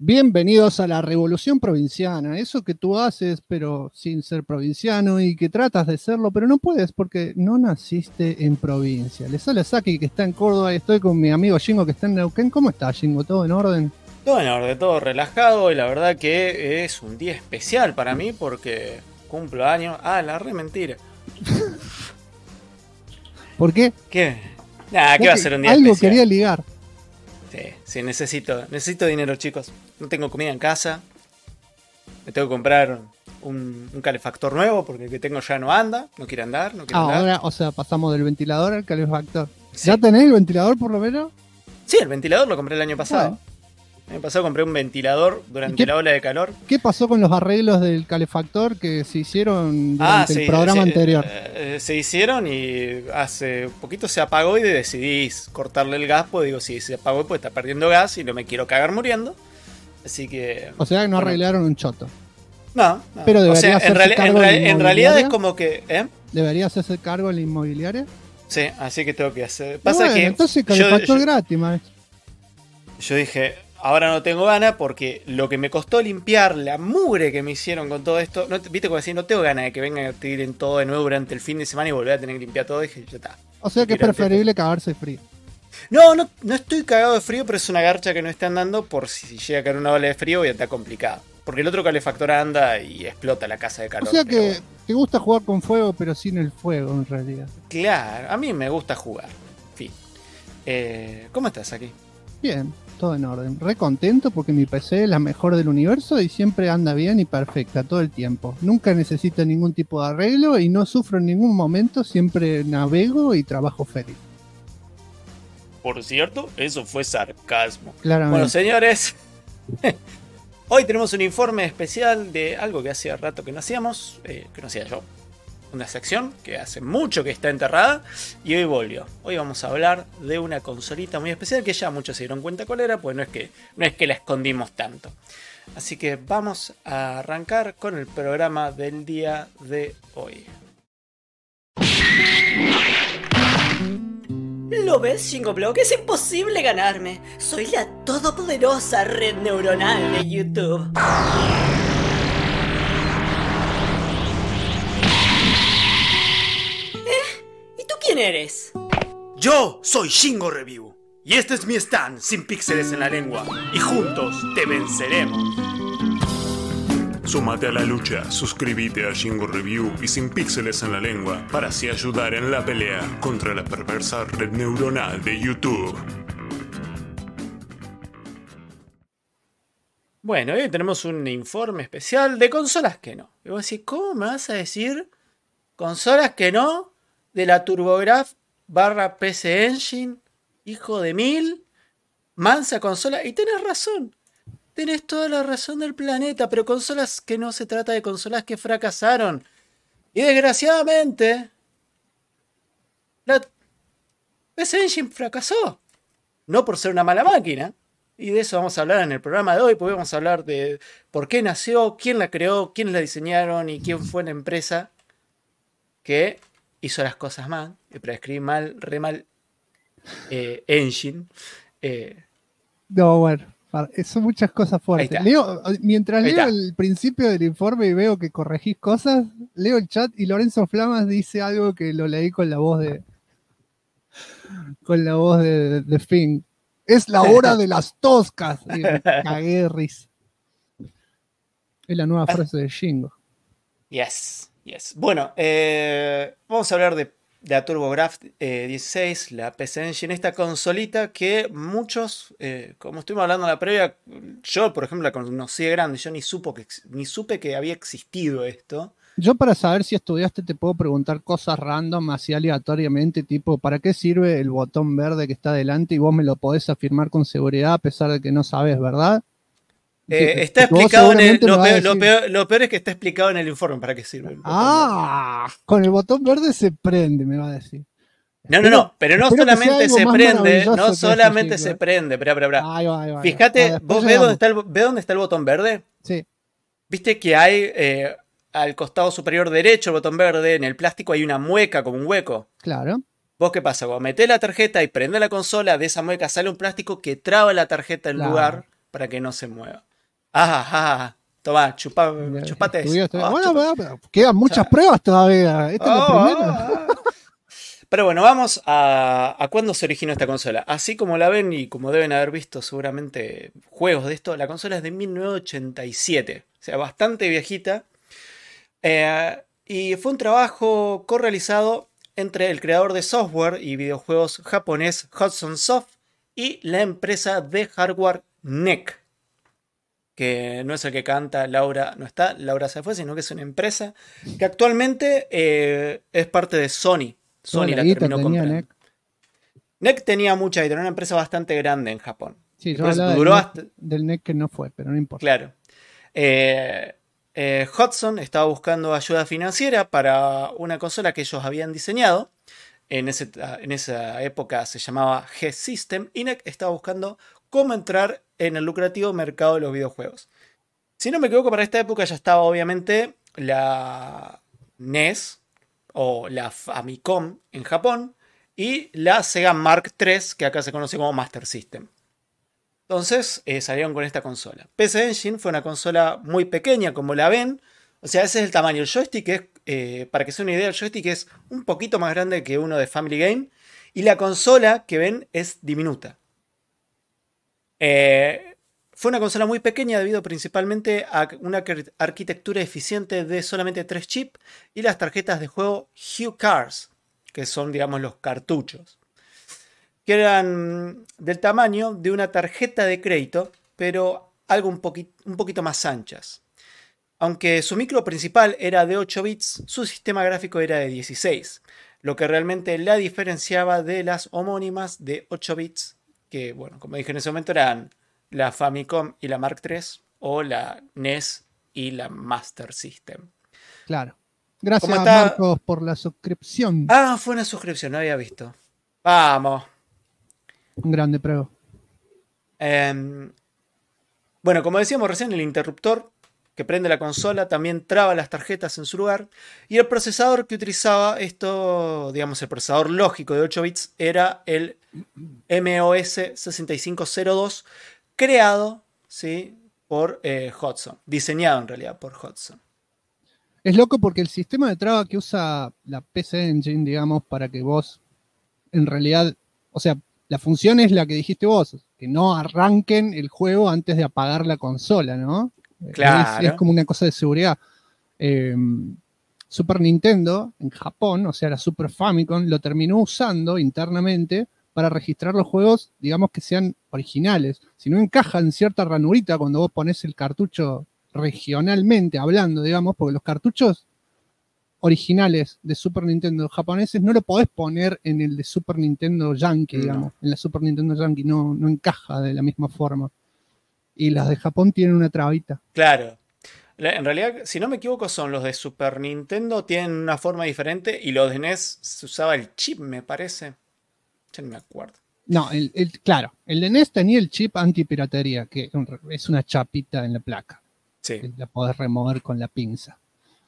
Bienvenidos a la revolución provinciana, eso que tú haces pero sin ser provinciano y que tratas de serlo, pero no puedes porque no naciste en provincia. Les habla Saki que está en Córdoba y estoy con mi amigo Jingo que está en Neuquén. ¿Cómo está, Jingo? ¿Todo en orden? Todo en orden, todo relajado y la verdad que es un día especial para mí porque cumplo años. Ah, la re mentira. ¿Por qué? ¿Qué? Nada, ¿qué va a ser un día algo especial? Quería ligar. Sí, necesito dinero, chicos. No tengo comida en casa. Me tengo que comprar un calefactor nuevo porque el que tengo ya no anda. No quiere andar, no quiere andar. Ahora, o sea, pasamos del ventilador al calefactor. Sí. ¿Ya tenés el ventilador por lo menos? Sí, el ventilador lo compré el año pasado. Bueno. El año pasado compré un ventilador durante la ola de calor. ¿Qué pasó con los arreglos del calefactor que se hicieron durante el programa anterior? Se hicieron y hace poquito se apagó y decidí cortarle el gas, pues digo, si se apagó pues está perdiendo gas y no me quiero cagar muriendo. Así que... O sea, no arreglaron un choto. No. Pero debería hacerse cargo en realidad es como que... ¿Deberías hacerse cargo en la inmobiliaria? Sí, así que tengo que hacer... Pasa bueno, que entonces calefactor gratis, maestro. Yo dije... Ahora no tengo ganas porque lo que me costó limpiar la mugre que me hicieron con todo esto. No, viste como decir, no tengo ganas de que vengan a tiren todo de nuevo durante el fin de semana y volver a tener que limpiar todo. Y dije, ya está. O sea que es preferible cagarse de frío. No estoy cagado de frío, pero es una garcha que no está andando por si llega a caer una ola de frío y está complicado. Porque el otro calefactor anda y explota la casa de calor. O sea que bueno, te gusta jugar con fuego, pero sin el fuego en realidad. Claro, a mí me gusta jugar. Fin. ¿Cómo estás aquí? Bien. Todo en orden, re contento porque mi PC es la mejor del universo y siempre anda bien y perfecta todo el tiempo. Nunca necesito ningún tipo de arreglo y no sufro en ningún momento, siempre navego y trabajo feliz. Por cierto, eso fue sarcasmo. Claramente. Bueno, señores, hoy tenemos un informe especial de algo que hacía rato que no hacíamos, que no hacía yo. Una sección que hace mucho que está enterrada y hoy volvió. Hoy vamos a hablar de una consolita muy especial que ya muchos se dieron cuenta cuál era, pues no es que la escondimos tanto. Así que vamos a arrancar con el programa del día de hoy. ¿Lo ves, Shingoblog? Es imposible ganarme. Soy la todopoderosa red neuronal de YouTube. ¿Quién eres? Yo soy Shingo Review y este es mi stand sin píxeles en la lengua y juntos te venceremos. Súmate a la lucha, suscríbete a Shingo Review y sin píxeles en la lengua para así ayudar en la pelea contra la perversa red neuronal de YouTube. Bueno, hoy tenemos un informe especial de consolas que no. Y vos decís, ¿cómo me vas a decir consolas que no? De la TurboGrafx / PC Engine, hijo de mil, mansa consola. Y tenés razón, tenés toda la razón del planeta, pero consolas que no se trata de consolas que fracasaron. Y desgraciadamente, la PC Engine fracasó. No por ser una mala máquina. Y de eso vamos a hablar en el programa de hoy, porque vamos a hablar de por qué nació, quién la creó, quiénes la diseñaron y quién fue la empresa que hizo las cosas mal, y para escribir mal, re mal, engine. No, bueno, son muchas cosas fuertes. Mientras leo el principio del informe y veo que corregís cosas, leo el chat y Lorenzo Flamas dice algo que lo leí con la voz de Finn. Es la hora de las toscas. Y me cagué de risa. Es la nueva frase de Shingo. Yes. Bueno, vamos a hablar de la TurboGrafx 16, la PC Engine, esta consolita que muchos, como estuvimos hablando en la previa, yo por ejemplo la conocí de grande, yo ni supe que había existido esto. Yo para saber si estudiaste te puedo preguntar cosas random, así aleatoriamente, tipo, ¿para qué sirve el botón verde que está delante? Y vos me lo podés afirmar con seguridad a pesar de que no sabes, ¿verdad? Está explicado lo peor es que está explicado en el informe para qué sirve. Con el botón verde se prende, me va a decir. No, pero no solamente se prende, pero Ahí va. Fíjate, vos ves dónde está el botón verde. Sí. Viste que hay al costado superior derecho el botón verde, en el plástico hay una mueca como un hueco. Claro. ¿Vos qué pasa? Cuando metés la tarjeta y prende la consola, de esa mueca sale un plástico que traba la tarjeta en lugar para que no se mueva. Tomá, chupate eso. Bueno, quedan muchas pruebas todavía. Esta es la primera. Pero bueno, vamos a cuándo se originó esta consola. Así como la ven y como deben haber visto seguramente juegos de esto, la consola es de 1987. O sea, bastante viejita. Y fue un trabajo correalizado entre el creador de software y videojuegos japonés Hudson Soft y la empresa de hardware NEC. Que no es el que canta Laura, no está, Laura se fue, sino que es una empresa que actualmente es parte de Sony. Sony la terminó comprando. NEC tenía mucha guita, era una empresa bastante grande en Japón. Sí, yo hablaba del NEC que no fue, pero no importa. Claro. Hudson estaba buscando ayuda financiera para una consola que ellos habían diseñado. En esa época se llamaba G-System. Y NEC estaba buscando cómo entrar en el lucrativo mercado de los videojuegos. Si no me equivoco, para esta época ya estaba obviamente la NES o la Famicom en Japón y la Sega Mark III, que acá se conoce como Master System. Entonces salieron con esta consola. PC Engine fue una consola muy pequeña, como la ven. O sea, ese es el tamaño. El joystick es, para que se den una idea, el joystick es un poquito más grande que uno de Family Game. Y la consola que ven es diminuta. Fue una consola muy pequeña debido principalmente a una arquitectura eficiente de solamente 3 chips y las tarjetas de juego HuCards, que son, digamos, los cartuchos, que eran del tamaño de una tarjeta de crédito, pero algo un poquito más anchas. Aunque su micro principal era de 8 bits, su sistema gráfico era de 16, lo que realmente la diferenciaba de las homónimas de 8 bits, que, bueno, como dije en ese momento, eran la Famicom y la Mark III, o la NES y la Master System. Claro. Gracias, Marcos, por la suscripción. Fue una suscripción, no había visto. Vamos. Un grande prueba. Bueno, como decíamos recién, el interruptor que prende la consola también traba las tarjetas en su lugar. Y el procesador que utilizaba esto, digamos, el procesador lógico de 8 bits, era el MOS 6502, creado, ¿sí?, por Hudson. Diseñado en realidad por Hudson. Es loco porque el sistema de traba que usa la PC Engine, digamos, para que vos, en realidad, o sea, la función es la que dijiste vos, que no arranquen el juego antes de apagar la consola, ¿no? Claro. Es como una cosa de seguridad. Super Nintendo, en Japón, o sea, la Super Famicom, lo terminó usando internamente para registrar los juegos, digamos, que sean originales. Si no encajan cierta ranurita cuando vos pones el cartucho regionalmente hablando, digamos, porque los cartuchos originales de Super Nintendo japoneses no lo podés poner en el de Super Nintendo Yankee, digamos. En la Super Nintendo Yankee no encaja de la misma forma. Y las de Japón tienen una trabita. Claro. En realidad, si no me equivoco, son los de Super Nintendo, tienen una forma diferente, y los de NES se usaba el chip, me parece. Ya no me acuerdo. No, claro, el de NES tenía el chip antipiratería, que es una chapita en la placa. Sí. Que la podés remover con la pinza.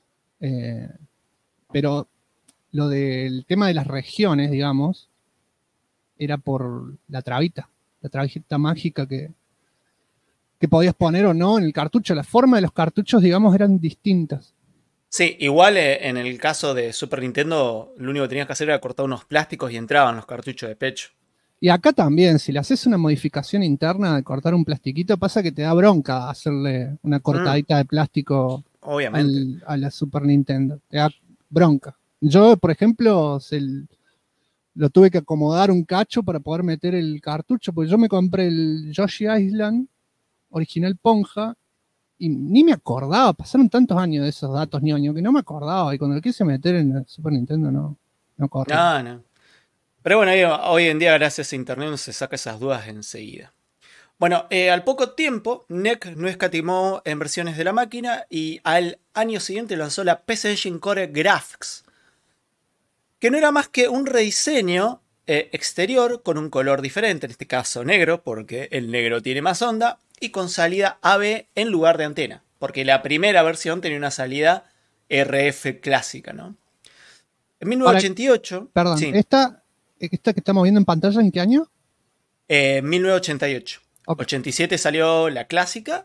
Pero lo del tema de las regiones, digamos, era por la trabita mágica que podías poner o no en el cartucho. La forma de los cartuchos, digamos, eran distintas. Sí, igual en el caso de Super Nintendo, lo único que tenías que hacer era cortar unos plásticos y entraban los cartuchos de pecho. Y acá también, si le haces una modificación interna de cortar un plastiquito, pasa que te da bronca hacerle una cortadita de plástico obviamente a la Super Nintendo. Te da bronca. Yo, por ejemplo, lo tuve que acomodar un cacho para poder meter el cartucho, porque yo me compré el Yoshi Island original Ponja y ni me acordaba, pasaron tantos años de esos datos ñoño que no me acordaba, y cuando lo quise meter en el Super Nintendo no corría. No. Pero bueno, hoy en día gracias a internet se saca esas dudas enseguida. Bueno, al poco tiempo NEC no escatimó en versiones de la máquina y al año siguiente lanzó la PC Engine Core Graphics, que no era más que un rediseño exterior con un color diferente, en este caso negro, porque el negro tiene más onda, y con salida AB en lugar de antena, porque la primera versión tenía una salida RF clásica, ¿no? En 1988... Perdón, sí. ¿Esta que estamos viendo en pantalla en qué año? 1988. Okay. 87 salió la clásica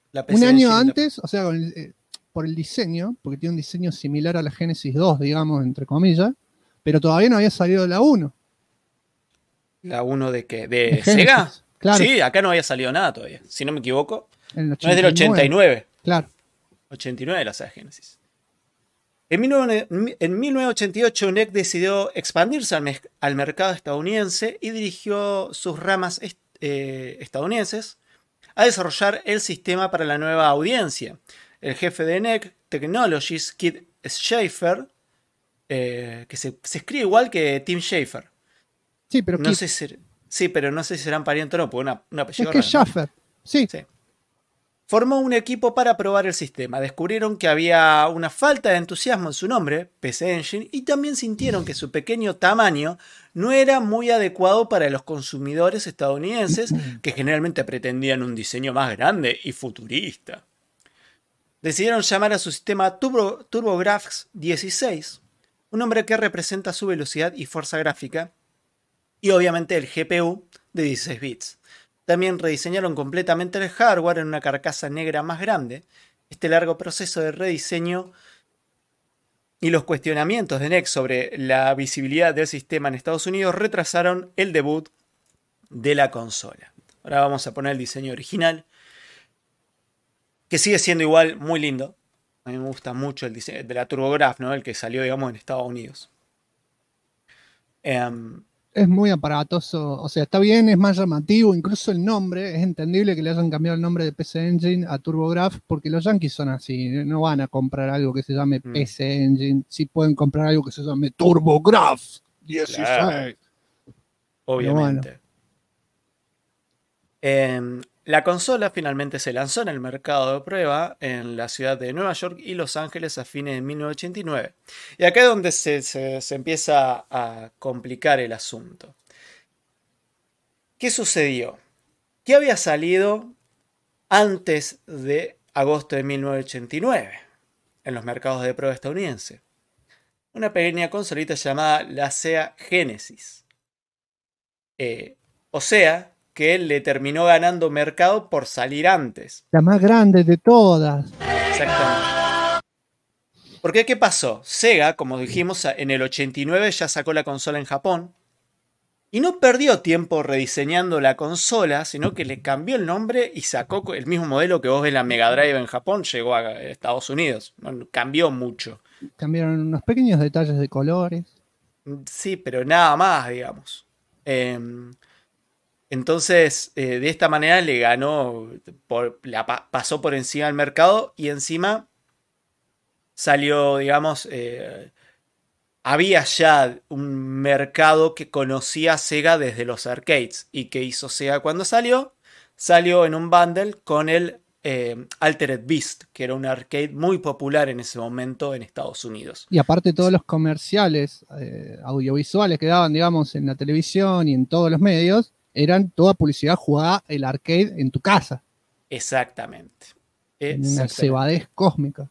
La Un PC año Engine. antes, o sea, por el diseño, porque tiene un diseño similar a la Genesis 2, digamos, entre comillas, pero todavía no había salido la 1. ¿La 1 de qué? De ¿De Sega? Genesis, claro, Sí, acá no había salido nada todavía. Si no me equivoco. en el No es del 89. Claro. 89 de la Sega Genesis. En 1988, NEC decidió expandirse al mercado estadounidense y dirigió sus ramas estadounidenses a desarrollar el sistema para la nueva audiencia. El jefe de NEC Technologies, Kid Schaefer, que se escribe igual que Tim Schaefer. Sí, pero No sé si, sí, pero no sé si serán parientes o no, porque un apellido es que raro, ¿no? Schaffer, sí. Sí. Formó un equipo para probar el sistema. Descubrieron que había una falta de entusiasmo en su nombre, PC Engine, y también sintieron que su pequeño tamaño no era muy adecuado para los consumidores estadounidenses que generalmente pretendían un diseño más grande y futurista. Decidieron llamar a su sistema TurboGrafx 16, un nombre que representa su velocidad y fuerza gráfica, y obviamente el GPU de 16 bits. También rediseñaron completamente el hardware en una carcasa negra más grande. Este largo proceso de rediseño y los cuestionamientos de NEC sobre la visibilidad del sistema en Estados Unidos retrasaron el debut de la consola. Ahora vamos a poner el diseño original, que sigue siendo igual muy lindo. A mí me gusta mucho el diseño de la TurboGrafx, ¿no? El que salió, digamos, en Estados Unidos. Es muy aparatoso, o sea, está bien, es más llamativo, incluso el nombre, es entendible que le hayan cambiado el nombre de PC Engine a TurboGrafx, porque los yankees son así, no van a comprar algo que se llame PC Engine, sí pueden comprar algo que se llame TurboGrafx 16. Claro. Obviamente. La consola finalmente se lanzó en el mercado de prueba en la ciudad de Nueva York y Los Ángeles a fines de 1989. Y acá es donde se empieza a complicar el asunto. ¿Qué sucedió? ¿Qué había salido antes de agosto de 1989 en los mercados de prueba estadounidenses? Una pequeña consolita llamada la Sega Genesis. O sea, que él le terminó ganando mercado por salir antes. La más grande de todas. Exactamente. Porque, ¿qué pasó? Sega, como dijimos, en el 89 ya sacó la consola en Japón. Y no perdió tiempo rediseñando la consola, sino que le cambió el nombre y sacó el mismo modelo que vos ves en la Mega Drive en Japón, llegó a Estados Unidos. No, cambió mucho. Cambiaron unos pequeños detalles de colores. Sí, pero nada más, digamos. Entonces, de esta manera le ganó, pasó por encima del mercado y encima salió, digamos, había ya un mercado que conocía a Sega desde los arcades. ¿Y que hizo Sega cuando salió? Salió en un bundle con el Altered Beast, que era un arcade muy popular en ese momento en Estados Unidos. Y aparte todos los comerciales audiovisuales que daban, digamos, en la televisión y en todos los medios, eran toda publicidad jugada el arcade en tu casa. Exactamente. Una cebadez cósmica.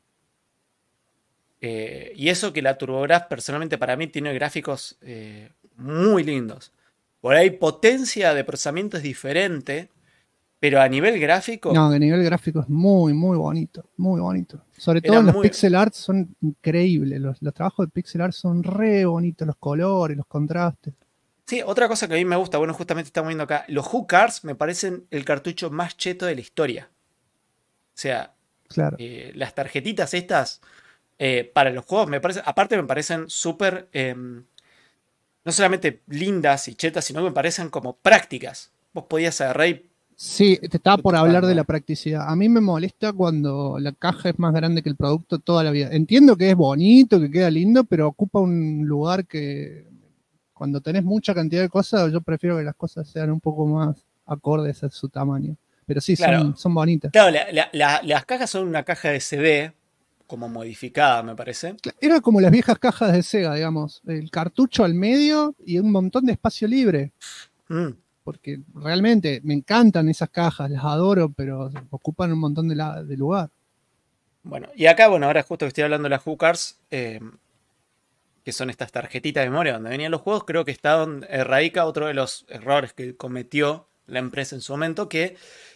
Y eso que la TurboGrafx personalmente para mí tiene gráficos muy lindos. Por ahí potencia de procesamiento es diferente, pero a nivel gráfico... No, a nivel gráfico es muy, muy bonito, muy bonito. Sobre todo los pixel art son increíbles, los trabajos de pixel art son re bonitos, los colores, los contrastes. Sí, otra cosa que a mí me gusta, bueno, justamente estamos viendo acá, los HuCards me parecen el cartucho más cheto de la historia. O sea, claro. Las tarjetitas estas para los juegos, aparte me parecen súper, no solamente lindas y chetas, sino que me parecen como prácticas. Vos podías agarrar y... Sí, te estaba por hablar de la practicidad. A mí me molesta cuando la caja es más grande que el producto toda la vida. Entiendo que es bonito, que queda lindo, pero ocupa un lugar que... Cuando tenés mucha cantidad de cosas, yo prefiero que las cosas sean un poco más acordes a su tamaño. Pero sí, claro, son bonitas. Claro, las cajas son una caja de CD, como modificada, me parece. Era como las viejas cajas de Sega, digamos. El cartucho al medio y un montón de espacio libre. Porque realmente me encantan esas cajas, las adoro, pero ocupan un montón de lugar. Bueno, y acá, bueno, ahora justo que estoy hablando de las HuCards, que son estas tarjetitas de memoria donde venían los juegos, creo que radica otro de los errores que cometió la empresa en su momento, que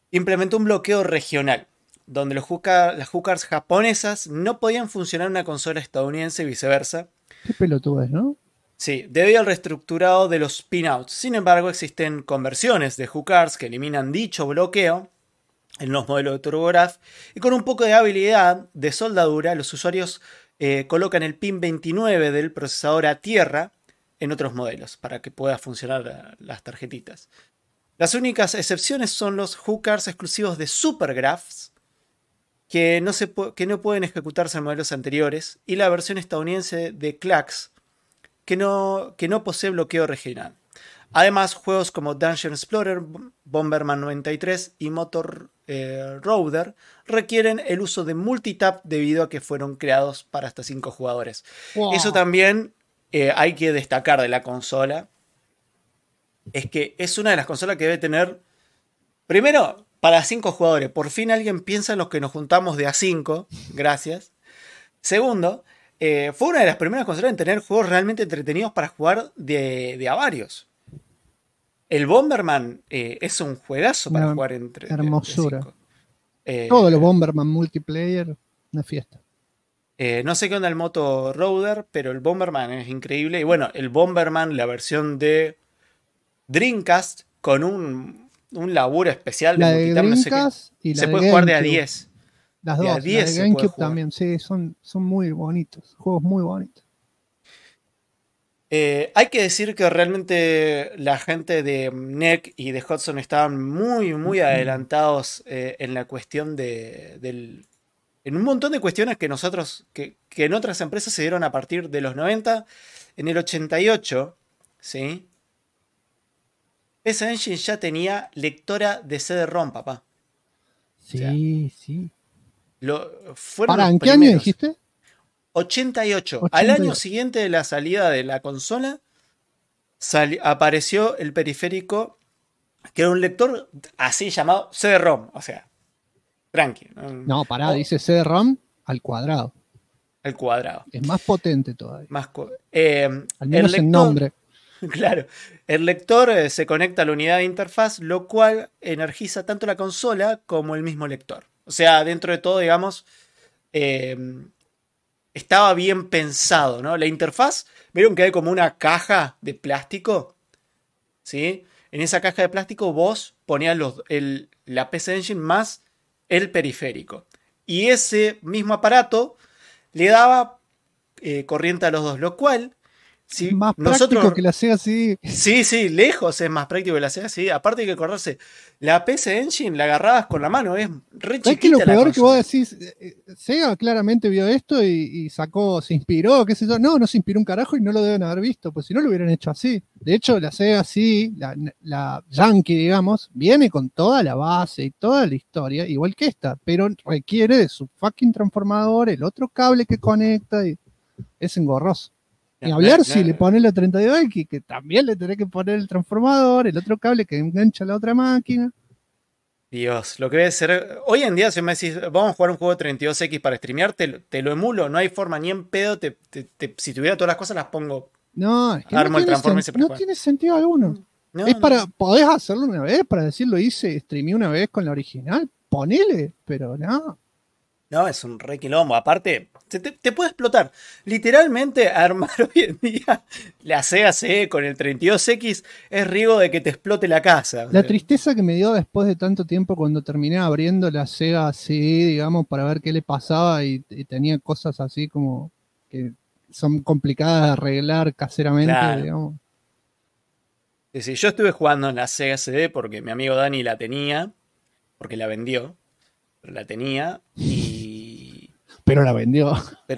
implementó un bloqueo regional, donde las hookers japonesas no podían funcionar en una consola estadounidense y viceversa. Qué pelotudo es, ¿no? Sí, debido al reestructurado de los pinouts. Sin embargo, existen conversiones de hookers que eliminan dicho bloqueo en los modelos de TurboGrafx, y con un poco de habilidad de soldadura, los usuarios colocan el pin 29 del procesador a tierra en otros modelos para que pueda funcionar las tarjetitas. Las únicas excepciones son los hookers exclusivos de SuperGrafx, que no pueden ejecutarse en modelos anteriores, y la versión estadounidense de Clax, que no posee bloqueo regional. Además, juegos como Dungeon Explorer, Bomberman 93 y Motor Router requieren el uso de multitap debido a que fueron creados para hasta 5 jugadores. Wow. Eso también hay que destacar de la consola. Es que es una de las consolas que debe tener, primero, para 5 jugadores. Por fin alguien piensa en los que nos juntamos de a 5. Gracias. Segundo, fue una de las primeras consolas en tener juegos realmente entretenidos para jugar de a varios. El Bomberman es un juegazo para jugar entre hermosura. Todos los Bomberman multiplayer, una fiesta. No sé qué onda el Moto Router, pero el Bomberman es increíble. Y bueno, el Bomberman, la versión de Dreamcast, con un laburo especial de multitap, no sé qué, se puede jugar de a 10. Las dos, la de GameCube también, sí, son muy bonitos, juegos muy bonitos. Hay que decir que realmente la gente de NEC y de Hudson estaban muy adelantados en la cuestión en un montón de cuestiones que en otras empresas se dieron a partir de los 90. En el 88, ¿sí? PC Engine ya tenía lectora de CD-ROM, papá. Sí, o sea, sí. ¿En qué año dijiste? 88. Al año siguiente de la salida de la consola, apareció el periférico, que era un lector así llamado CD-ROM. O sea, tranqui. No, pará, dice CD-ROM al cuadrado. Al cuadrado. Es más potente todavía. Al menos en nombre. Claro. El lector se conecta a la unidad de interfaz, lo cual energiza tanto la consola como el mismo lector. O sea, dentro de todo, digamos, estaba bien pensado, ¿no? La interfaz, ¿vieron que hay como una caja de plástico? ¿Sí? En esa caja de plástico vos ponías la PC Engine más el periférico. Y ese mismo aparato le daba corriente a los dos, lo cual... Sí, más práctico que la Sega CD. Sí, lejos es más práctico que la Sega CD. Aparte hay que acordarse, la PC Engine la agarrabas con la mano, es re chiquita. Es que lo peor que vos decís, Sega claramente vio esto y se inspiró, qué sé yo. No se inspiró un carajo y no lo deben haber visto, pues si no lo hubieran hecho así. De hecho, la Sega CD, la Yankee, digamos, viene con toda la base y toda la historia, igual que esta, pero requiere de su fucking transformador, el otro cable que conecta y es engorroso. Y hablar si le pones la 32X, que también le tenés que poner el transformador, el otro cable que engancha a la otra máquina. Dios, lo que debe ser... Hoy en día si me decís, vamos a jugar un juego de 32X para streamear, te lo emulo, no hay forma, ni en pedo, si tuviera todas las cosas las pongo. No, es que armo el transforme no tiene sentido alguno. Podés hacerlo una vez, para decirlo hice, streameé una vez con la original, ponele, pero no. No, es un re quilombo. Aparte, te puede explotar. Literalmente, armar hoy en día la Sega CD con el 32X es riesgo de que te explote la casa. La tristeza que me dio después de tanto tiempo cuando terminé abriendo la Sega CD, digamos, para ver qué le pasaba y tenía cosas así como que son complicadas de arreglar caseramente, claro. Digamos. Sí, yo estuve jugando en la Sega CD porque mi amigo Dani la tenía, porque la vendió. Pero la tenía y... Pero la vendió.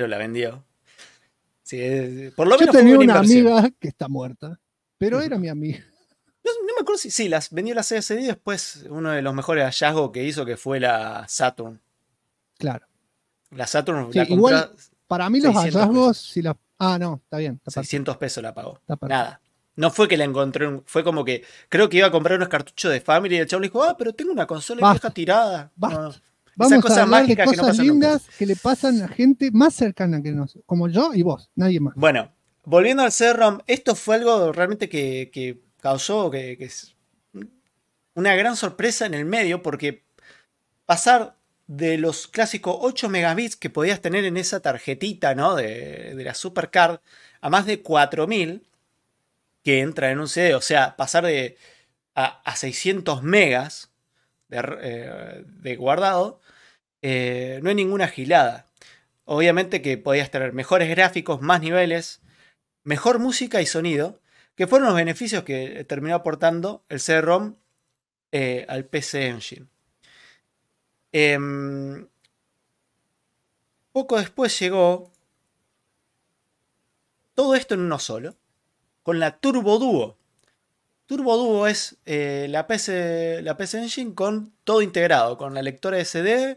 Sí, por lo menos yo tenía una amiga que está muerta, pero era mi amiga. No me acuerdo si las vendió la Sega CD y después uno de los mejores hallazgos que hizo que fue la Saturn. Claro. La Saturn sí, la compró. Igual, para mí los hallazgos, si la... no, está bien. Está 600 pesos la pagó. Nada. No fue que la encontré, fue como que creo que iba a comprar unos cartuchos de Family y el chavo le dijo, pero tengo una consola vieja tirada. No. Vamos a hablar de cosas lindas que le pasan a gente más cercana que nosotros, como yo y vos, nadie más. Bueno, volviendo al CD-ROM, esto fue algo realmente que causó, que una gran sorpresa en el medio, porque pasar de los clásicos 8 megabits que podías tener en esa tarjetita, ¿no? de la Supercard, a más de 4000 que entra en un CD, o sea, pasar a 600 megas de guardado, no hay ninguna gilada. Obviamente que podías tener mejores gráficos, más niveles, mejor música y sonido, que fueron los beneficios que terminó aportando el CD-ROM al PC Engine. Poco después llegó todo esto en uno solo, con la Turbo Duo. Turbo Duo es la PC Engine con todo integrado, con la lectora SD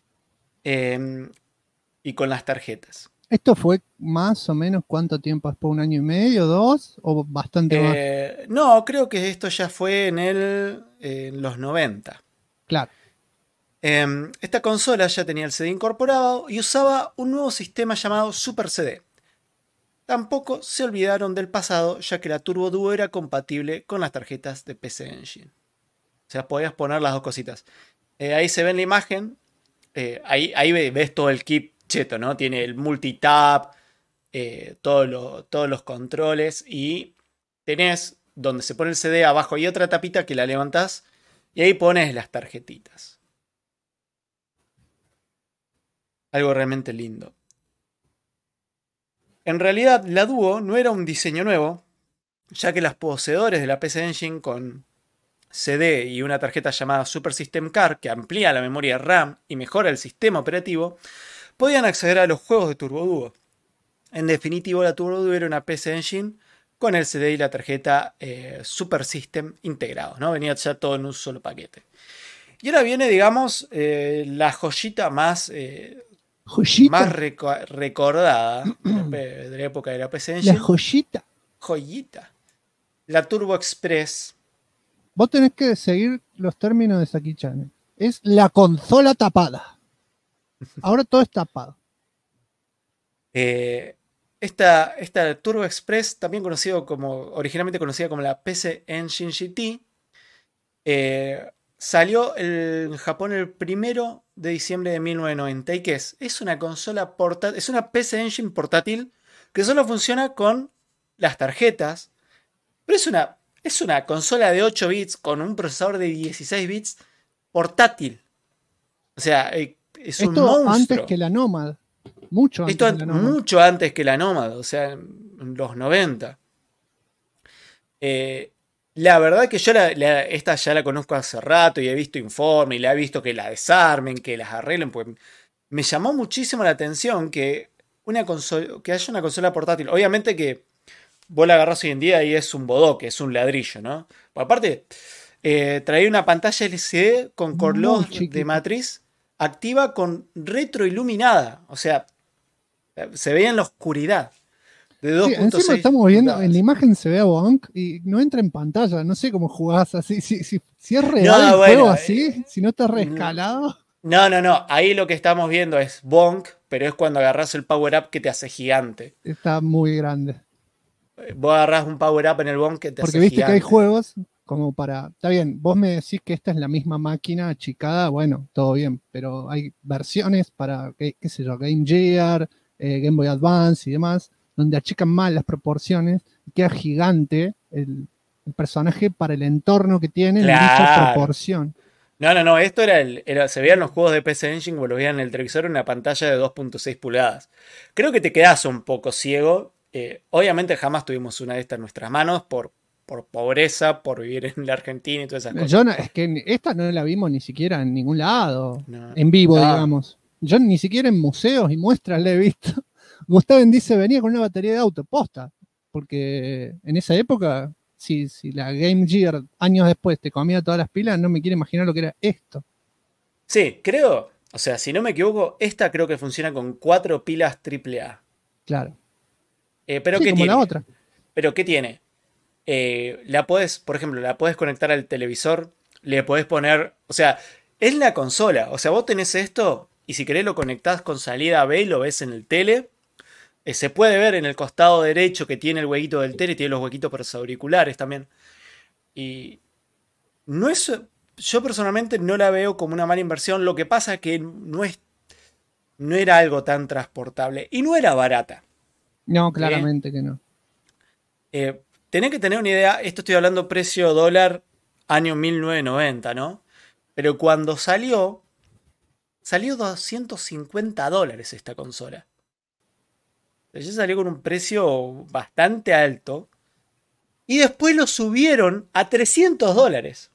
y con las tarjetas. ¿Esto fue más o menos cuánto tiempo después? ¿1 año y medio, 2? ¿O bastante más? No, creo que esto ya fue en los 90. Claro. Esta consola ya tenía el CD incorporado y usaba un nuevo sistema llamado Super CD. Tampoco se olvidaron del pasado, ya que la Turbo Duo era compatible con las tarjetas de PC Engine. O sea, podías poner las dos cositas. Ahí se ve en la imagen. Ahí ves todo el kit cheto, ¿no? Tiene el multitap, todos los controles. Y tenés donde se pone el CD abajo y otra tapita que la levantás. Y ahí pones las tarjetitas. Algo realmente lindo. En realidad, la Duo no era un diseño nuevo, ya que los poseedores de la PC Engine con CD y una tarjeta llamada Super System Card, que amplía la memoria RAM y mejora el sistema operativo, podían acceder a los juegos de Turbo Duo. En definitivo, la Turbo Duo era una PC Engine con el CD y la tarjeta Super System integrados, ¿no? Venía ya todo en un solo paquete. Y ahora viene, digamos, la joyita más recordada de la época de la PC Engine. La joyita. Joyita. La Turbo Express. Vos tenés que seguir los términos de Saki-chan. Es la consola tapada. Ahora todo es tapado. Esta Turbo Express, también originalmente conocida como la PC Engine GT, salió en Japón el 1 de diciembre de 1990. ¿Y qué es? Es una consola portátil, es una PC Engine portátil que solo funciona con las tarjetas, pero es una consola de 8 bits con un procesador de 16 bits portátil. O sea, es un monstruo. Antes que la Nomad. Mucho antes que la Nomad, o sea, en los 90. La verdad que yo esta ya la conozco hace rato y he visto informes y la he visto que la desarmen, que las arreglen, pues me llamó muchísimo la atención que haya una consola portátil. Obviamente que vos la agarrás hoy en día y es un bodoque, es un ladrillo, ¿no? Pues aparte, traía una pantalla LCD con color de matriz activa con retroiluminada. O sea, se veía en la oscuridad. De 2.6 encima estamos viendo, pulgadas. En la imagen se ve a Bonk y no entra en pantalla. No sé cómo jugás así. Si es real el juego así, si no está reescalado. No. Ahí lo que estamos viendo es Bonk, pero es cuando agarrás el power up que te hace gigante. Está muy grande. Vos agarrás un power up en el Bonk que te hace gigante. Porque viste que hay juegos como para... Está bien, vos me decís que esta es la misma máquina achicada, bueno, todo bien. Pero hay versiones para, qué sé yo, Game Gear, Game Boy Advance y demás, donde achican mal las proporciones y queda gigante el personaje para el entorno que tiene en dicha proporción. No, esto se veían los juegos de PC Engine como lo veían en el televisor en una pantalla de 2.6 pulgadas. Creo que te quedás un poco ciego. Obviamente jamás tuvimos una de estas en nuestras manos por pobreza, por vivir en la Argentina y todas esas cosas. Es que esta no la vimos ni siquiera en ningún lado, en vivo, digamos. Yo ni siquiera en museos y muestras la he visto. Gustaven dice, venía con una batería de auto, posta, porque en esa época, si la Game Gear años después te comía todas las pilas, no me quiero imaginar lo que era esto. Sí, creo, o sea, si no me equivoco, esta creo que funciona con 4 pilas AAA. Claro. Pero sí, ¿qué como tiene? La otra. ¿Pero qué tiene? Por ejemplo, la podés conectar al televisor, le podés poner, o sea, es la consola, o sea, vos tenés esto y si querés lo conectás con salida B y lo ves en el tele. Se puede ver en el costado derecho que tiene el huequito del tele, tiene los huequitos para los auriculares también. Y no es, yo personalmente no la veo como una mala inversión. Lo que pasa es que no era algo tan transportable y no era barata. No, claramente que no. Tenés que tener una idea, esto estoy hablando precio dólar año 1990, ¿no? Pero cuando salió $250 esta consola. Ya salió con un precio bastante alto. Y después lo subieron a $300.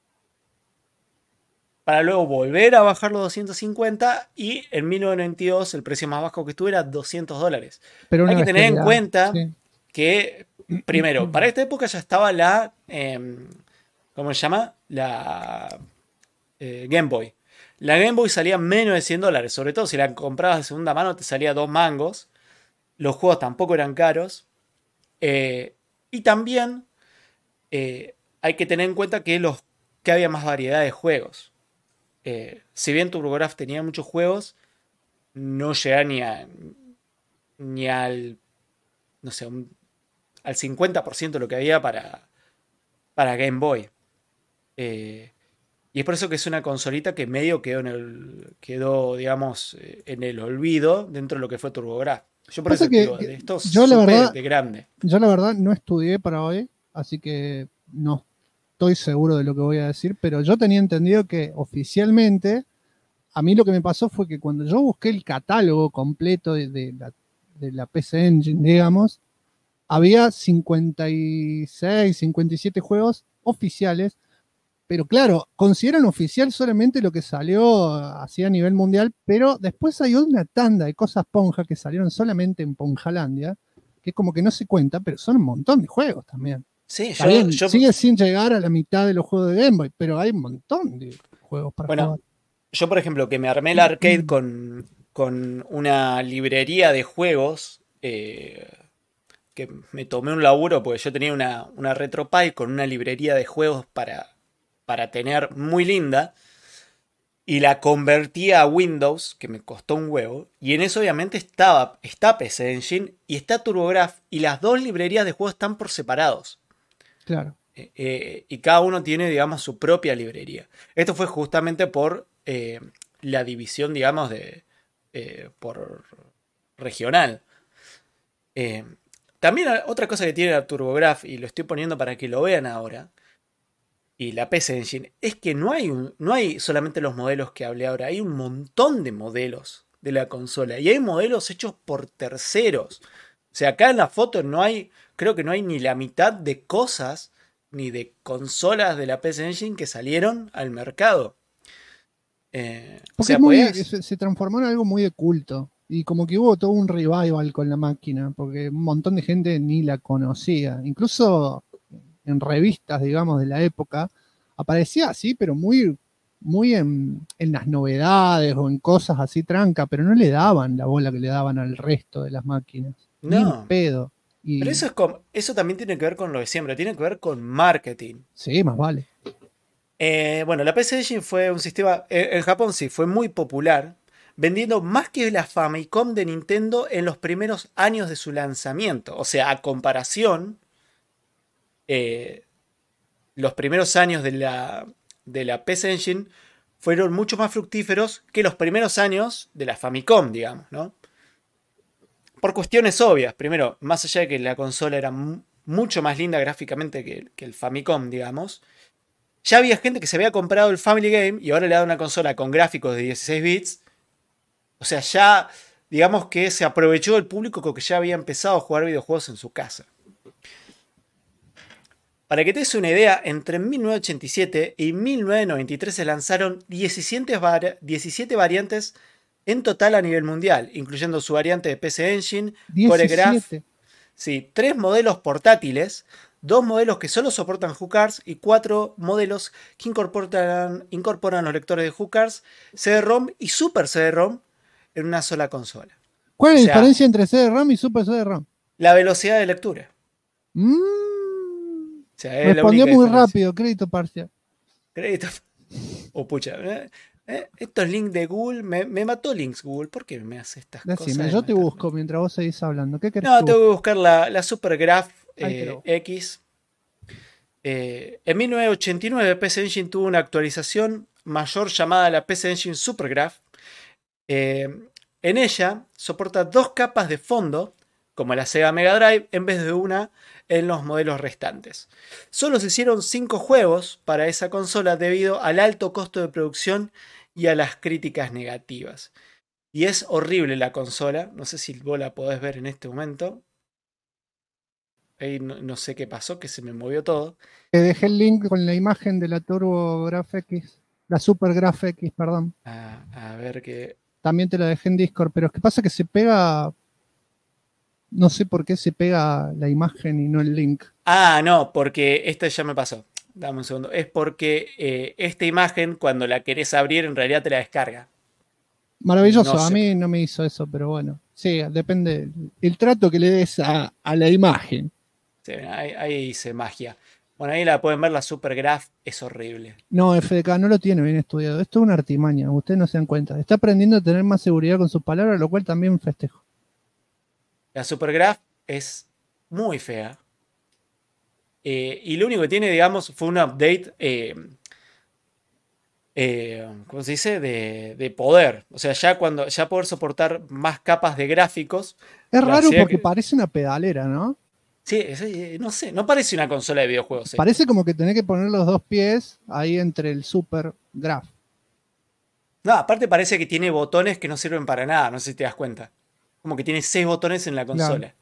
Para luego volver a bajar los 250 y en 1992 el precio más bajo que estuvo era $200. Pero Hay una que tener en bestialidad, cuenta sí. que, primero, para esta época ya estaba la, ¿cómo se llama? La Game Boy. La Game Boy salía menos de $100, sobre todo si la comprabas de segunda mano te salía 2 mangos. Los juegos tampoco eran caros. Y también hay que tener en cuenta que había más variedad de juegos. Si bien TurboGrafx tenía muchos juegos, no llegaba ni al, no sé, al 50% de lo que había para Game Boy. Y es por eso que es una consolita que medio quedó, digamos, en el olvido dentro de lo que fue TurboGrafx. Yo por Pasa eso te digo, que de estos yo la supe verdad, de grande. yo la verdad no estudié para hoy, así que no estoy seguro de lo que voy a decir, pero yo tenía entendido que oficialmente, a mí lo que me pasó fue que cuando yo busqué el catálogo completo de la PC Engine, digamos, había 56, 57 juegos oficiales, pero claro, consideran oficial solamente lo que salió así a nivel mundial, pero después hay una tanda de cosas Ponja que salieron solamente en Ponjalandia, que es como que no se cuenta, pero son un montón de juegos también. Sí, Está bien, yo sigue sin llegar a la mitad de los juegos de Game Boy, pero hay un montón de juegos para bueno, jugar. yo por ejemplo que me armé el arcade con una librería de juegos, que me tomé un laburo porque yo tenía una RetroPie con una librería de juegos para tener muy linda. Y la convertí a Windows, que me costó un huevo. Y en eso obviamente está PC Engine y está TurboGrafx. Y las dos librerías de juegos están por separados. Claro. Y cada uno tiene, digamos, su propia librería. Esto fue justamente por la división, digamos, por regional. También otra cosa que tiene la TurboGrafx, y lo estoy poniendo para que lo vean ahora, y la PC Engine, es que no hay solamente los modelos que hablé ahora, hay un montón de modelos de la consola, y hay modelos hechos por terceros. O sea, acá en la foto creo que no hay ni la mitad de cosas, ni de consolas de la PC Engine que salieron al mercado. Porque se transformó en algo muy de culto. Y como que hubo todo un revival con la máquina, porque un montón de gente ni la conocía. Incluso en revistas, digamos, de la época, aparecía así, pero muy, muy en las novedades o en cosas así tranca, pero no le daban la bola que le daban al resto de las máquinas. No. Ni en pedo. Pero eso también tiene que ver con lo de siempre, tiene que ver con marketing. Sí, más vale. Bueno, la PC Engine fue un sistema, en Japón sí, fue muy popular, vendiendo más que la Famicom de Nintendo en los primeros años de su lanzamiento. O sea, a comparación, los primeros años de la PC Engine fueron mucho más fructíferos que los primeros años de la Famicom, digamos, ¿no? Por cuestiones obvias. Primero, más allá de que la consola era mucho más linda gráficamente que el Famicom, digamos, ya había gente que se había comprado el Family Game y ahora le da una consola con gráficos de 16 bits. O sea, ya digamos que se aprovechó el público que ya había empezado a jugar videojuegos en su casa. Para que te des una idea, entre 1987 y 1993 se lanzaron 17 variantes en total a nivel mundial, incluyendo su variante de PC Engine, CoreGraph, sí, 3 modelos portátiles, 2 modelos que solo soportan HuCards y 4 modelos que incorporan los lectores de HuCards, CD-ROM y Super CD-ROM en una sola consola. ¿Cuál es la diferencia entre CD-ROM y Super CD-ROM? La velocidad de lectura. O sea, respondió muy rápido, crédito parcial. Crédito. Pucha. Estos links de Google, me mató links Google. ¿Por qué me hace estas cosas? Yo te busco mientras vos seguís hablando. ¿Qué querés? No, tengo que buscar la SuperGraph X. En 1989 PC Engine tuvo una actualización mayor llamada la PC Engine Supergraph. En ella soporta 2 capas de fondo, como la Sega Mega Drive, en vez de una en los modelos restantes. Solo se hicieron 5 juegos para esa consola debido al alto costo de producción y a las críticas negativas. Y es horrible la consola, no sé si vos la podés ver en este momento. Ahí no sé qué pasó, que se me movió todo. Te dejé el link con la imagen de la TurboGrafx, la SuperGrafx, perdón. A ver qué... También te la dejé en Discord, pero es que pasa que se pega, no sé por qué se pega la imagen y no el link. No, porque esto ya me pasó. Dame un segundo. Es porque esta imagen, cuando la querés abrir, en realidad te la descarga. Maravilloso, No sé. a mí no me hizo eso, pero bueno. Sí, depende el trato que le des a la imagen. Sí, ahí hice magia. Bueno, ahí la pueden ver, la Supergraph es horrible. No, FDK no lo tiene bien estudiado. Esto es una artimaña, ustedes no se dan cuenta. Está aprendiendo a tener más seguridad con sus palabras, lo cual también festejo. La Supergraph es muy fea. Y lo único que tiene, digamos, fue un update, ¿cómo se dice? De poder. O sea, ya poder soportar más capas de gráficos. Es raro Serie porque que- parece una pedalera, ¿no? Sí, no sé, no parece una consola de videojuegos. Parece como que tenés que poner los 2 pies ahí entre el Super Graph. No, aparte parece que tiene botones que no sirven para nada, no sé si te das cuenta. Como que tiene 6 botones en la consola.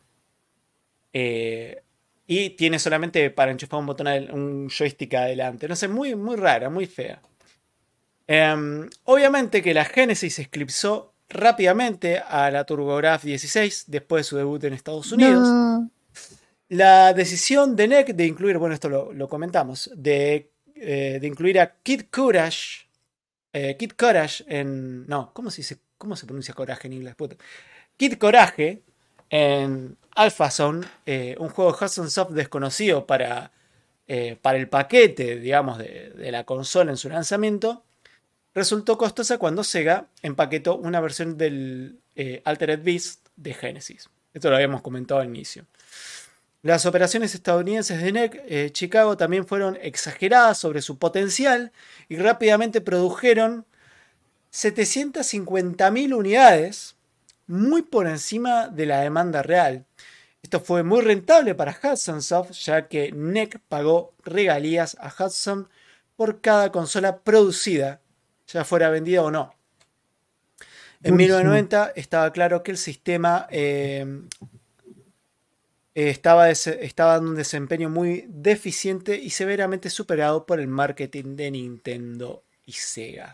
Y tiene solamente para enchufar un joystick adelante. No sé, muy, muy rara, muy fea. Obviamente que la Genesis eclipsó rápidamente a la TurboGrafx 16 después de su debut en Estados Unidos. No. La decisión de NEC de incluir, bueno, esto lo comentamos, de incluir a Kid Courage. Kid Courage en. No, ¿cómo se pronuncia coraje en inglés? Puta. Kid Coraje en Alpha Zone, un juego de Hudson Soft desconocido para el paquete, digamos, de la consola en su lanzamiento, resultó costosa cuando Sega empaquetó una versión del Altered Beast de Genesis. Esto lo habíamos comentado al inicio. Las operaciones estadounidenses de NEC Chicago también fueron exageradas sobre su potencial y rápidamente produjeron 750.000 unidades, muy por encima de la demanda real. Esto fue muy rentable para Hudson Soft, ya que NEC pagó regalías a Hudson por cada consola producida, ya fuera vendida o no. En Buenísimo. 1990 estaba claro que el sistema estaba dando un desempeño muy deficiente y severamente superado por el marketing de Nintendo y Sega.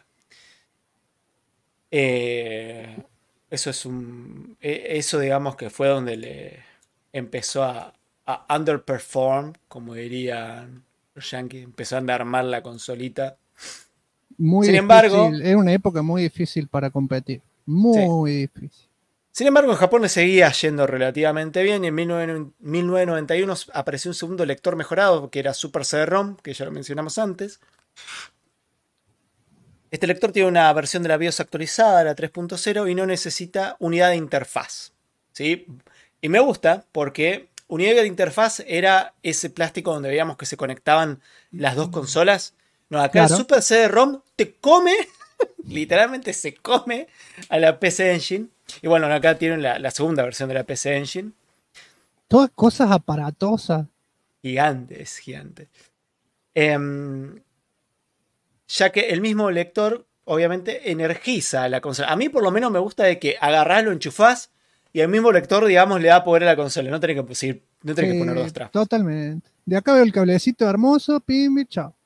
Eso digamos que fue donde le empezó a underperform, como dirían los yankees, empezó a armar la consolita. Muy Sin difícil, embargo, era una época muy difícil para competir. Muy difícil. Sin embargo, en Japón le seguía yendo relativamente bien y en 1991 apareció un segundo lector mejorado que era Super CD-ROM, que ya lo mencionamos antes. Este lector tiene una versión de la BIOS actualizada, la 3.0, y no necesita unidad de interfaz. ¿Sí? Y me gusta porque unidad de interfaz era ese plástico donde veíamos que se conectaban las dos consolas. No, acá Claro. el Super CD-ROM te come, literalmente se come a la PC Engine. Y bueno, acá tienen la segunda versión de la PC Engine. Todas cosas aparatosas. Gigante, es gigante. Ya que el mismo lector, obviamente, energiza la consola. A mí, por lo menos, me gusta de que agarrás, lo enchufás y el mismo lector, digamos, le da poder a la consola. No tenés que poner dos trapos. Totalmente. De acá veo el cablecito hermoso, pim, y chao.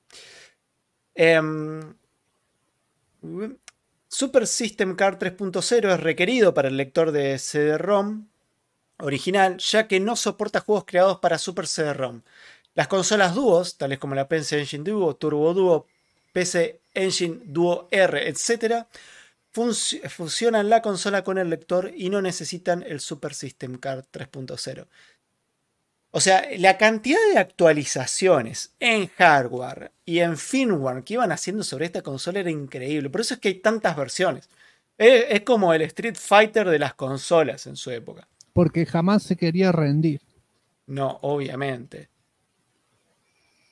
Super System Card 3.0 es requerido para el lector de CD-ROM original, ya que no soporta juegos creados para Super CD-ROM. Las consolas Duos, tales como la PC Engine Duo, Turbo Duo, PC Engine Duo R, etc., fusionan la consola con el lector y no necesitan el Super System Card 3.0. O sea, la cantidad de actualizaciones en hardware y en firmware que iban haciendo sobre esta consola era increíble. Por eso es que hay tantas versiones. Es como el Street Fighter de las consolas en su época. Porque jamás se quería rendir. No, obviamente.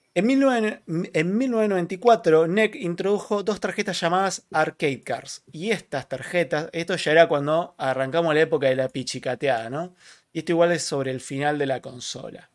En 1994, NEC introdujo dos tarjetas llamadas Arcade Cards. Y estas tarjetas, esto ya era cuando arrancamos la época de la pichicateada, ¿no? Y esto igual es sobre el final de la consola.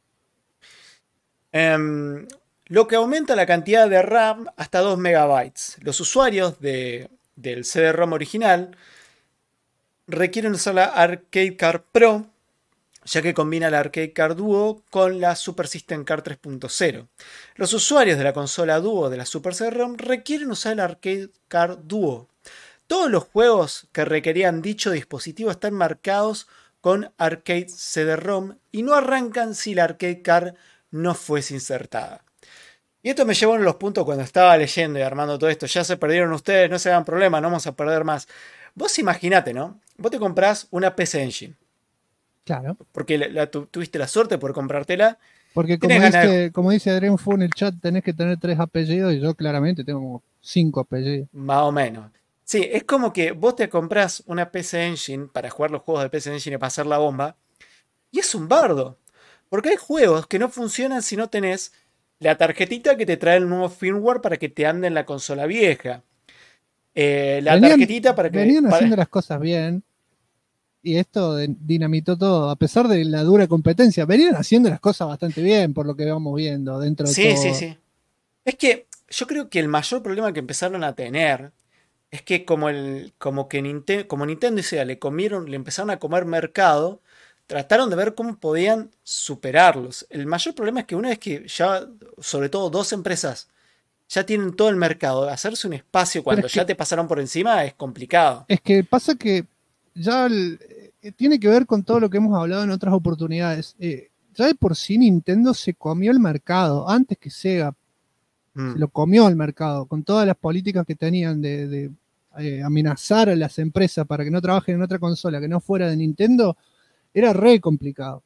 Lo que aumenta la cantidad de RAM hasta 2 MB. Los usuarios del CD-ROM original requieren usar la Arcade Card Pro, ya que combina la Arcade Card Duo con la Super System Card 3.0. Los usuarios de la consola Duo de la Super CD-ROM requieren usar la Arcade Card Duo. Todos los juegos que requerían dicho dispositivo están marcados con Arcade CD-ROM y no arrancan si la Arcade Card no fuese insertada. Y esto me llevó a uno de los puntos cuando estaba leyendo y armando todo esto. Ya se perdieron ustedes, no se hagan problema, no vamos a perder más. Vos imaginate, ¿no? Vos te comprás una PC Engine. Claro. Porque tuviste la suerte por comprártela. Porque como dice Adrián Fu en el chat, tenés que tener 3 apellidos y yo claramente tengo como 5 apellidos. Más o menos. Sí, es como que vos te comprás una PC Engine para jugar los juegos de PC Engine y pasar la bomba. Y es un bardo. Porque hay juegos que no funcionan si no tenés la tarjetita que te trae el nuevo firmware para que te ande en la consola vieja. Tarjetita para que... Venían haciendo las cosas bien. Y esto dinamitó todo, a pesar de la dura competencia. Venían haciendo las cosas bastante bien, por lo que vamos viendo dentro de todo. Sí. Es que yo creo que el mayor problema que empezaron a tener es que como Nintendo y Sega le empezaron a comer mercado, trataron de ver cómo podían superarlos. El mayor problema es que una vez que ya, sobre todo dos empresas, ya tienen todo el mercado, hacerse un espacio cuando ya te pasaron por encima es complicado. Es que pasa que ya tiene que ver con todo lo que hemos hablado en otras oportunidades. Ya de por sí Nintendo se comió el mercado, antes que Sega se lo comió el mercado, con todas las políticas que tenían de amenazar a las empresas para que no trabajen en otra consola que no fuera de Nintendo, era re complicado.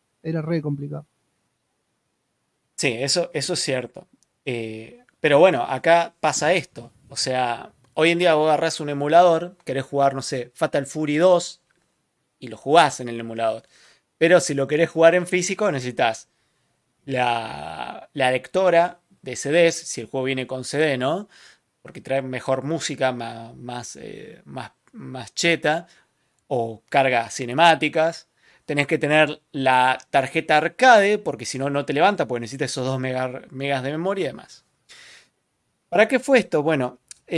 Sí, eso es cierto. Pero bueno, acá pasa esto. O sea, hoy en día vos agarrás un emulador, querés jugar, no sé, Fatal Fury 2 y lo jugás en el emulador. Pero si lo querés jugar en físico necesitas la lectora de CDs, si el juego viene con CD, ¿no? Porque trae mejor música, más cheta, o cargas cinemáticas. Tenés que tener la tarjeta arcade, porque si no, no te levanta, porque necesitas esos 2 megas de memoria y demás. ¿Para qué fue esto? Bueno,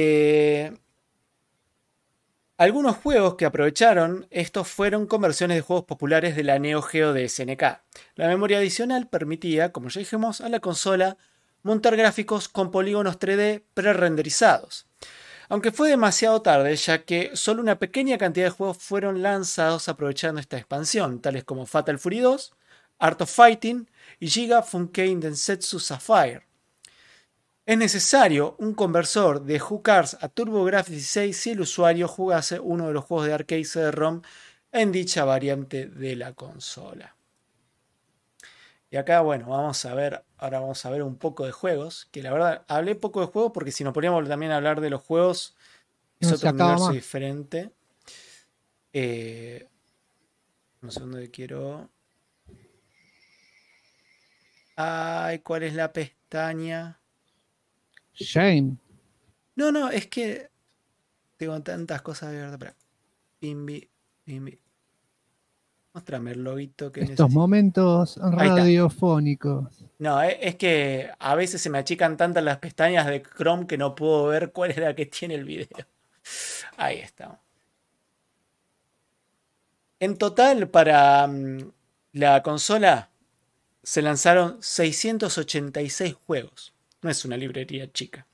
algunos juegos que aprovecharon estos fueron conversiones de juegos populares de la Neo Geo de SNK. La memoria adicional permitía, como ya dijimos, a la consola montar gráficos con polígonos 3D pre-renderizados. Aunque fue demasiado tarde, ya que solo una pequeña cantidad de juegos fueron lanzados aprovechando esta expansión, tales como Fatal Fury 2, Art of Fighting y Giga Funken Densetsu Sapphire. Es necesario un conversor de HuCards a TurboGrafx 16 si el usuario jugase uno de los juegos de arcade CD-ROM en dicha variante de la consola. Y acá, bueno, ahora vamos a ver un poco de juegos, que la verdad hablé poco de juegos porque si nos poníamos también a hablar de los juegos es otro universo diferente. Un segundo que quiero... Ay, ¿cuál es la pestaña? Shame. No, es que tengo tantas cosas de verdad. Pimbi. Mostrame el loguito que Estos momentos radiofónicos. No, es que a veces se me achican tantas las pestañas de Chrome que no puedo ver cuál es la que tiene el video. Ahí está. En total, para la consola se lanzaron 686 juegos. No es una librería chica.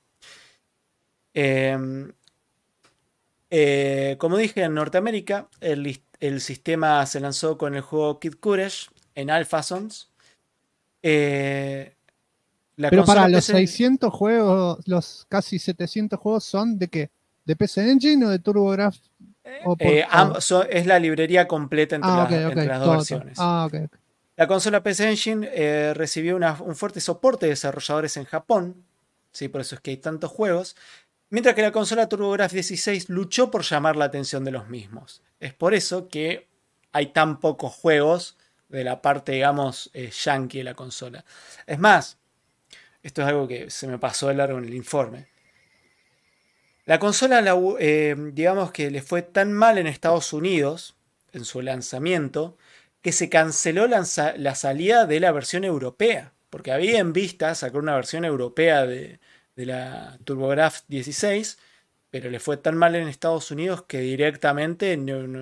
Como dije, en Norteamérica el sistema se lanzó con el juego Kid Courage en Alpha Sons. Pero para los 600 juegos, los casi 700 juegos, ¿son de qué? ¿De PC Engine o de TurboGrafx? Es la librería completa entre las dos versiones. Okay. La consola PC Engine recibió un fuerte soporte de desarrolladores en Japón, ¿sí? Por eso es que hay tantos juegos, mientras que la consola TurboGrafx 16 luchó por llamar la atención de los mismos. Es por eso que hay tan pocos juegos de la parte, digamos, yankee de la consola. Es más, Esto es algo que se me pasó de largo en el informe. La consola, digamos que le fue tan mal en Estados Unidos, en su lanzamiento, que se canceló la salida de la versión europea. Porque había en vista sacar una versión europea de la TurboGrafx 16, pero le fue tan mal en Estados Unidos que directamente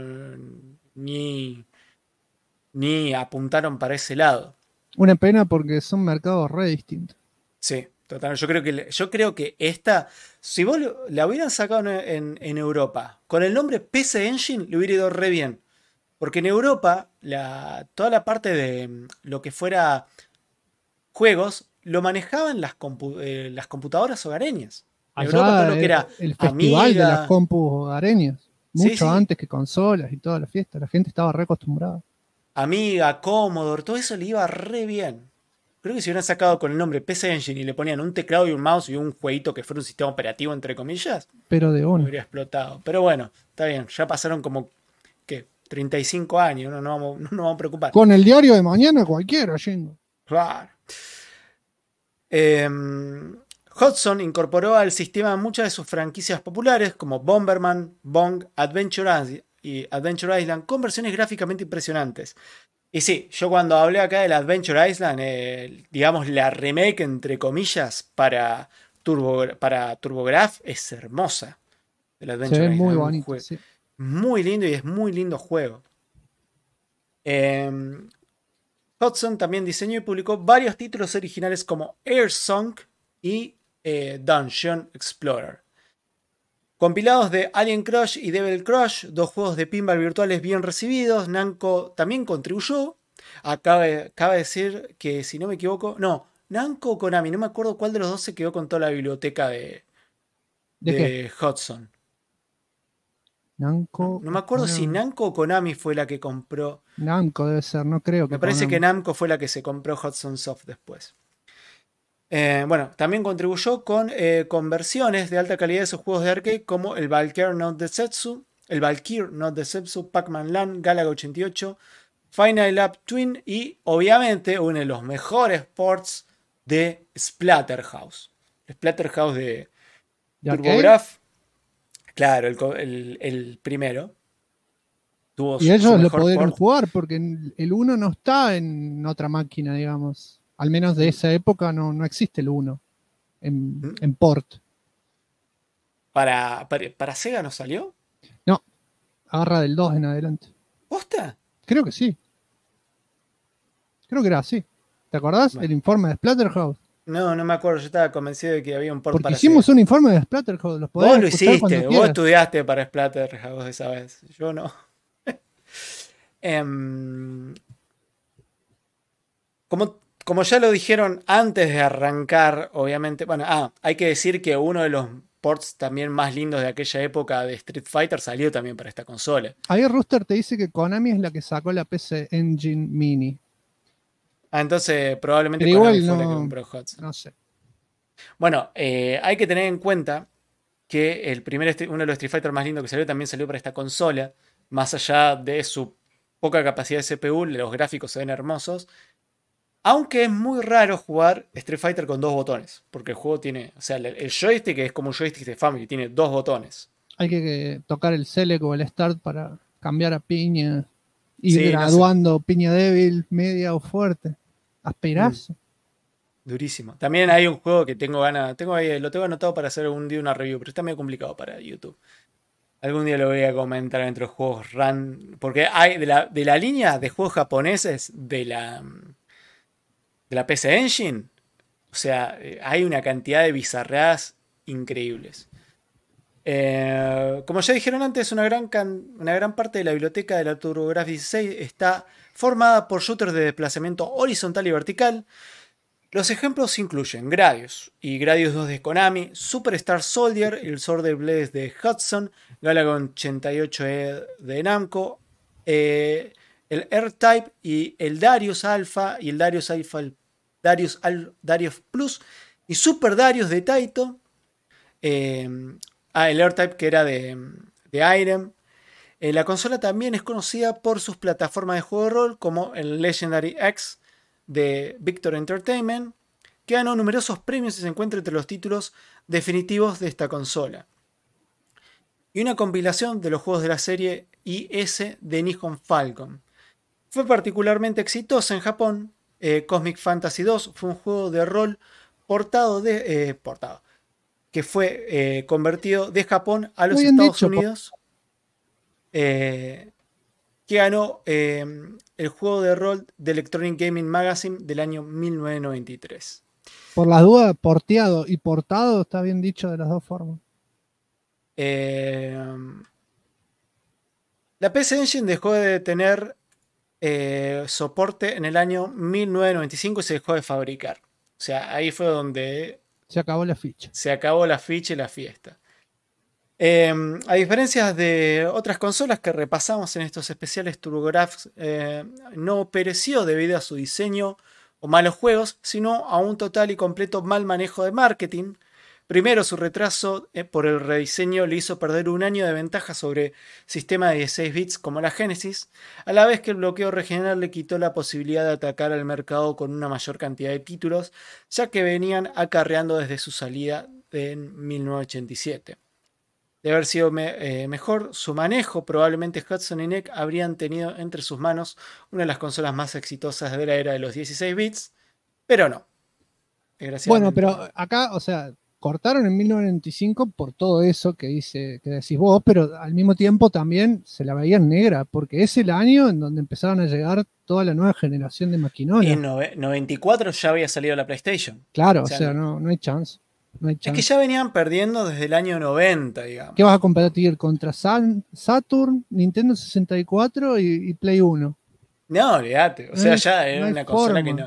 ni apuntaron para ese lado. Una pena porque son mercados re distintos. Sí, total. Yo creo que esta, si vos la hubieran sacado en Europa con el nombre PC Engine, le hubiera ido re bien. Porque en Europa, toda la parte de lo que fuera juegos, lo manejaban las computadoras hogareñas. En Allá Europa todo lo que era el festival Amiga, de las compus hogareñas. Sí, Mucho sí. antes que consolas y toda la fiesta. La gente estaba re acostumbrada. Amiga, Commodore, todo eso le iba re bien. Creo que si hubieran sacado con el nombre PC Engine y le ponían un teclado y un mouse y un jueguito que fuera un sistema operativo, entre comillas, Pero de uno. hubiera explotado. Pero bueno, está bien, ya pasaron como, ¿qué? 35 años, no nos vamos a preocupar. Con el diario de mañana cualquiera, Jingo. Claro. Hudson incorporó al sistema muchas de sus franquicias populares como Bomberman, Bong, Adventure Island con versiones gráficamente impresionantes. Y sí, yo cuando hablé acá del Adventure Island, digamos la remake entre comillas para TurboGrafx es hermosa. El Adventure Se ve Island, muy un bonito. juego Sí. muy lindo y es muy lindo juego. Hudson también diseñó y publicó varios títulos originales como Air Song y Dungeon Explorer. Compilados de Alien Crush y Devil Crush, dos juegos de pinball virtuales bien recibidos, Namco también contribuyó. Cabe decir que, si no me equivoco, Namco o Konami, no me acuerdo cuál de los dos se quedó con toda la biblioteca ¿De qué? de Hudson. Namco. No me acuerdo si Namco o Konami fue la que compró. Namco debe ser, no creo que. Me parece Konami. que Namco fue la que se compró Hudson Soft después. Bueno, también contribuyó con conversiones de alta calidad de sus juegos de arcade como el Valkyr no Densetsu, Pac-Man Land, Galaga 88, Final Lap Twin y obviamente uno de los mejores ports de Splatterhouse. Splatterhouse de ¿De arcade? TurboGrafx. Claro, el primero. Tuvo Y su ellos lo mejor pudieron port. jugar porque el 1 no está en otra máquina, digamos. Al menos de esa época no existe el 1 en port. ¿Para Sega no salió? No, agarra del 2 en adelante. ¿Posta? Creo que sí. Creo que era así. ¿Te acordás? Bueno. El informe de Splatterhouse. No me acuerdo, yo estaba convencido de que había un port Porque para hicimos Sega. un informe de Splatterhouse. Los podés Vos lo escuchar cuando hiciste, vos quieras. estudiaste para Splatterhouse esa vez, yo no. Como ya lo dijeron antes de arrancar, obviamente, bueno, hay que decir que uno de los ports también más lindos de aquella época de Street Fighter salió también para esta consola. Ahí Rooster te dice que Konami es la que sacó la PC Engine Mini. Entonces probablemente Pero igual Konami fue la que no, compró Hudson. no sé. Bueno, hay que tener en cuenta que uno de los Street Fighter más lindos que salió también salió para esta consola. Más allá de su poca capacidad de CPU, los gráficos se ven hermosos. Aunque es muy raro jugar Street Fighter con dos botones. Porque el juego tiene, o sea, el joystick es como un joystick de Family, tiene dos botones. Hay que tocar el Select o el Start para cambiar a piña. Ir Sí, no sé. graduando piña débil, media o fuerte. Asperazo. Durísimo. También hay un juego que tengo ganas, lo tengo anotado para hacer algún día una review, pero está medio complicado para YouTube. Algún día lo voy a comentar entre los juegos run, porque hay de la línea de juegos japoneses de la PC Engine, o sea, hay una cantidad de bizarreadas increíbles. Como ya dijeron antes, una gran parte de la biblioteca de la TurboGrafx 16 está formada por shooters de desplazamiento horizontal y vertical. Los ejemplos incluyen Gradius y Gradius 2 de Konami, Superstar Soldier, el Sword Blades de Hudson, Galaga 88E de Namco, el R-Type y el Darius Alpha y el Darius Alpha, Darius Plus y Super Darius de Taito. El R-Type que era de Irem. La consola también es conocida por sus plataformas de juego de rol como el Legendary X de Victor Entertainment, que ganó numerosos premios y se encuentra entre los títulos definitivos de esta consola. Y una compilación de los juegos de la serie IS de Nihon Falcon. Fue particularmente exitosa en Japón. Cosmic Fantasy 2 fue un juego de rol que fue convertido de Japón a los Estados Unidos. Que ganó el juego de rol de Electronic Gaming Magazine del año 1993. Por las dudas, porteado y portado está bien dicho de las dos formas. La PC Engine dejó de tener soporte en el año 1995 y se dejó de fabricar. O sea, ahí fue donde se acabó la ficha. Se acabó la ficha y la fiesta. A diferencia de otras consolas que repasamos en estos especiales, TurboGrafx no pereció debido a su diseño o malos juegos, sino a un total y completo mal manejo de marketing. Primero, su retraso por el rediseño le hizo perder un año de ventaja sobre sistemas de 16 bits como la Genesis, a la vez que el bloqueo regional le quitó la posibilidad de atacar al mercado con una mayor cantidad de títulos, ya que venían acarreando desde su salida en 1987. De haber sido mejor su manejo, probablemente Hudson y NEC habrían tenido entre sus manos una de las consolas más exitosas de la era de los 16 bits, pero no. Bueno, pero acá, o sea, cortaron en 1995 por todo eso que decís vos, pero al mismo tiempo también se la veían negra, porque es el año en donde empezaron a llegar toda la nueva generación de maquinones. Y en 94 ya había salido la PlayStation. Claro, o sea no hay chance. No hay chance. Es que ya venían perdiendo desde el año 90, digamos. ¿Qué vas a competir contra Saturn, Nintendo 64 y Play 1? No, olvídate. O sea, ya era una consola que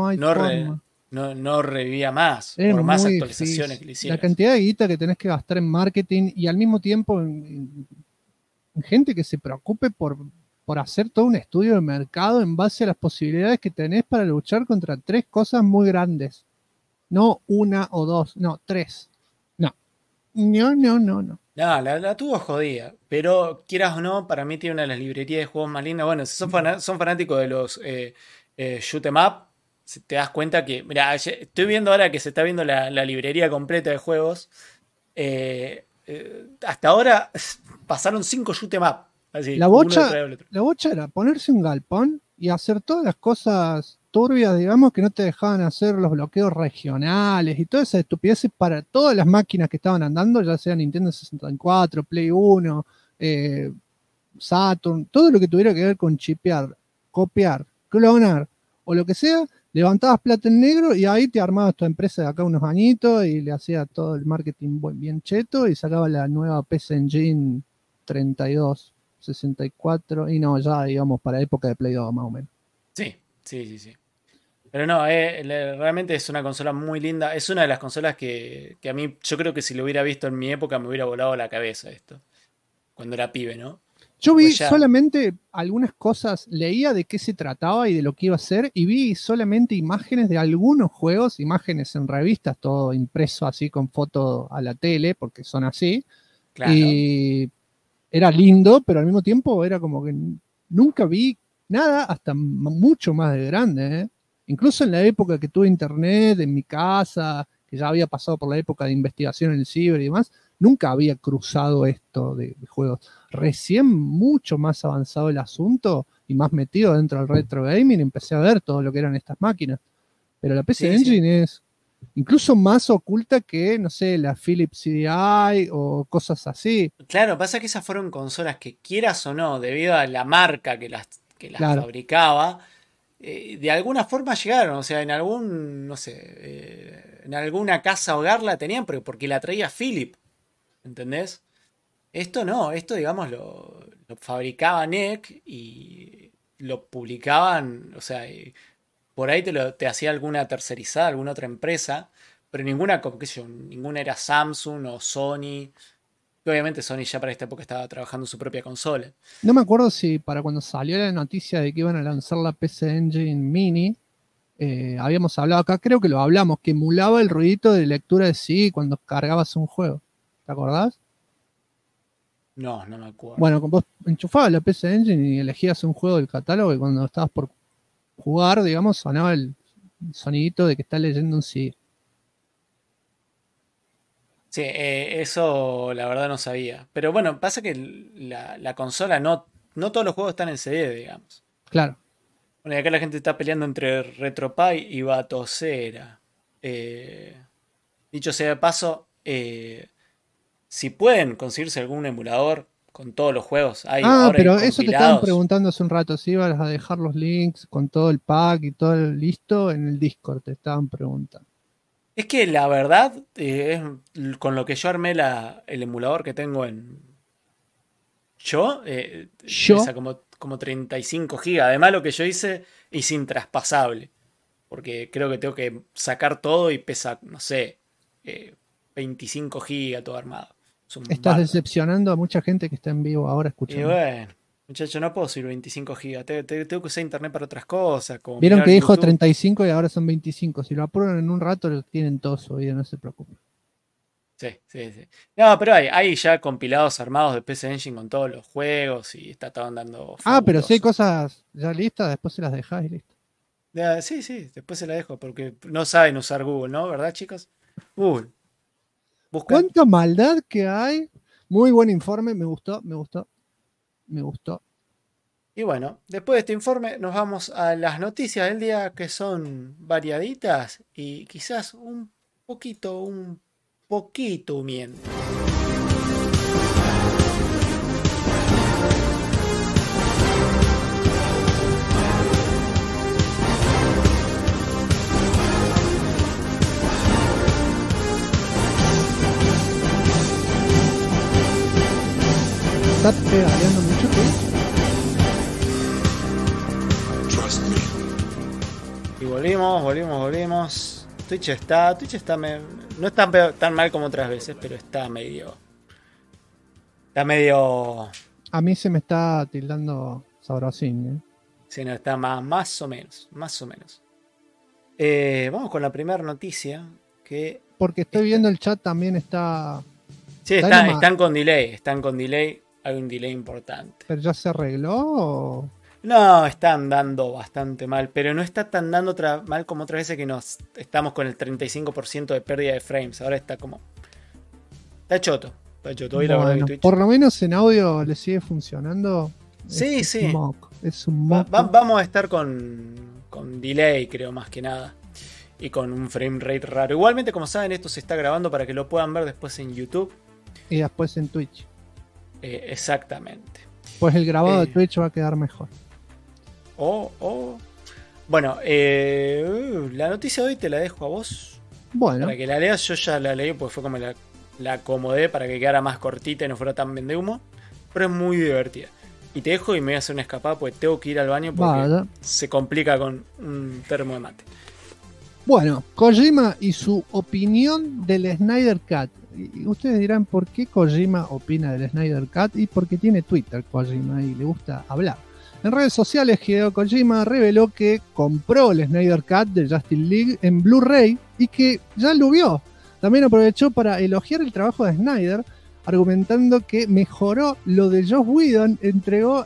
no revivía más, por más actualizaciones que le hicieran. La cantidad de guita que tenés que gastar en marketing y al mismo tiempo en gente que se preocupe por hacer todo un estudio de mercado en base a las posibilidades que tenés para luchar contra tres cosas muy grandes. No una o dos, no, tres. No. No, la tuvo jodida, pero quieras o no, para mí tiene una de las librerías de juegos más lindas. Bueno, si son fanáticos de los shoot 'em up, te das cuenta que, mira, estoy viendo ahora que se está viendo la librería completa de juegos. Hasta ahora pasaron 5 shoot 'em up. Así, la bocha era ponerse un galpón y hacer todas las cosas turbias, digamos, que no te dejaban hacer los bloqueos regionales y todas esas estupideces para todas las máquinas que estaban andando, ya sea Nintendo 64, Play 1, Saturn, todo lo que tuviera que ver con chipear, copiar, clonar o lo que sea, levantabas plata en negro y ahí te armabas tu empresa de acá unos añitos y le hacías todo el marketing bien cheto y sacaba la nueva PC Engine 32, 64 y no, ya digamos para época de Play 2 más o menos. Sí. Pero no, realmente es una consola muy linda. Es una de las consolas que a mí, yo creo que si lo hubiera visto en mi época me hubiera volado la cabeza esto. Cuando era pibe, ¿no? Yo vi solamente algunas cosas, leía de qué se trataba y de lo que iba a ser, y vi solamente imágenes de algunos juegos, imágenes en revistas, todo impreso así con foto a la tele, porque son así. Claro. Y era lindo, pero al mismo tiempo era como que nunca vi nada hasta mucho más de grande, ¿eh? Incluso en la época que tuve internet en mi casa, que ya había pasado por la época de investigación en el ciber y demás, nunca había cruzado esto de juegos. Recién mucho más avanzado el asunto y más metido dentro del retro gaming, empecé a ver todo lo que eran estas máquinas. Pero la PC Engine es incluso más oculta que, no sé, la Philips CDI o cosas así. Claro, pasa que esas fueron consolas que, quieras o no, debido a la marca que las fabricaba, de alguna forma llegaron, o sea, en algún, no sé, en alguna casa hogar la tenían, pero porque la traía Philips, ¿entendés? Esto no, esto digamos lo fabricaba NEC y lo publicaban, o sea, por ahí te hacía alguna tercerizada, alguna otra empresa, pero ninguna era Samsung o Sony. Y obviamente Sony ya para esta época estaba trabajando su propia consola. No me acuerdo si para cuando salió la noticia de que iban a lanzar la PC Engine Mini, habíamos hablado acá, creo que lo hablamos, que emulaba el ruidito de lectura de CD cuando cargabas un juego. ¿Te acordás? No me acuerdo. Bueno, vos enchufabas la PC Engine y elegías un juego del catálogo y cuando estabas por jugar, digamos, sonaba sonidito de que está leyendo un CD. Sí, eso la verdad no sabía. Pero bueno, pasa que la consola no todos los juegos están en CD, digamos. Claro. Bueno, y acá la gente está peleando entre RetroPie y Batocera. Dicho sea de paso, si pueden conseguirse algún emulador con todos los juegos, ahora pero hay eso te estaban compilados. preguntando hace un rato, si ibas a dejar los links con todo el pack y todo el listo en el Discord, te estaban preguntando. Es que la verdad, con lo que yo armé el emulador que tengo en... Pesa como 35 gigas. Además lo que yo hice es intraspasable. Porque creo que tengo que sacar todo y pesa, no sé, 25 gigas todo armado. Estás decepcionando a mucha gente que está en vivo ahora escuchando. Y bueno, muchacho, no puedo subir 25 gigas. Tengo que usar internet para otras cosas. Como vieron que dijo YouTube. 35 y ahora son 25. Si lo aprueban en un rato, lo tienen todo subido, no se preocupen. Sí. No, pero hay ya compilados armados de PC Engine con todos los juegos y está todo andando. Pero si hay cosas ya listas, después se las dejás y listo. Sí, después se la dejo porque no saben usar Google, ¿no? ¿Verdad, chicos? Google. Buscan. ¿Cuánta maldad que hay? Muy buen informe, me gustó. Y bueno, después de este informe nos vamos a las noticias del día, que son variaditas y quizás un poquito humilde. ¿Estás pedaleando mucho tú? Trust me. Y volvimos. Twitch está no está tan mal como otras veces, pero está medio. A mí se me está tildando sabrosín, Sí, no, está más o menos. Vamos con la primera noticia. Porque estoy viendo el chat también está. Sí, están con delay. Hay un delay importante. ¿Pero ya se arregló o...? No, está andando bastante mal, pero no está tan dando mal como otras veces que estamos con el 35% de pérdida de frames. Ahora está como... Está choto. Hoy la verdad que Twitch... Por lo menos en audio le sigue funcionando. Sí. Es un mock. Vamos a estar con delay, creo, más que nada. Y con un frame rate raro. Igualmente, como saben, esto se está grabando para que lo puedan ver después en YouTube. Y después en Twitch. Exactamente. Pues el grabado de Twitch va a quedar mejor. Bueno, la noticia de hoy te la dejo a vos. Bueno. Para que la leas, yo ya la leí, porque fue como la acomodé para que quedara más cortita y no fuera tan vende humo. Pero es muy divertida. Y te dejo y me voy a hacer una escapada porque tengo que ir al baño porque se complica con un termo de mate. Bueno, Kojima y su opinión del Snyder Cut. Y ustedes dirán, ¿por qué Kojima opina del Snyder Cut? Y porque tiene Twitter Kojima y le gusta hablar. En redes sociales, Hideo Kojima reveló que compró el Snyder Cut de Justice League en Blu-ray y que ya lo vio. También aprovechó para elogiar el trabajo de Snyder, argumentando que mejoró lo que Joss Whedon entregó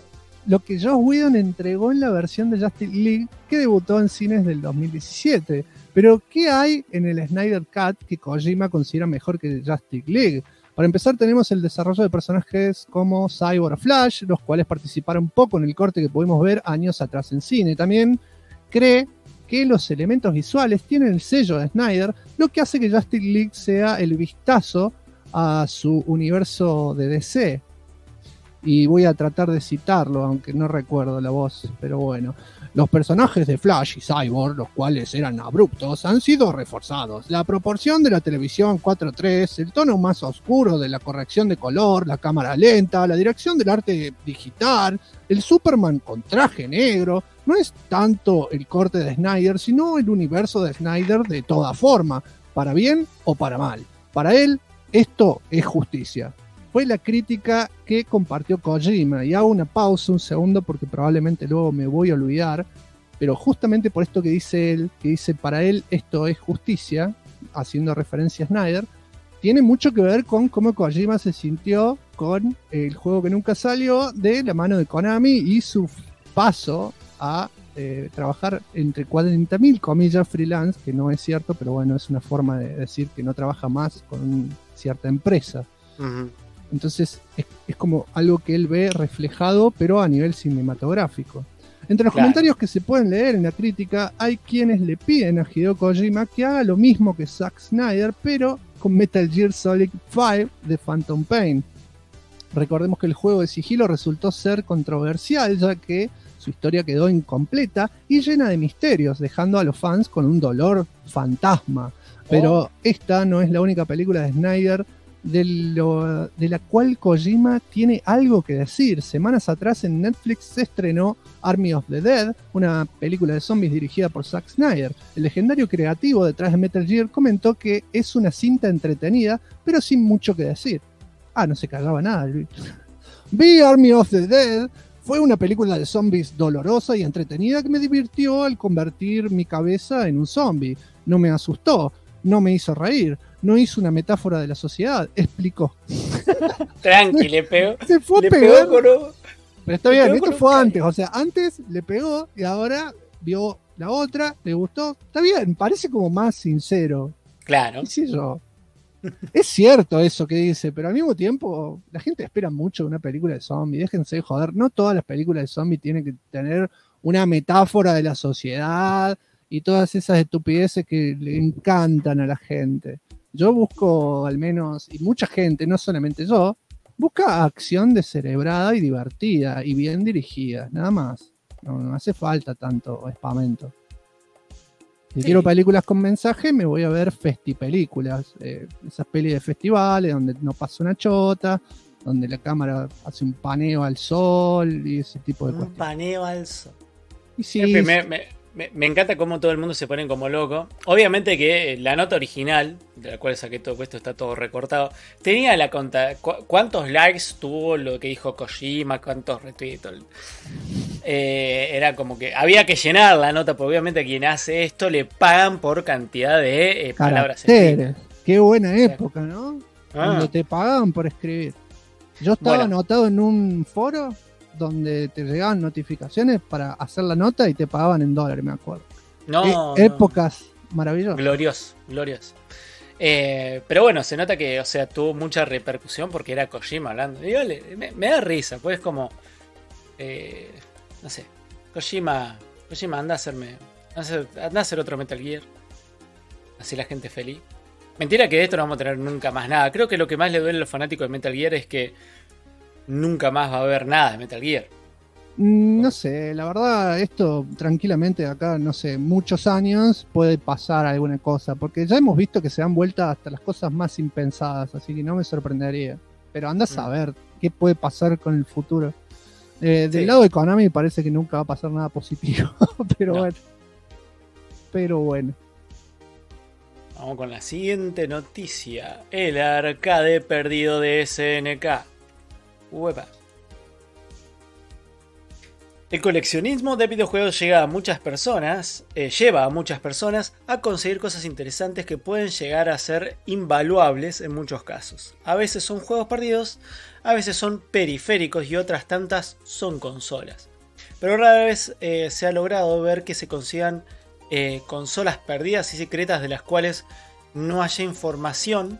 en la versión de Justice League que debutó en cines del 2017. Pero, ¿qué hay en el Snyder Cut que Kojima considera mejor que Justice League? Para empezar, tenemos el desarrollo de personajes como Cyborg o Flash, los cuales participaron poco en el corte que pudimos ver años atrás en cine. También cree que los elementos visuales tienen el sello de Snyder, lo que hace que Justice League sea el vistazo a su universo de DC. Y voy a tratar de citarlo, aunque no recuerdo la voz, pero bueno. Los personajes de Flash y Cyborg, los cuales eran abruptos, han sido reforzados. La proporción de la televisión 4:3, el tono más oscuro de la corrección de color, la cámara lenta, la dirección del arte digital, el Superman con traje negro, no es tanto el corte de Snyder, sino el universo de Snyder de toda forma, para bien o para mal. Para él, esto es justicia. Fue la crítica que compartió Kojima, y hago una pausa un segundo porque probablemente luego me voy a olvidar, pero justamente por esto que dice él, que dice para él esto es justicia, haciendo referencia a Snyder, tiene mucho que ver con cómo Kojima se sintió con el juego que nunca salió de la mano de Konami y su paso a trabajar entre 40.000 comillas freelance, que no es cierto, pero bueno, es una forma de decir que no trabaja más con cierta empresa. Ujú. Entonces es como algo que él ve reflejado, pero a nivel cinematográfico. Entre los Claro. comentarios que se pueden leer en la crítica, hay quienes le piden a Hideo Kojima que haga lo mismo que Zack Snyder, pero con Metal Gear Solid 5 de Phantom Pain. Recordemos que el juego de sigilo resultó ser controversial, ya que su historia quedó incompleta y llena de misterios, dejando a los fans con un dolor fantasma. Pero esta no es la única película de Snyder de la cual Kojima tiene algo que decir. Semanas atrás en Netflix se estrenó Army of the Dead, una película de zombies dirigida por Zack Snyder. El legendario creativo detrás de Metal Gear comentó que es una cinta entretenida, pero sin mucho que decir. No se cagaba nada. Vi Army of the Dead. Fue una película de zombies dolorosa y entretenida que me divirtió al convertir mi cabeza en un zombie. No me asustó, no me hizo reír, no hizo una metáfora de la sociedad, explicó. Tranqui, le pegó. Se fue a Le pegar. pegó con un- Pero está le bien, pegó esto con un fue caño. antes, o sea, antes le pegó y ahora vio la otra, le gustó. Está bien, parece como más sincero. Claro. ¿Qué sé yo? Es cierto eso que dice, pero al mismo tiempo la gente espera mucho de una película de zombie. Déjense de joder, no todas las películas de zombie tienen que tener una metáfora de la sociedad y todas esas estupideces que le encantan a la gente. Yo busco al menos, y mucha gente, no solamente yo, busca acción descerebrada y divertida y bien dirigida, nada más. No hace falta tanto espamento. Si quiero películas con mensaje, me voy a ver festipelículas. Esas pelis de festivales donde no pasa una chota, donde la cámara hace un paneo al sol y ese tipo de Un cosas. paneo al sol. Y sí, En fin, me encanta cómo todo el mundo se pone como loco. Obviamente que la nota original, de la cual saqué todo esto, está todo recortado, tenía la conta. ¿Cuántos likes tuvo lo que dijo Kojima? ¿Cuántos retweets? Era como que había que llenar la nota, porque obviamente a quien hace esto le pagan por cantidad de palabras escritas. caracteres. Qué buena época, ¿no? Ah. Donde te pagaban por escribir. Yo estaba Bueno. anotado en un foro donde te llegaban notificaciones para hacer la nota y te pagaban en dólares, me acuerdo. No, Épocas maravillosas. glorioso, glorioso. Pero bueno, se nota que, o sea, tuvo mucha repercusión porque era Kojima hablando. Y me da risa, pues como, no sé, Kojima, anda a hacerme, anda a hacer otro Metal Gear. Así la gente feliz. Mentira que de esto no vamos a tener nunca más nada. Creo que lo que más le duele a los fanáticos de Metal Gear es que nunca más va a haber nada de Metal Gear. No sé, la verdad, esto tranquilamente de acá, no sé, muchos años puede pasar alguna cosa, porque ya hemos visto que se dan vueltas hasta las cosas más impensadas, así que no me sorprendería. Pero anda a saber qué puede pasar con el futuro. Del lado de Konami parece que nunca va a pasar nada positivo, pero No. bueno. Pero bueno. Vamos con la siguiente noticia. El arcade perdido de SNK. Uepa. El coleccionismo de videojuegos lleva a muchas personas a conseguir cosas interesantes que pueden llegar a ser invaluables en muchos casos. A veces son juegos perdidos, a veces son periféricos y otras tantas son consolas. Pero rara vez se ha logrado ver que se consigan consolas perdidas y secretas de las cuales no haya información.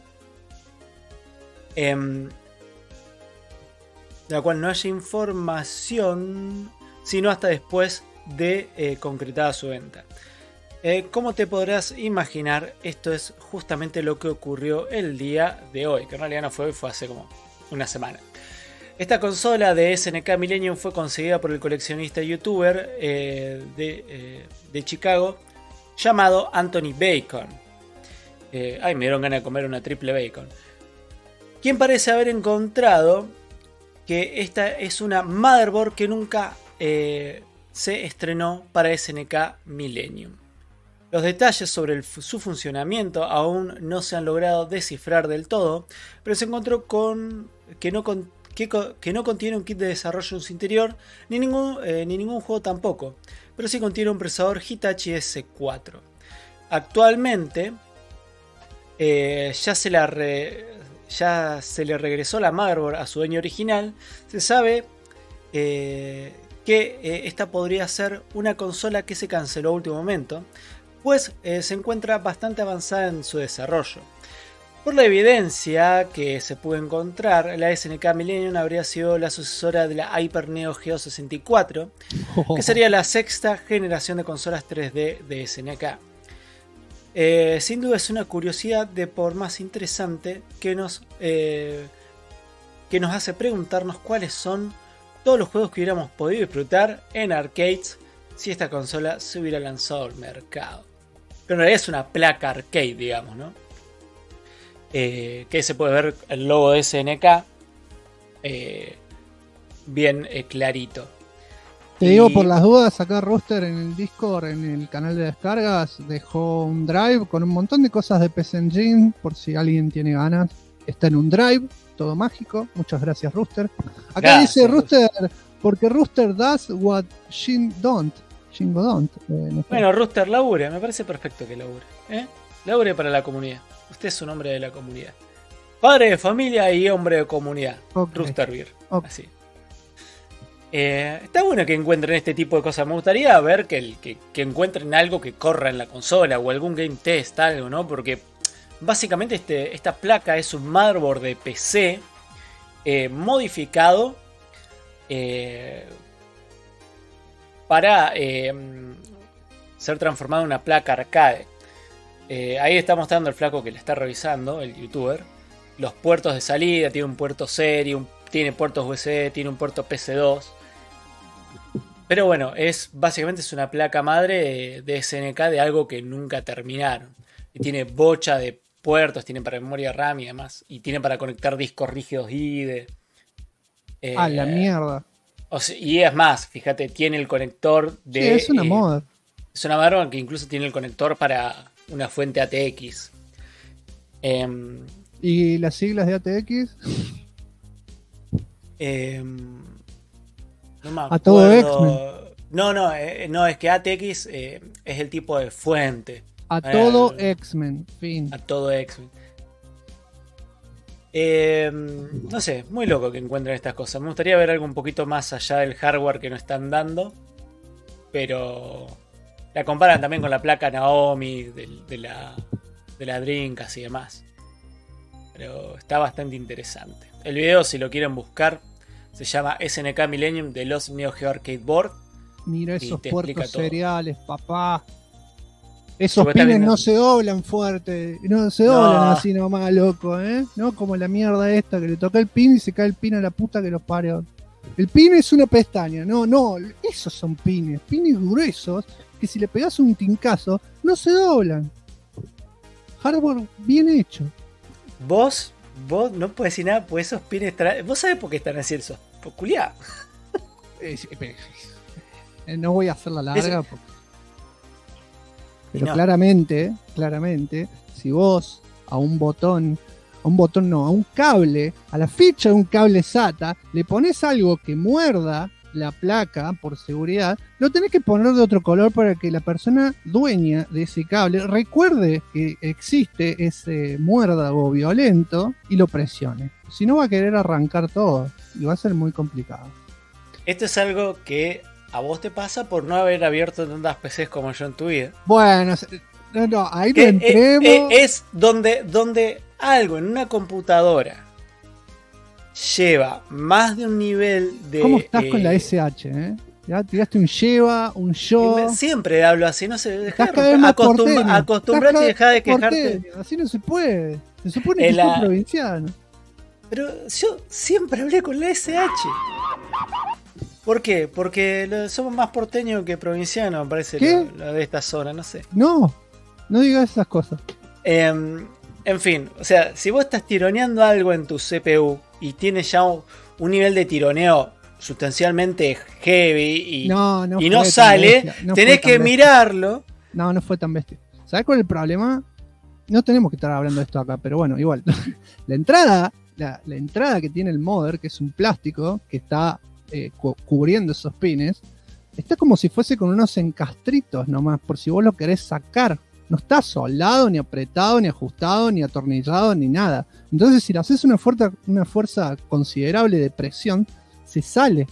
Sino hasta después de concretada su venta. Como te podrás imaginar, esto es justamente lo que ocurrió el día de hoy, que en realidad no fue hoy, fue hace como una semana. Esta consola de SNK Millennium fue conseguida por el coleccionista youtuber de Chicago llamado Anthony Bacon. Me dieron ganas de comer una triple bacon. Quien parece haber encontrado que esta es una motherboard que nunca se estrenó para SNK Millennium. Los detalles sobre su funcionamiento aún no se han logrado descifrar del todo, pero se encontró con que no contiene un kit de desarrollo en su interior, ni ningún juego tampoco, pero sí contiene un procesador Hitachi S4. Actualmente ya se le regresó la motherboard a su dueño original. Se sabe que esta podría ser una consola que se canceló a último momento, pues se encuentra bastante avanzada en su desarrollo. Por la evidencia que se pudo encontrar, la SNK Millennium habría sido la sucesora de la Hyper Neo Geo 64, que sería la sexta generación de consolas 3D de SNK. Sin duda es una curiosidad de por más interesante que nos hace preguntarnos cuáles son todos los juegos que hubiéramos podido disfrutar en arcades si esta consola se hubiera lanzado al mercado. Pero en realidad es una placa arcade, digamos, ¿no? Que se puede ver el logo de SNK bien clarito. Te digo por las dudas, acá Rooster en el Discord, en el canal de descargas, dejó un drive con un montón de cosas de PC Engine, por si alguien tiene ganas. Está en un drive, todo mágico. Muchas gracias, Rooster. Acá Gracias, dice Rooster, porque Rooster does what Shingo don't. No sé. Bueno, Rooster, labure, me parece perfecto que labure. Labure para la comunidad. Usted es un hombre de la comunidad. Padre de familia y hombre de comunidad. Okay. Rooster Beer. Okay. Así. Está bueno que encuentren este tipo de cosas. Me gustaría ver que encuentren algo que corra en la consola o algún game test, algo, ¿no? Porque básicamente esta placa es un motherboard de PC modificado para ser transformado en una placa arcade. Ahí está mostrando el flaco que le está revisando, el youtuber. Los puertos de salida, tiene un puerto serie, tiene puertos USB, tiene un puerto PC2. Pero bueno, básicamente es una placa madre de SNK de algo que nunca terminaron. Y tiene bocha de puertos, tiene para memoria RAM y demás. Y tiene para conectar discos rígidos IDE. La mierda. Y es más, fíjate, tiene el conector de... Sí, es una moda. Es una motherboard que incluso tiene el conector para una fuente ATX. ¿Y las siglas de ATX? No me A todo acuerdo. No, es que ATX es el tipo de fuente. A todo X-Men, fin. A todo X-Men. No sé, muy loco que encuentren estas cosas. Me gustaría ver algo un poquito más allá del hardware que nos están dando. Pero la comparan también con la placa Naomi de la Dreamcast y demás. Pero está bastante interesante. El video, si lo quieren buscar, se llama SNK Millennium de los Neo Geo Arcade Board. Mira esos te puertos todo. Seriales, papá. Esos pines no se doblan fuerte. No se doblan así nomás, loco, ¿eh? No como la mierda esta que le toca el pin y se cae el pin a la puta que los parió. El pin es una pestaña. No, esos son pines. Pines gruesos que si le pegas un tincazo no se doblan. Hardware bien hecho. Vos no puedes decir nada, pues esos pines vos sabés por qué están así esos. Por culiá. No voy a hacer la larga. Pero no. claramente, si vos a un cable, a la ficha de un cable SATA, le pones algo que muerda la placa por seguridad, lo tenés que poner de otro color para que la persona dueña de ese cable recuerde que existe ese muérdago violento y lo presione. Si no va a querer arrancar todo y va a ser muy complicado. Esto es algo que a vos te pasa por no haber abierto tantas PCs como yo en tu vida. Bueno, no, ahí no entremos. Es donde algo en una computadora lleva más de un nivel de... ¿Cómo estás con la SH, Ya tiraste un lleva, un yo. Siempre hablo así, no sé. Acostumbrate y dejá de quejarte. Así no se puede. Se supone que sos provinciano. Pero yo siempre hablé con la SH. ¿Por qué? Porque somos más porteños que provincianos, me parece, lo de esta zona, no sé. No digas esas cosas. En fin, o sea, si vos estás tironeando algo en tu CPU y tienes ya un nivel de tironeo sustancialmente heavy y no sale, tenés que mirarlo. No fue tan bestia. ¿Sabés cuál es el problema? No tenemos que estar hablando de esto acá, pero bueno, igual. La entrada que tiene el modder, que es un plástico que está cubriendo esos pines, está como si fuese con unos encastritos nomás, por si vos lo querés sacar. No está soldado, ni apretado, ni ajustado, ni atornillado, ni nada. Entonces, si le haces una fuerza considerable de presión, se sale.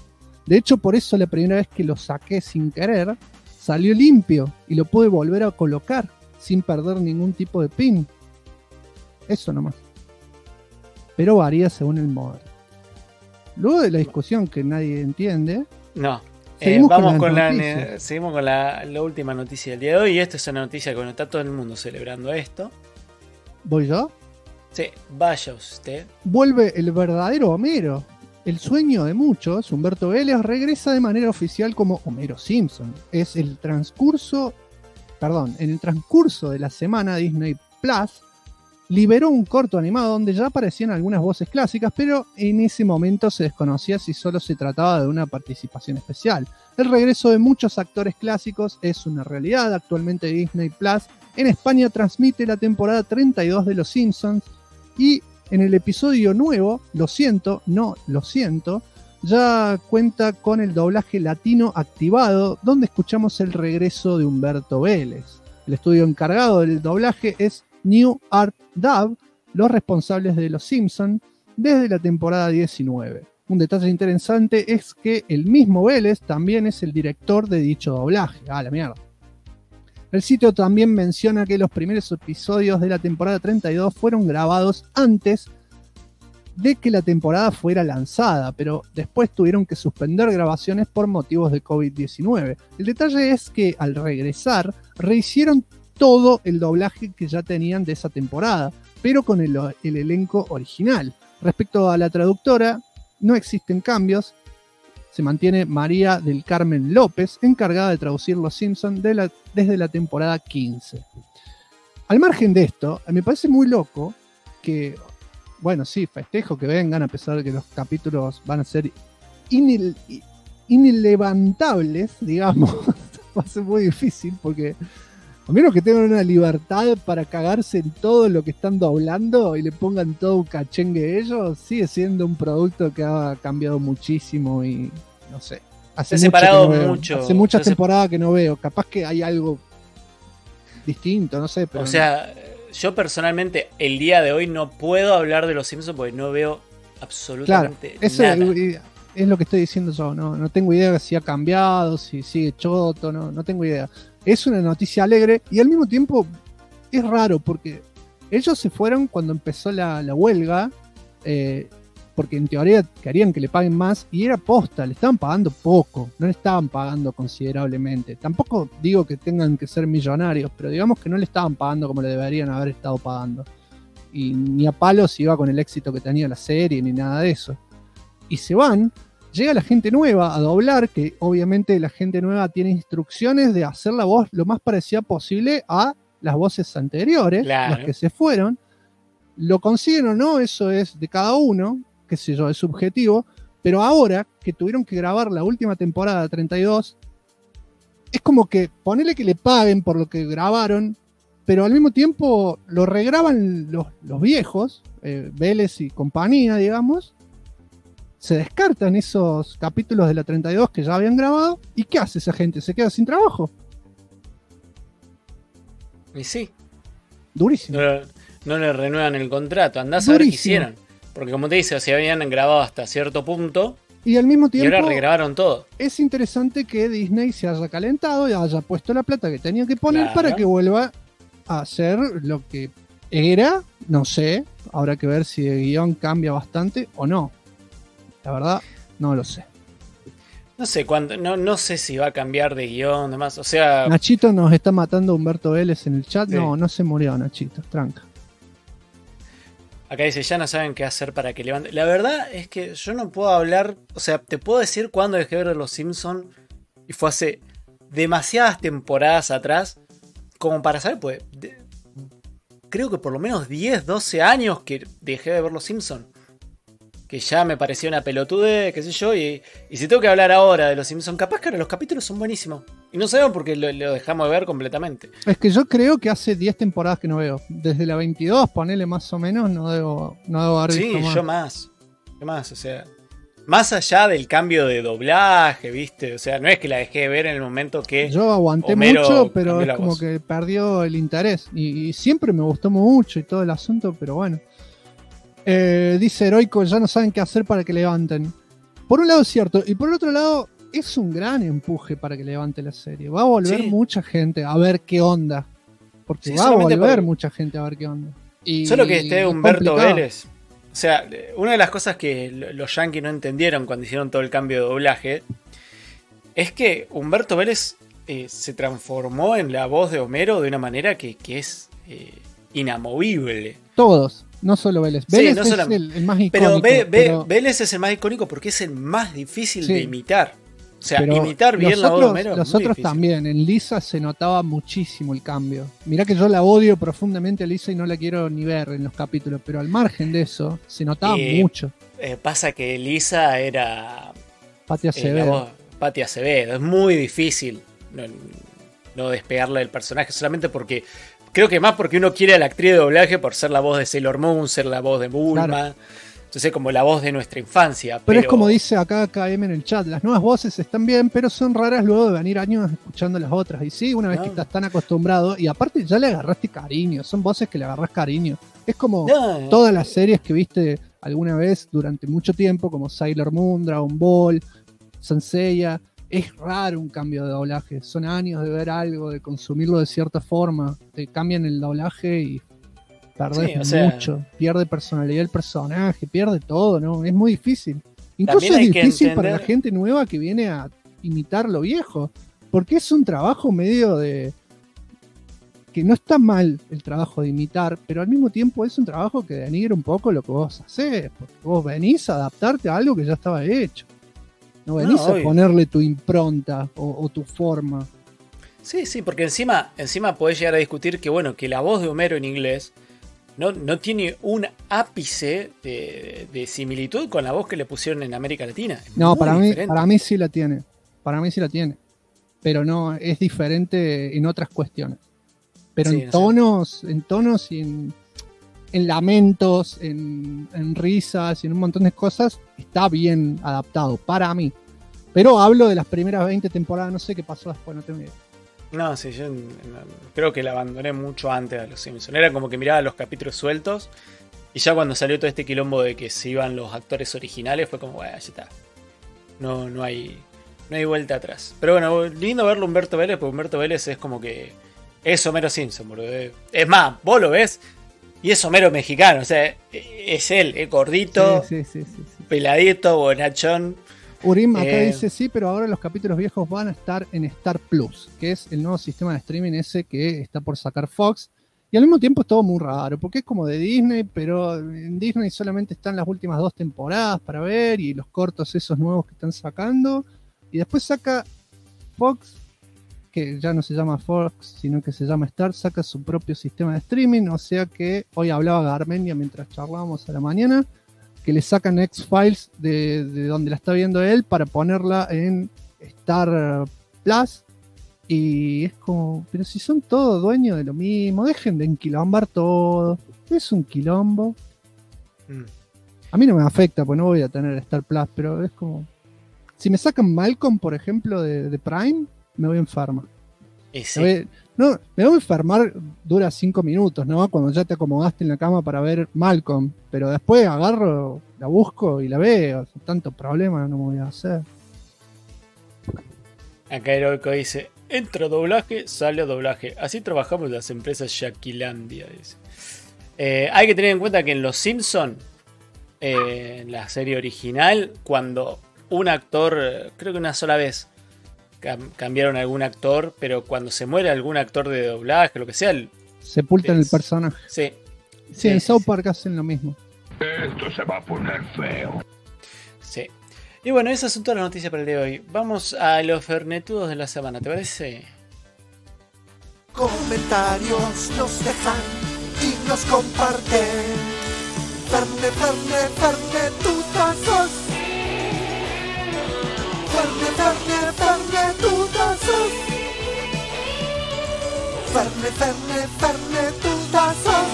De hecho, por eso la primera vez que lo saqué sin querer, salió limpio y lo pude volver a colocar sin perder ningún tipo de pin. Eso nomás. Pero varía según el modelo. Luego de la discusión que nadie entiende, No. seguimos Vamos con las con noticias. seguimos con la última noticia del día de hoy. Y esta es una noticia que bueno, está todo el mundo celebrando esto. ¿Voy yo? Sí, vaya usted. Vuelve el verdadero Homero. El sueño de muchos, Humberto Vélez regresa de manera oficial como Homero Simpson. En el transcurso de la semana, Disney Plus liberó un corto animado donde ya aparecían algunas voces clásicas, pero en ese momento se desconocía si solo se trataba de una participación especial. El regreso de muchos actores clásicos es una realidad. Actualmente Disney Plus en España transmite la temporada 32 de Los Simpsons y en el episodio nuevo, Lo siento, no lo siento, ya cuenta con el doblaje latino activado, donde escuchamos el regreso de Humberto Vélez. El estudio encargado del doblaje es New Art Dub, los responsables de Los Simpsons desde la temporada 19. Un detalle interesante es que el mismo Vélez también es el director de dicho doblaje. ¡Ah, la mierda! El sitio también menciona que los primeros episodios de la temporada 32 fueron grabados antes de que la temporada fuera lanzada, pero después tuvieron que suspender grabaciones por motivos de COVID-19. El detalle es que al regresar rehicieron todo el doblaje que ya tenían de esa temporada, pero con el elenco original. Respecto a la traductora, no existen cambios. Se mantiene María del Carmen López, encargada de traducir Los Simpsons desde la temporada 15. Al margen de esto, me parece muy loco que, bueno, sí, festejo que vengan, a pesar de que los capítulos van a ser inlevantables, digamos. Va a ser muy difícil porque a menos que tengan una libertad para cagarse en todo lo que están doblando y le pongan todo un cachengue ellos, sigue siendo un producto que ha cambiado muchísimo y no sé. Se ha separado mucho. Hace muchas temporadas que no veo. Capaz que hay algo distinto, no sé. Pero o sea, yo personalmente el día de hoy no puedo hablar de Los Simpsons porque no veo absolutamente eso nada. Es lo que estoy diciendo yo. No tengo idea de si ha cambiado, si sigue choto, no tengo idea. Es una noticia alegre y al mismo tiempo es raro porque ellos se fueron cuando empezó la huelga, porque en teoría querían que le paguen más y era posta, le estaban pagando poco, no le estaban pagando considerablemente. Tampoco digo que tengan que ser millonarios, pero digamos que no le estaban pagando como le deberían haber estado pagando. Y ni a palos iba con el éxito que tenía la serie ni nada de eso. Y se van. Llega la gente nueva a doblar, que obviamente la gente nueva tiene instrucciones de hacer la voz lo más parecida posible a las voces anteriores, claro, las que se fueron. Lo consiguen o no, eso es de cada uno, qué sé yo, es subjetivo, pero ahora que tuvieron que grabar la última temporada 32, es como que ponele que le paguen por lo que grabaron, pero al mismo tiempo lo regraban los viejos, Vélez y compañía, digamos. Se descartan esos capítulos de la 32 que ya habían grabado. ¿Y qué hace esa gente? ¿Se queda sin trabajo? Y sí. Durísimo. No le renuevan el contrato. Andás a ver qué hicieron. Porque como te dice, o sea, habían grabado hasta cierto punto. Y al mismo tiempo. Y ahora regrabaron todo. Es interesante que Disney se haya calentado y haya puesto la plata que tenía que poner, claro, para que vuelva a hacer lo que era. No sé. Habrá que ver si el guión cambia bastante o no. La verdad, no lo sé. No sé cuándo, no sé si va a cambiar de guión, demás. O sea. Nachito nos está matando Humberto Vélez en el chat. Sí. No se murió Nachito, tranca. Acá dice, ya no saben qué hacer para que levante. La verdad es que yo no puedo hablar. O sea, te puedo decir cuándo dejé de ver Los Simpsons. Y fue hace demasiadas temporadas atrás. Como para saber, pues. Creo que por lo menos 10, 12 años que dejé de ver Los Simpsons. Que ya me parecía una pelotude, qué sé yo, y si tengo que hablar ahora de Los Simpsons, capaz que ahora los capítulos son buenísimos. Y no sabemos por qué lo dejamos de ver completamente. Es que yo creo que hace 10 temporadas que no veo. Desde la 22, ponele más o menos, no debo haber visto más. Sí, yo más, o sea, más allá del cambio de doblaje, ¿viste? O sea, no es que la dejé de ver en el momento que yo aguanté Homero mucho, pero es como que perdió el interés. Y siempre me gustó mucho y todo el asunto, pero bueno. Dice Heroico, ya no saben qué hacer para que levanten. por un lado es cierto, y por otro lado es un gran empuje para que levante la serie. Va a volver mucha gente a ver qué onda. Porque va a volver mucha gente a ver qué onda. Y solo que esté Humberto Vélez. O sea, una de las cosas que los yankees no entendieron cuando hicieron todo el cambio de doblaje es que Humberto Vélez se transformó en la voz de Homero de una manera que es inamovible. Todos, no solo Vélez. Sí, Vélez no es solo... el más icónico. Pero Vélez es el más icónico porque es el más difícil de imitar. O sea, pero imitar bien la voz de Homero. Los otros también. En Lisa se notaba muchísimo el cambio. Mirá que yo la odio profundamente a Lisa y no la quiero ni ver en los capítulos. Pero al margen de eso, se notaba mucho. Pasa que Lisa era... Patti Acevedo. Patti Acevedo. Es muy difícil no despegarle del personaje solamente porque... Creo que más porque uno quiere a la actriz de doblaje por ser la voz de Sailor Moon, ser la voz de Bulma. Claro. Entonces, como la voz de nuestra infancia. Pero es como dice acá KM en el chat, las nuevas voces están bien, pero son raras luego de venir años escuchando las otras. Y sí, una vez que estás tan acostumbrado, y aparte ya le agarraste cariño, son voces que le agarrás cariño. Es como todas las series que viste alguna vez durante mucho tiempo, como Sailor Moon, Dragon Ball, Saint Seiya. Es raro un cambio de doblaje, son años de ver algo, de consumirlo de cierta forma. Te cambian el doblaje y perdés mucho, pierde personalidad el personaje, pierde todo, ¿no? Es muy difícil. Incluso es difícil para la gente nueva que viene a imitar lo viejo, porque es un trabajo medio de... que no está mal el trabajo de imitar, pero al mismo tiempo es un trabajo que denigra un poco lo que vos hacés, porque vos venís a adaptarte a algo que ya estaba hecho. No venís a ponerle tu impronta o tu forma. Sí, porque encima podés llegar a discutir que, bueno, que la voz de Homero en inglés no tiene un ápice de similitud con la voz que le pusieron en América Latina. No, para mí sí la tiene. Para mí sí la tiene. Pero no, es diferente en otras cuestiones. Pero sí, en tonos y en lamentos, en risas y en un montón de cosas, está bien adaptado, para mí. Pero hablo de las primeras 20 temporadas, no sé qué pasó después, no tengo idea. No, sí, yo creo que la abandoné mucho antes a los Simpsons. Era como que miraba los capítulos sueltos y ya cuando salió todo este quilombo de que se iban los actores originales fue como, bueno, ya está. No hay vuelta atrás. Pero bueno, lindo verlo Humberto Vélez, porque Humberto Vélez es como que es Homero Simpson, boludo. Es más, vos lo ves y es Homero mexicano, o sea, es él, es gordito, sí. Peladito, bonachón. Urim acá dice sí, pero ahora los capítulos viejos van a estar en Star Plus, que es el nuevo sistema de streaming ese que está por sacar Fox. Y al mismo tiempo es todo muy raro, porque es como de Disney, pero en Disney solamente están las últimas 2 temporadas para ver y los cortos esos nuevos que están sacando. Y después saca Fox, que ya no se llama Fox, sino que se llama Star, saca su propio sistema de streaming. O sea que hoy hablaba Garmendia mientras charlábamos a la mañana, que le sacan X-Files de donde la está viendo él para ponerla en Star Plus. Y es como, pero si son todos dueños de lo mismo, dejen de enquilombar todo. Es un quilombo. A mí no me afecta, pues no voy a tener Star Plus, pero es como... Si me sacan Malcolm, por ejemplo, de Prime, me voy a enfermar. Sí. Me voy a enfermar, dura 5 minutos, ¿no? Cuando ya te acomodaste en la cama para ver Malcolm. Pero después agarro, la busco y la veo. Tanto problema no me voy a hacer. Acá Heroico dice: entra doblaje, sale doblaje. Así trabajamos las empresas Shaquilandia. Dice. Hay que tener en cuenta que en Los Simpson, en la serie original, cuando un actor, creo que una sola vez cambiaron a algún actor, pero cuando se muere algún actor de doblaje, lo que sea, sepultan el personaje. Sí, en South Park hacen lo mismo. Esto se va a poner feo. Sí. Y bueno, esas son todas las noticias para el día de hoy. Vamos a los fernetudos de la semana, ¿te parece? Comentarios nos dejan y nos comparten. Fernetutazos. Fernetutazos. Fernetutazos.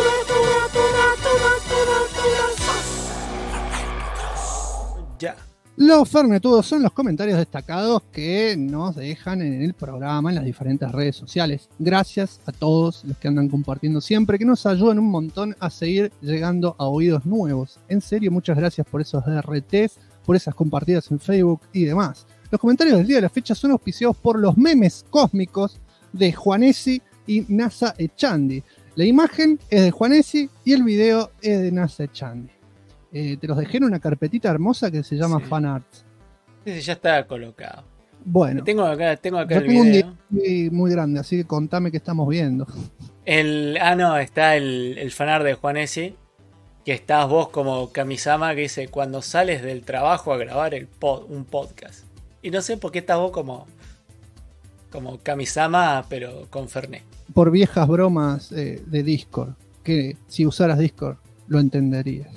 Ya. Los fernetudos son los comentarios destacados que nos dejan en el programa, en las diferentes redes sociales. Gracias a todos los que andan compartiendo siempre, que nos ayudan un montón a seguir llegando a oídos nuevos. En serio, muchas gracias por esos DRTs, por esas compartidas en Facebook y demás. Los comentarios del día de la fecha son auspiciados por los memes cósmicos de Juanesi y NASA Echandi. La imagen es de Juanesi y el video es de NASA Echandi. Te los dejé en una carpetita hermosa que se llama Fanarts. Sí, ya está colocado. Bueno, Tengo acá el tengo video. un DVD muy grande, así que contame qué estamos viendo. Está el fanart de Juanesi, que estás vos como Kamisama, que dice: cuando sales del trabajo a grabar un podcast. Y no sé por qué estás vos como Kamisama, pero con Fernet. Por viejas bromas de Discord, que si usaras Discord lo entenderías.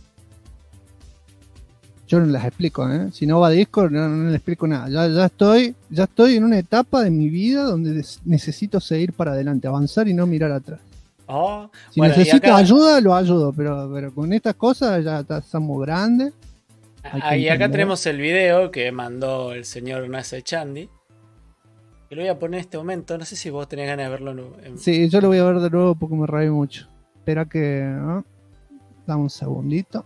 Yo no las explico, ¿eh? Si no va a Discord, no le explico nada. Ya estoy en una etapa de mi vida donde necesito seguir para adelante, avanzar y no mirar atrás. Si necesito ayuda, lo ayudo, pero con estas cosas ya están muy grandes. Y acá tenemos el video que mandó el señor NASA Echandi. Que lo voy a poner en este momento. No sé si vos tenés ganas de verlo. Sí, yo lo voy a ver de nuevo porque me reí mucho. Espera que... ¿no? Dame un segundito.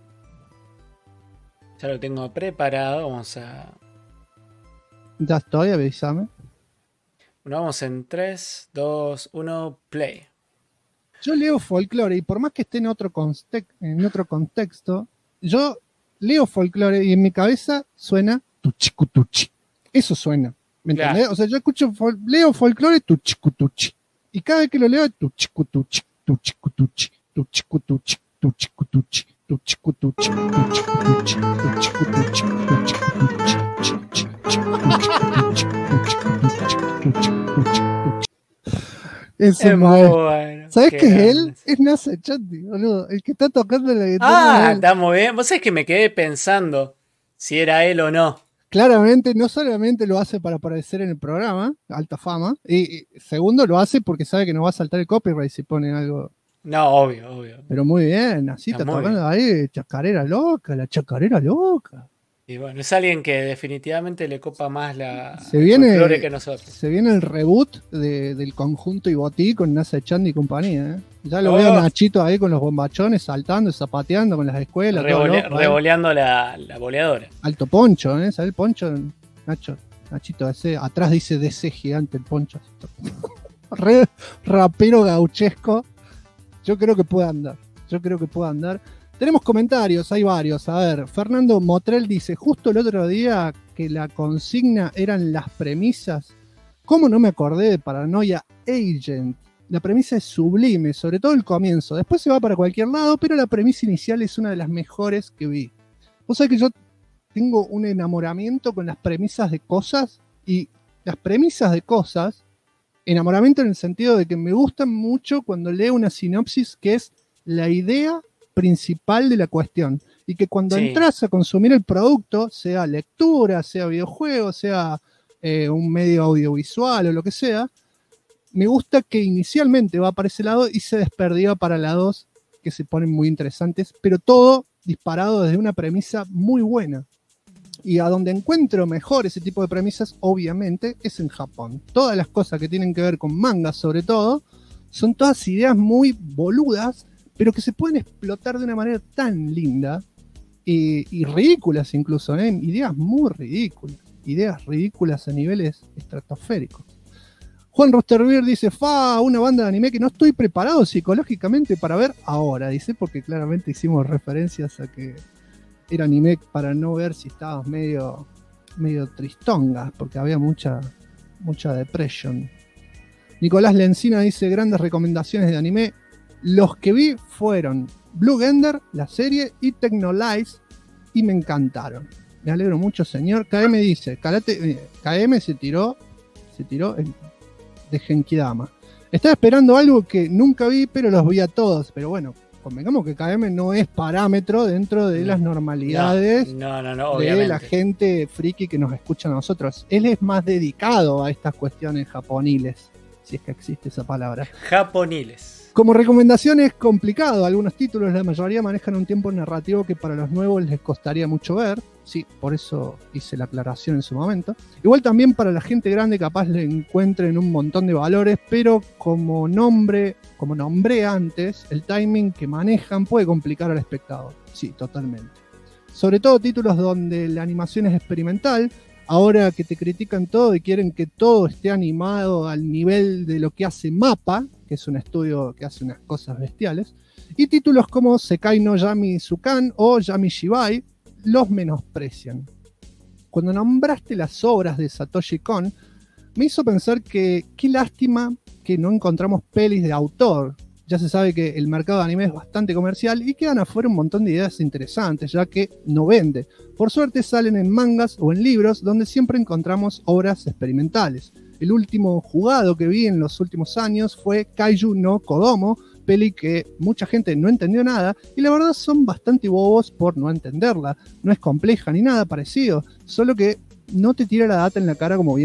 Ya lo tengo preparado. Vamos a... Ya estoy, avísame. Bueno, vamos en 3, 2, 1, play. Yo leo folclore y por más que esté en otro contexto, yo leo folclore y en mi cabeza suena tuchicutuchi. Eso suena, ¿me entendés? Claro. O sea, yo leo folclore tuchicutuchi. Y cada vez que lo leo es tuchicutuchi, tuchicutuchi, tuchicutuchi, tuchicutuchi, tuchicutuchi, tuchicutuchi, tuchicutuchi, tuchicutuchi. Eso es bueno. ¿Sabes qué es él? Es NASA Echandi, boludo. El que está tocando la guitarra. Está muy bien. Vos sabés que me quedé pensando si era él o no. Claramente, no solamente lo hace para aparecer en el programa, alta fama, y segundo, lo hace porque sabe que no va a saltar el copyright si pone algo. No, obvio. Pero muy bien, así está tocando ahí, chacarera loca, la chacarera loca. Y bueno, es alguien que definitivamente le copa más la folclore que nosotros. Se viene el reboot del conjunto Ibotí con NASA Echandi y compañía, ¿eh? Ya lo veo a Nachito ahí con los bombachones saltando, zapateando con las escuelas. Revoleando la boleadora. Alto poncho, ¿eh? ¿Sabes el poncho? Nachito, ese atrás dice DC gigante el poncho. Re rapero gauchesco. Yo creo que puede andar. Tenemos comentarios, hay varios. A ver, Fernando Motrel dice: justo el otro día que la consigna eran las premisas. ¿Cómo no me acordé de Paranoia Agent? La premisa es sublime, sobre todo el comienzo. Después se va para cualquier lado, pero la premisa inicial es una de las mejores que vi. Vos sabés que yo tengo un enamoramiento con las premisas de cosas, y las premisas de cosas, enamoramiento en el sentido de que me gustan mucho cuando leo una sinopsis que es la idea principal de la cuestión, y que cuando entras a consumir el producto, sea lectura, sea videojuego, sea un medio audiovisual o lo que sea, me gusta que inicialmente va para ese lado y se desperdiga para lados que se ponen muy interesantes, pero todo disparado desde una premisa muy buena. Y a donde encuentro mejor ese tipo de premisas, obviamente, es en Japón. Todas las cosas que tienen que ver con mangas, sobre todo, son todas ideas muy boludas, pero que se pueden explotar de una manera tan linda y ridículas incluso, ¿eh? Ideas muy ridículas. Ideas ridículas a niveles estratosféricos. Juan Rosterbier dice: una banda de anime que no estoy preparado psicológicamente para ver ahora, dice, porque claramente hicimos referencias a que era anime para no ver si estabas medio tristonga, porque había mucha depresión. Nicolás Lencina dice: grandes recomendaciones de anime. Los que vi fueron Blue Gender, la serie, y Technolize, y me encantaron. Me alegro mucho, señor. KM dice: KM se tiró de Genkidama. Estaba esperando algo que nunca vi, pero los vi a todos. Pero bueno, convengamos que KM no es parámetro dentro de las normalidades de la gente friki que nos escucha a nosotros. Él es más dedicado a estas cuestiones japoniles, si es que existe esa palabra. Japoniles. Como recomendación es complicado, algunos títulos, la mayoría manejan un tiempo narrativo que para los nuevos les costaría mucho ver, sí, por eso hice la aclaración en su momento. Igual también para la gente grande capaz le encuentren un montón de valores, pero como nombré antes, el timing que manejan puede complicar al espectador, sí, totalmente. Sobre todo títulos donde la animación es experimental, ahora que te critican todo y quieren que todo esté animado al nivel de lo que hace MAPPA, que es un estudio que hace unas cosas bestiales, y títulos como Sekai no Yami Tsukan o Yami Shibai los menosprecian. Cuando nombraste las obras de Satoshi Kon, me hizo pensar que qué lástima que no encontramos pelis de autor. Ya se sabe que el mercado de anime es bastante comercial y quedan afuera un montón de ideas interesantes, ya que no vende. Por suerte salen en mangas o en libros donde siempre encontramos obras experimentales. El último jugado que vi en los últimos años fue Kaiju no Kodomo, peli que mucha gente no entendió nada y la verdad son bastante bobos por no entenderla. No es compleja ni nada parecido, solo que no te tira la data en la cara como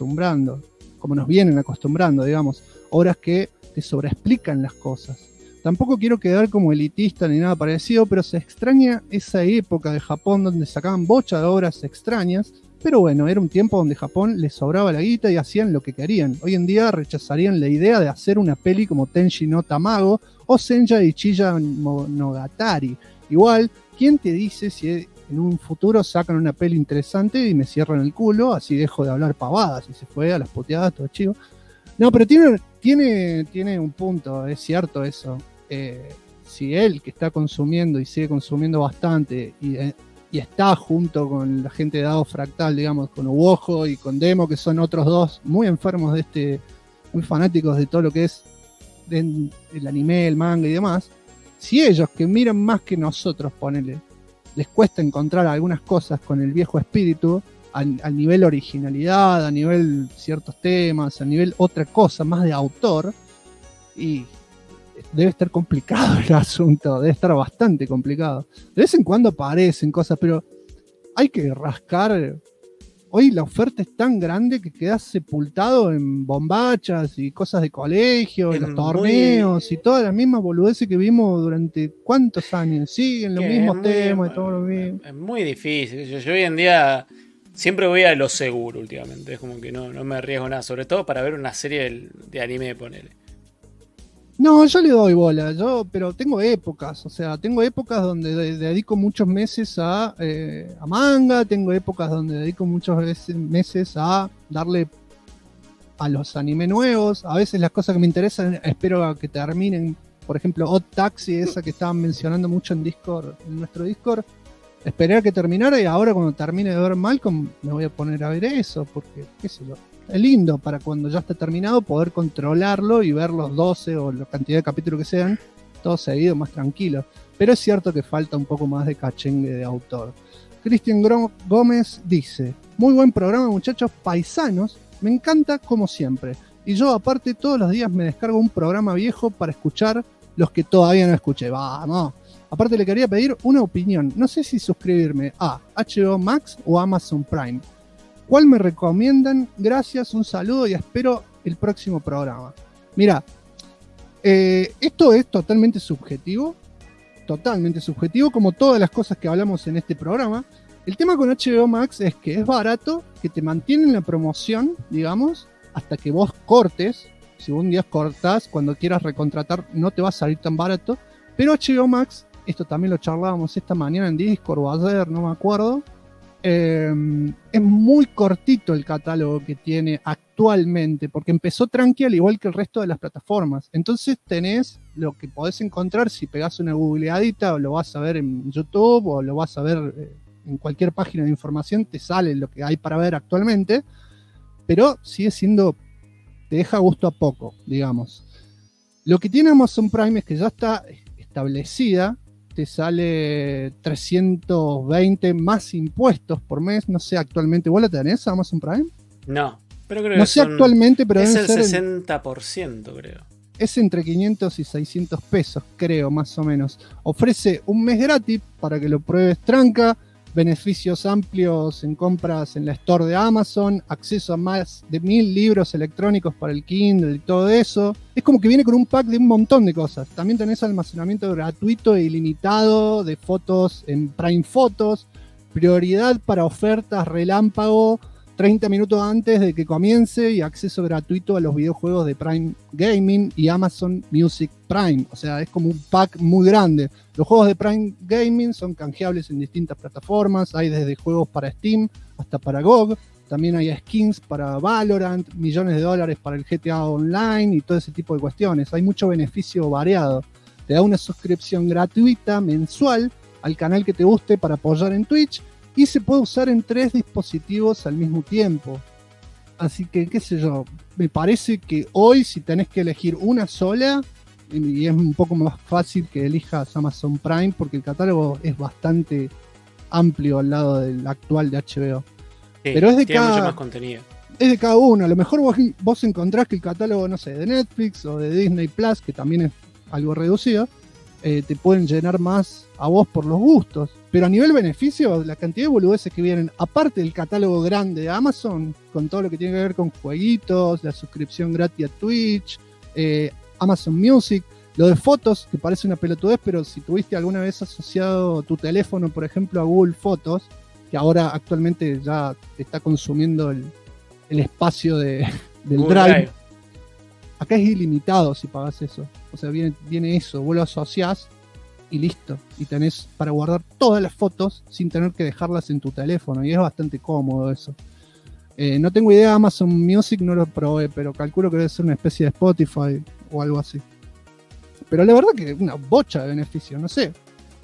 nos vienen acostumbrando, digamos. Obras que te sobreexplican las cosas. Tampoco quiero quedar como elitista ni nada parecido, pero se extraña esa época de Japón donde sacaban bocha de obras extrañas. Pero bueno, era un tiempo donde Japón les sobraba la guita y hacían lo que querían. Hoy en día rechazarían la idea de hacer una peli como Tenshi no Tamago o Senja Ichiya Monogatari. Igual, ¿quién te dice si en un futuro sacan una peli interesante y me cierran el culo? Así dejo de hablar pavadas y se fue a las puteadas todo chivo. No, pero tiene un punto, es cierto eso. Si él, que está consumiendo y sigue consumiendo bastante y está junto con la gente de Dado Fractal, digamos, con Uojo y con Demo, que son otros dos muy enfermos muy fanáticos de todo lo que es el anime, el manga y demás, si ellos que miran más que nosotros, les cuesta encontrar algunas cosas con el viejo espíritu, a nivel originalidad, a nivel ciertos temas, a nivel otra cosa, más de autor, y debe estar complicado el asunto, debe estar bastante complicado. De vez en cuando aparecen cosas, pero hay que rascar. Hoy la oferta es tan grande que quedas sepultado en bombachas y cosas de colegio, en los torneos y todas las mismas boludeces que vimos durante cuántos años. Siguen los mismos temas y todo lo mismo. Es muy difícil. Yo hoy en día siempre voy a lo seguro últimamente. Es como que no me arriesgo nada, sobre todo para ver una serie de anime, ponele. No, yo le doy bola, pero tengo épocas, donde dedico muchos meses a manga, tengo épocas donde dedico muchos meses a darle a los anime nuevos, a veces las cosas que me interesan espero a que terminen, por ejemplo, Odd Taxi, esa que estaban mencionando mucho en nuestro Discord, esperé a que terminara y ahora cuando termine de ver Malcolm me voy a poner a ver eso, porque, qué sé yo. Es lindo para cuando ya está terminado poder controlarlo y ver los 12 o la cantidad de capítulos que sean, todo seguido, más tranquilo. Pero es cierto que falta un poco más de cachengue de autor. Cristian Gómez dice: muy buen programa, muchachos paisanos, me encanta como siempre. Y yo aparte todos los días me descargo un programa viejo para escuchar los que todavía no escuché. Vamos. Aparte le quería pedir una opinión. No sé si suscribirme a HBO Max o Amazon Prime. ¿Cuál me recomiendan? Gracias, un saludo y espero el próximo programa. Mira, esto es totalmente subjetivo, como todas las cosas que hablamos en este programa. El tema con HBO Max es que es barato, que te mantienen la promoción, digamos, hasta que vos cortes. Si un día cortás, cuando quieras recontratar, no te va a salir tan barato. Pero HBO Max, esto también lo charlábamos esta mañana en Discord o ayer, no me acuerdo. Es muy cortito el catálogo que tiene actualmente, porque empezó tranqui al igual que el resto de las plataformas. Entonces tenés lo que podés encontrar si pegás una googleadita, o lo vas a ver en YouTube, o lo vas a ver en cualquier página de información, te sale lo que hay para ver actualmente, pero sigue siendo, te deja gusto a poco, digamos. Lo que tiene Amazon Prime es que ya está establecida, te sale 320 más impuestos por mes, no sé actualmente. ¿Vos la tenés, Amazon Prime? No, pero creo no que sé actualmente, pero es debe el ser 60%, creo. Es entre 500 y 600 pesos, creo, más o menos. Ofrece un mes gratis para que lo pruebes tranca, beneficios amplios en compras en la store de Amazon, acceso a más de 1000 libros electrónicos para el Kindle y todo eso. Es como que viene con un pack de un montón de cosas. También tenés almacenamiento gratuito e ilimitado de fotos en Prime Photos, prioridad para ofertas relámpago 30 minutos antes de que comience y acceso gratuito a los videojuegos de Prime Gaming y Amazon Music Prime. O sea, es como un pack muy grande. Los juegos de Prime Gaming son canjeables en distintas plataformas. Hay desde juegos para Steam hasta para GOG. También hay skins para Valorant, millones de dólares para el GTA Online y todo ese tipo de cuestiones. Hay mucho beneficio variado. Te da una suscripción gratuita mensual al canal que te guste para apoyar en Twitch. Y se puede usar en 3 dispositivos al mismo tiempo. Así que, qué sé yo, me parece que hoy si tenés que elegir una sola, y es un poco más fácil que elijas Amazon Prime, porque el catálogo es bastante amplio al lado del actual de HBO. Sí, pero es de tiene cada, mucho más contenido. Es de cada uno. A lo mejor vos encontrás que el catálogo, no sé, de Netflix o de Disney Plus, que también es algo reducido, te pueden llenar más a vos por los gustos. Pero a nivel beneficio, la cantidad de boludeces que vienen, aparte del catálogo grande de Amazon, con todo lo que tiene que ver con jueguitos, la suscripción gratis a Twitch, Amazon Music, lo de fotos, que parece una pelotudez, pero si tuviste alguna vez asociado tu teléfono, por ejemplo, a Google Fotos, que ahora actualmente ya te está consumiendo el espacio del Drive. Acá es ilimitado si pagas eso. O sea, viene eso, vos lo asociás y listo. Y tenés para guardar todas las fotos sin tener que dejarlas en tu teléfono. Y es bastante cómodo eso. No tengo idea de Amazon Music, no lo probé, pero calculo que debe ser una especie de Spotify o algo así. Pero la verdad que una bocha de beneficio, no sé.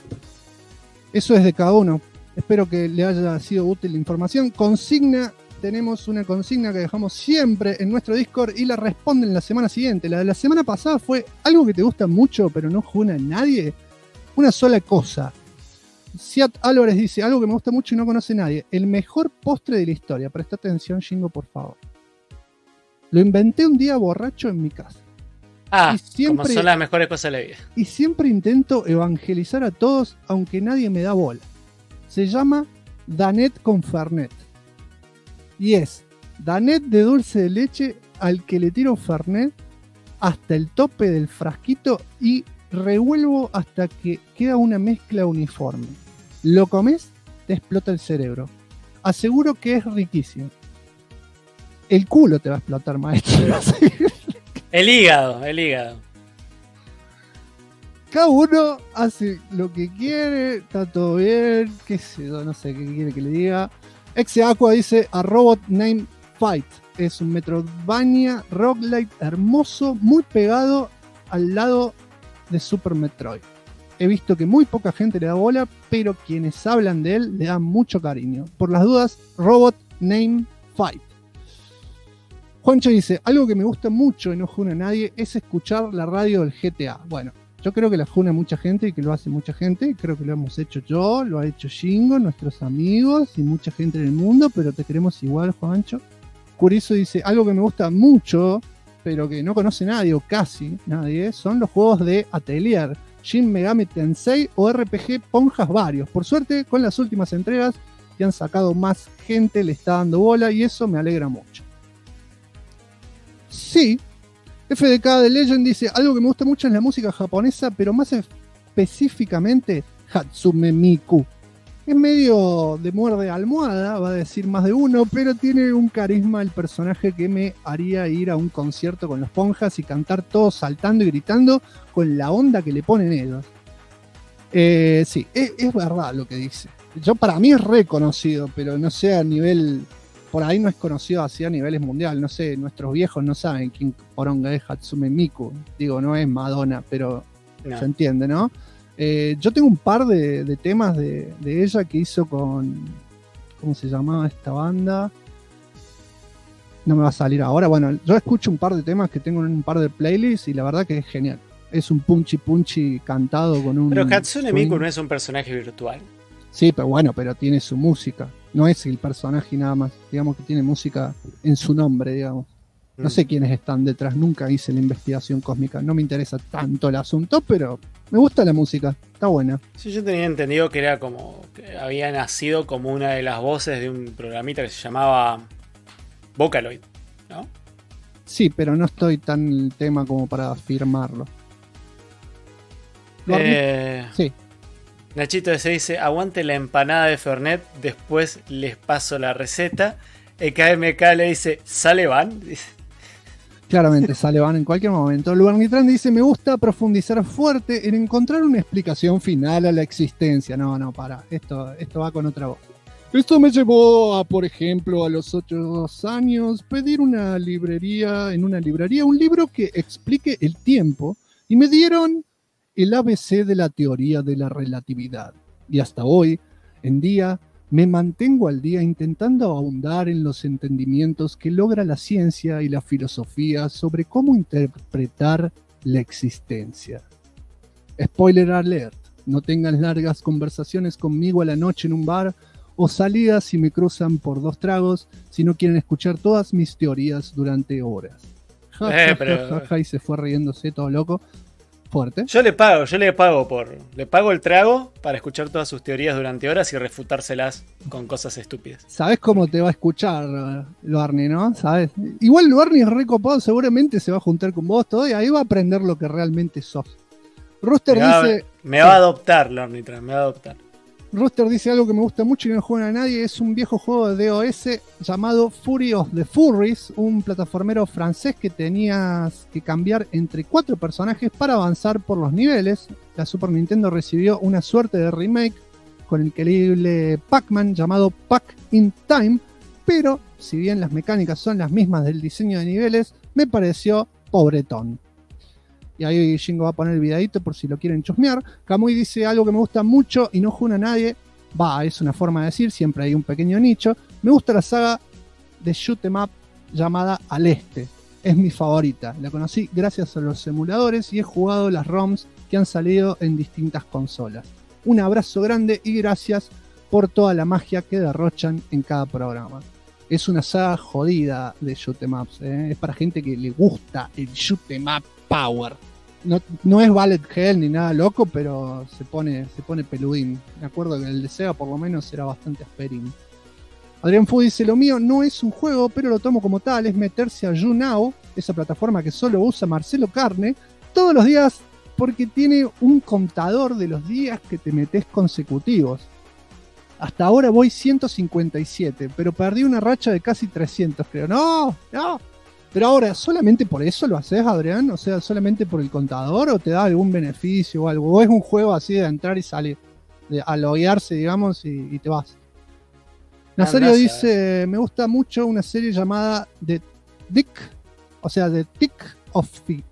Eso es de cada uno. Espero que le haya sido útil la información. Tenemos una consigna que dejamos siempre en nuestro Discord y la responden la semana siguiente. La de la semana pasada fue algo que te gusta mucho pero no juna a nadie. Una sola cosa. Siat Álvarez dice algo que me gusta mucho y no conoce nadie. El mejor postre de la historia. Presta atención, Shingo, por favor. Lo inventé un día borracho en mi casa. Como son las mejores cosas de la vida. Y siempre intento evangelizar a todos aunque nadie me da bola. Se llama Danet con Fernet. Y es Danet de dulce de leche al que le tiro Fernet hasta el tope del frasquito y revuelvo hasta que queda una mezcla uniforme. Lo comes, te explota el cerebro. Aseguro que es riquísimo. El culo te va a explotar, maestro. El hígado. Cada uno hace lo que quiere, está todo bien, qué sé yo, no sé qué quiere que le diga. Exeaqua dice a Robot Named Fight. Es un Metroidvania roguelite hermoso, muy pegado al lado de Super Metroid. He visto que muy poca gente le da bola, pero quienes hablan de él le dan mucho cariño. Por las dudas, Robot Named Fight. Juancho dice, algo que me gusta mucho y no juna a nadie es escuchar la radio del GTA. Bueno, yo creo que la juna mucha gente y que lo hace mucha gente. Creo que lo hemos hecho yo, lo ha hecho Shingo, nuestros amigos y mucha gente en el mundo, pero te queremos igual, Juancho. Curizo dice, algo que me gusta mucho, pero que no conoce nadie o casi nadie, son los juegos de Atelier, Shin Megami Tensei o RPG Ponjas varios. Por suerte, con las últimas entregas que han sacado más gente, le está dando bola y eso me alegra mucho. Sí. FDK de Legend dice, algo que me gusta mucho es la música japonesa, pero más específicamente Hatsume Miku. Es medio de muerde almohada, va a decir más de uno, pero tiene un carisma el personaje que me haría ir a un concierto con los Ponjas y cantar todos saltando y gritando con la onda que le ponen ellos. Sí, es verdad lo que dice. Para mí es reconocido, pero no sé a nivel... Por ahí no es conocido así a niveles mundiales, no sé, nuestros viejos no saben quién poronga es Hatsume Miku. Digo, no es Madonna, pero no. Se entiende, ¿no? Yo tengo un par de temas de ella que hizo con... ¿Cómo se llamaba esta banda? No me va a salir ahora. Bueno, yo escucho un par de temas que tengo en un par de playlists y la verdad que es genial. Es un punchy cantado con un... Pero Hatsune Miku no es un personaje virtual. Sí, pero bueno, pero tiene su música. No es el personaje nada más. Digamos que tiene música en su nombre, digamos. No sé quiénes están detrás. Nunca hice la investigación cósmica. No me interesa tanto el asunto, pero Me gusta la música, está buena. Sí, yo tenía entendido que era como que había nacido como una de las voces de un programita que se llamaba Vocaloid, ¿no? Sí, pero no estoy tan en el tema como para afirmarlo. Sí. Nachito se dice, aguante la empanada de Fernet, después les paso la receta. EKMK le dice, ¿sale van? Claramente sale van en cualquier momento. Luernitran dice, me gusta profundizar fuerte en encontrar una explicación final a la existencia. No, para. Esto va con otra voz. Esto me llevó a, por ejemplo, a los 8 años, pedir en una librería un libro que explique el tiempo, y me dieron el ABC de la teoría de la relatividad. Y hasta hoy en día me mantengo al día intentando ahondar en los entendimientos que logra la ciencia y la filosofía sobre cómo interpretar la existencia. Spoiler alert, no tengan largas conversaciones conmigo a la noche en un bar o salidas si me cruzan por 2 tragos si no quieren escuchar todas mis teorías durante horas. Y se fue riéndose todo loco. Fuerte. Yo le pago el trago para escuchar todas sus teorías durante horas y refutárselas con cosas estúpidas. ¿Sabes cómo te va a escuchar Luarni, no? ¿Sabes? Igual Luarni es recopado, seguramente se va a juntar con vos todo y ahí va a aprender lo que realmente sos. Rooster dice... Me va a adoptar, Luarnitran, me va a adoptar. Rooster dice algo que me gusta mucho y no juegan a nadie. Es un viejo juego de DOS llamado Fury of the Furries, un plataformero francés que tenías que cambiar entre 4 personajes para avanzar por los niveles. La Super Nintendo recibió una suerte de remake con el increíble Pac-Man llamado Pac in Time, pero si bien las mecánicas son las mismas del diseño de niveles, me pareció pobretón. Y ahí Jingo va a poner el videito por si lo quieren chusmear. Kamui dice algo que me gusta mucho y no juega a nadie. Es una forma de decir, siempre hay un pequeño nicho. Me gusta la saga de shoot 'em up llamada Al Este. Es mi favorita. La conocí gracias a los emuladores y he jugado las ROMs que han salido en distintas consolas. Un abrazo grande y gracias por toda la magia que derrochan en cada programa. Es una saga jodida de shoot 'em ups. Es para gente que le gusta el shoot 'em up power. No es Bullet Hell ni nada loco, pero se pone peludín. Me acuerdo que el de Sega por lo menos era bastante asperín. Adrián Fu dice, lo mío no es un juego, pero lo tomo como tal, es meterse a YouNow, esa plataforma que solo usa Marcelo Carne, todos los días porque tiene un contador de los días que te metes consecutivos. Hasta ahora voy 157, pero perdí una racha de casi 300, creo. ¡No! Pero ahora, ¿solamente por eso lo haces, Adrián? O sea, ¿solamente por el contador o te da algún beneficio o algo? ¿O es un juego así de entrar y salir? A loguearse, digamos, y te vas. Nazario dice, me gusta mucho una serie llamada The Thick of It.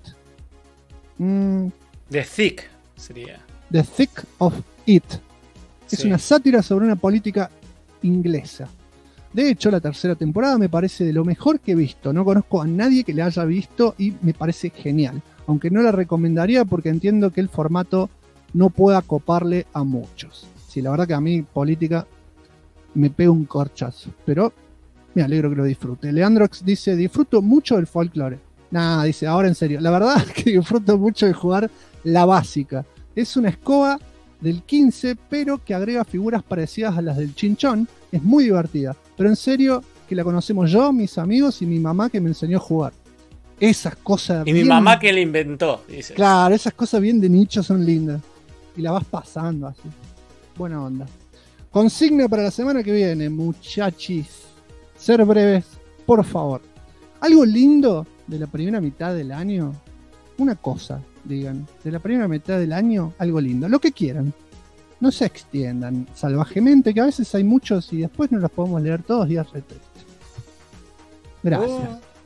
The Thick sería. The Thick of It. Sí. Es una sátira sobre una política inglesa. De hecho, la 3ª temporada me parece de lo mejor que he visto. No conozco a nadie que la haya visto y me parece genial. Aunque no la recomendaría porque entiendo que el formato no pueda coparle a muchos. Sí, la verdad que a mí política me pega un corchazo. Pero me alegro que lo disfrute. Leandrox dice, disfruto mucho del folclore. Nada, dice, ahora en serio. La verdad es que disfruto mucho de jugar la básica. Es una escoba del 15, pero que agrega figuras parecidas a las del chinchón. Es muy divertida. Pero en serio, que la conocemos yo, mis amigos y mi mamá que me enseñó a jugar. Esas cosas... Y mi mamá que la inventó, dice. Claro, esas cosas bien de nicho son lindas. Y la vas pasando así. Buena onda. Consigna para la semana que viene, muchachis. Ser breves, por favor. Algo lindo de la primera mitad del año. Una cosa, digan. De la primera mitad del año, algo lindo. Lo que quieran. No se extiendan salvajemente, que a veces hay muchos y después no los podemos leer todos y es re triste. Gracias.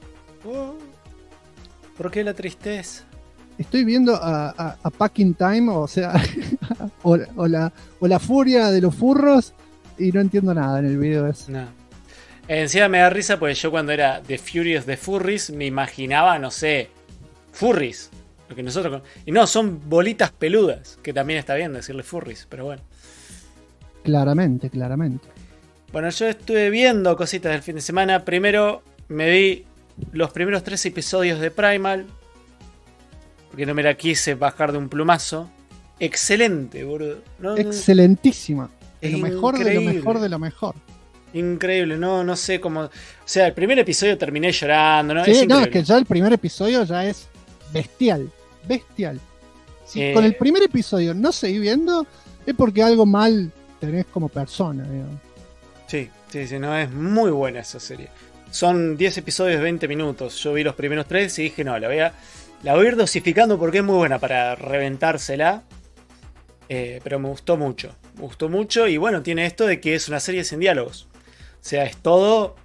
¿Por qué la tristeza? Estoy viendo a Pac in Time, o sea, o la furia de los furros, y no entiendo nada en el video ese. No. Encima me da risa porque yo cuando era The Fury of the Furries me imaginaba, no sé, furries. Lo que nosotros... Y no, son bolitas peludas, que también está bien decirle furries, pero bueno. Claramente. Bueno, yo estuve viendo cositas del fin de semana. Primero me vi los primeros 3 episodios de Primal, porque no me la quise bajar de un plumazo. excelente, boludo. No, Excelentísima. De es lo mejor, de lo increíble. mejor, de lo mejor. Increíble, no sé cómo. O sea, el primer episodio terminé llorando, ¿no? Sí, Es no, es increíble. que ya el primer episodio ya es bestial. Bestial. Si con el primer episodio no seguís viendo, es porque algo mal tenés como persona, digamos. Sí, no, es muy buena esa serie. Son 10 episodios de 20 minutos. Yo vi los primeros 3 y dije, no, la voy a ir dosificando porque es muy buena para reventársela. Pero me gustó mucho. Y bueno, tiene esto de que es una serie sin diálogos. O sea, es todo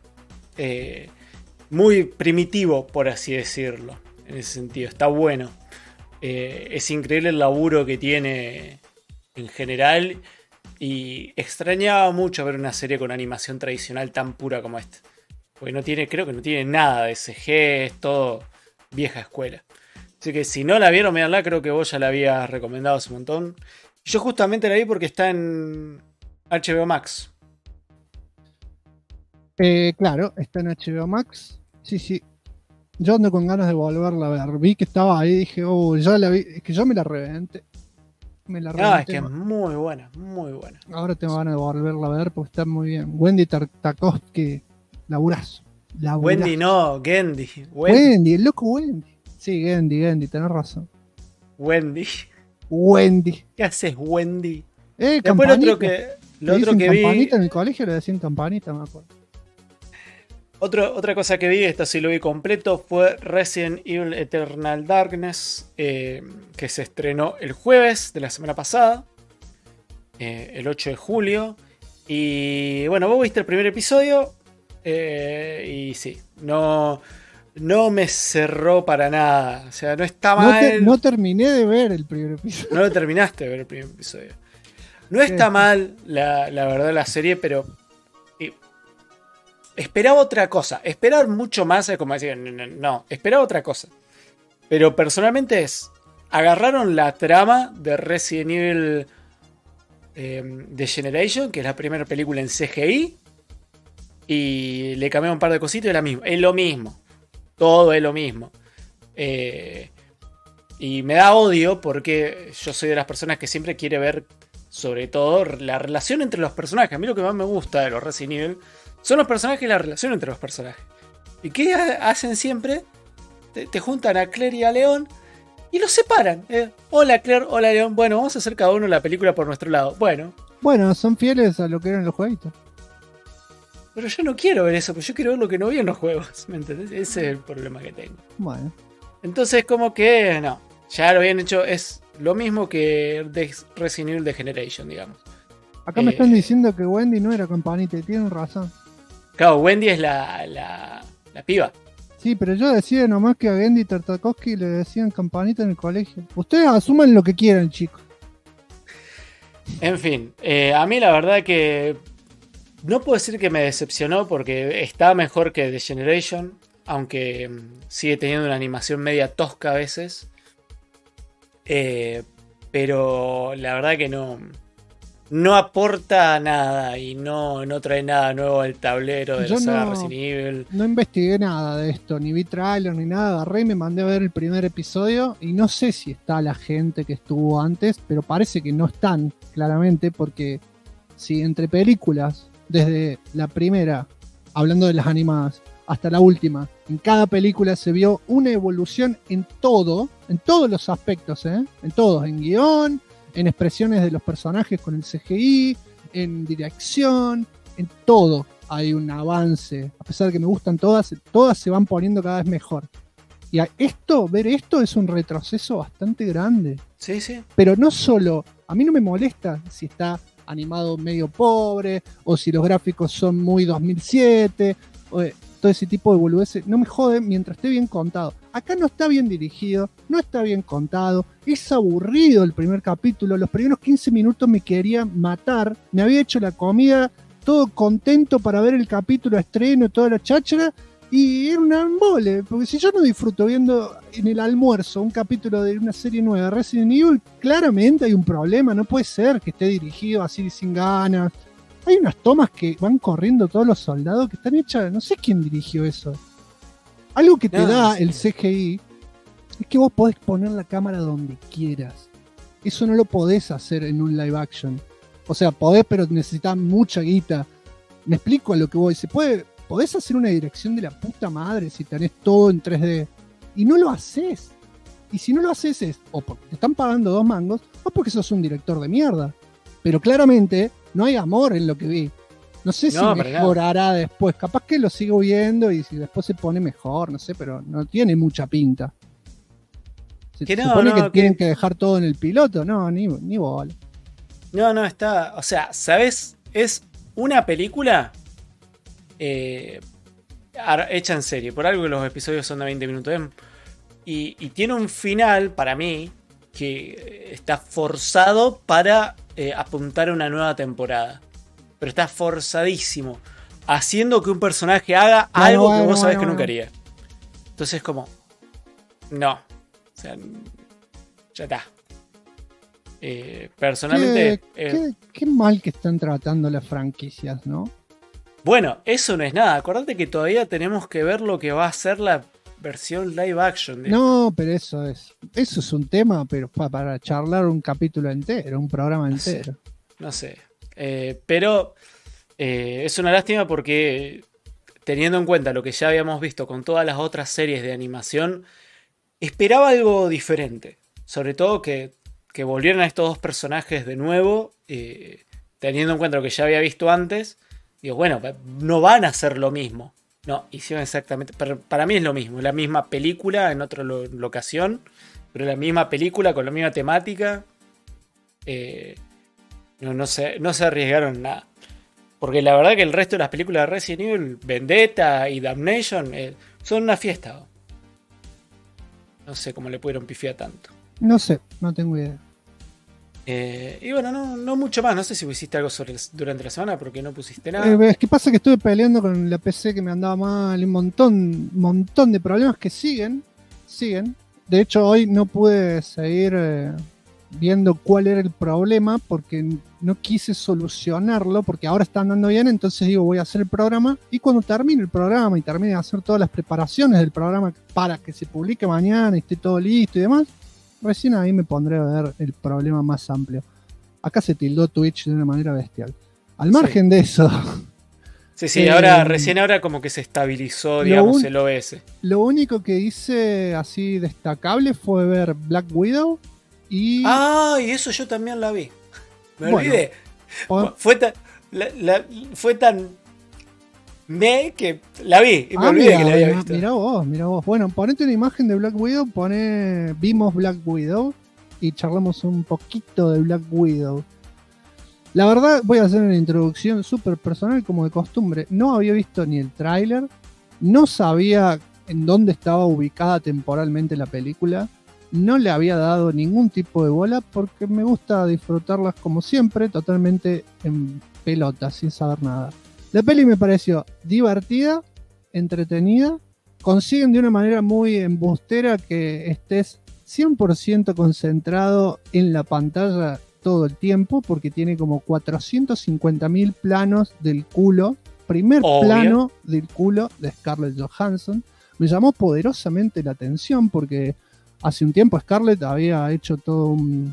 muy primitivo, por así decirlo. En ese sentido, está bueno. Es increíble el laburo que tiene en general. Y extrañaba mucho ver una serie con animación tradicional tan pura como esta. Porque creo que no tiene nada de CG, es todo vieja escuela. Así que si no la vieron, véanla, creo que vos ya la habías recomendado hace un montón. Yo justamente la vi porque está en HBO Max. Claro, está en HBO Max. Sí. Yo ando con ganas de volverla a ver. Vi que estaba ahí y dije, ya la vi. Es que yo me la reventé. Es que es muy buena, muy buena. Ahora tengo ganas de volverla a ver porque está muy bien. Wendy Tartakovsky, laburazo. Wendy no, Gendy. Wendy, el loco Wendy. Sí, Gendy, tenés razón. Wendy. ¿Qué haces, Wendy? Después lo otro que vi. Campanita en el colegio le decían campanita, me acuerdo. Otra cosa que vi, esta sí lo vi completo, fue Resident Evil Eternal Darkness, que se estrenó el jueves de la semana pasada, el 8 de julio. Y bueno, vos viste el primer episodio y sí, no me cerró para nada. O sea, no está mal. No terminé de ver el primer episodio. No lo terminaste de ver el primer episodio. No está mal, la verdad, la serie, pero esperaba otra cosa. Esperar mucho más, como decir, no, esperaba otra cosa. Pero personalmente agarraron la trama de Resident Evil The Generation, que es la primera película en CGI, y le cambiaron un par de cositas y es lo mismo. Todo es lo mismo. Y me da odio porque yo soy de las personas que siempre quiere ver, sobre todo, la relación entre los personajes. A mí lo que más me gusta de los Resident Evil son los personajes y la relación entre los personajes. ¿Y qué hacen siempre? Te juntan a Claire y a Leon y los separan. Hola Claire, hola Leon. Bueno, vamos a hacer cada uno la película por nuestro lado. Bueno, son fieles a lo que eran los jueguitos. pero yo no quiero ver eso, porque yo quiero ver lo que no vi en los juegos. ¿Me entendés? Ese es el problema que tengo. Bueno. Entonces, como que no. Ya lo habían hecho. Es lo mismo que Resident Evil The Generation, digamos. Acá me están diciendo que Wendy no era campanita y tienen razón. Claro, Wendy es la piba. Sí, pero yo decía nomás que a Gendy Tartakovsky le decían campanita en el colegio. Ustedes asuman lo que quieran, chicos. En fin, a mí la verdad que no puedo decir que me decepcionó porque está mejor que The Generation, aunque sigue teniendo una animación media tosca a veces. Pero la verdad que no aporta nada y no trae nada nuevo al tablero de la saga Resident Evil. No investigué nada de esto, ni vi trailer ni nada. Agarré y me mandé a ver el primer episodio y no sé si está la gente que estuvo antes, pero parece que no están, claramente, porque si entre películas, desde la primera, hablando de las animadas, hasta la última, en cada película se vio una evolución en todos los aspectos, en todos, en guión, en expresiones de los personajes con el CGI, en dirección, en todo hay un avance. A pesar de que me gustan todas se van poniendo cada vez mejor. Y ver esto es un retroceso bastante grande. Sí, sí. Pero no solo, a mí no me molesta si está animado medio pobre, o si los gráficos son muy 2007, o todo ese tipo de boludeces, no me jode mientras esté bien contado. Acá no está bien dirigido, no está bien contado, es aburrido el primer capítulo, los primeros 15 minutos me quería matar, me había hecho la comida, todo contento para ver el capítulo a estreno, toda la cháchara, y era un embole, porque si yo no disfruto viendo en el almuerzo un capítulo de una serie nueva de Resident Evil, claramente hay un problema, no puede ser que esté dirigido así sin ganas. Hay unas tomas que van corriendo todos los soldados que están hechas, no sé quién dirigió eso. Algo que te da el CGI es que vos podés poner la cámara donde quieras. Eso no lo podés hacer en un live action. O sea, podés, pero necesitas mucha guita. Me explico a lo que voy. Podés hacer una dirección de la puta madre si tenés todo en 3D. Y no lo haces. Y si no lo haces es o porque te están pagando 2 mangos o porque sos un director de mierda. Pero claramente no hay amor en lo que vi. No sé si mejorará después. Capaz que lo sigo viendo y si después se pone mejor, no sé, pero no tiene mucha pinta. Se supone que tienen que dejar todo en el piloto. No, ni bola. No, está... O sea, ¿sabes? Es una película hecha en serie. Por algo que los episodios son de 20 minutos. Y tiene un final, para mí, que está forzado para apuntar a una nueva temporada. Pero está forzadísimo. Haciendo que un personaje haga algo que vos sabés que nunca haría. Entonces como... No. O sea, ya está. Personalmente... Qué mal que están tratando las franquicias, ¿no? Bueno, eso no es nada. Acordate que todavía tenemos que ver lo que va a ser la versión live action. No, pero eso es un tema, pero para charlar un capítulo entero, un programa entero. No sé. Pero es una lástima porque teniendo en cuenta lo que ya habíamos visto con todas las otras series de animación, esperaba algo diferente. Sobre todo que volvieran a estos dos personajes de nuevo, teniendo en cuenta lo que ya había visto antes. Digo, bueno, no van a hacer lo mismo. No, hicieron exactamente... Para mí es lo mismo. La misma película en otra locación, pero la misma película con la misma temática. No se arriesgaron en nada. Porque la verdad que el resto de las películas de Resident Evil, Vendetta y Damnation, son una fiesta. No sé cómo le pudieron pifiar tanto. No sé, no tengo idea. Y bueno, no mucho más. No sé si hiciste algo durante la semana porque no pusiste nada. Es que pasa que estuve peleando con la PC que me andaba mal. Un montón de problemas que siguen. De hecho, hoy no pude seguir viendo cuál era el problema porque no quise solucionarlo porque ahora está andando bien. Entonces digo, voy a hacer el programa. Y cuando termine el programa y termine de hacer todas las preparaciones del programa para que se publique mañana y esté todo listo y demás, recién ahí me pondré a ver el problema más amplio. Acá se tildó Twitch de una manera bestial. Al margen de eso... Sí, recién ahora como que se estabilizó, digamos, el OS. Lo único que hice así destacable fue ver Black Widow y... Y eso yo también la vi. Me olvidé. Fue tan... que la vi y me olvidé que la había visto. Mirá vos. Bueno, ponete una imagen de Black Widow, vimos Black Widow y charlamos un poquito de Black Widow. La verdad, voy a hacer una introducción súper personal como de costumbre. No había visto ni el tráiler, no sabía en dónde estaba ubicada temporalmente la película, no le había dado ningún tipo de bola porque me gusta disfrutarlas como siempre, totalmente en pelota, sin saber nada. La peli me pareció divertida, entretenida, consiguen de una manera muy embustera que estés 100% concentrado en la pantalla todo el tiempo, porque tiene como 450.000 planos del culo, plano del culo de Scarlett Johansson. Me llamó poderosamente la atención porque hace un tiempo Scarlett había hecho todo un...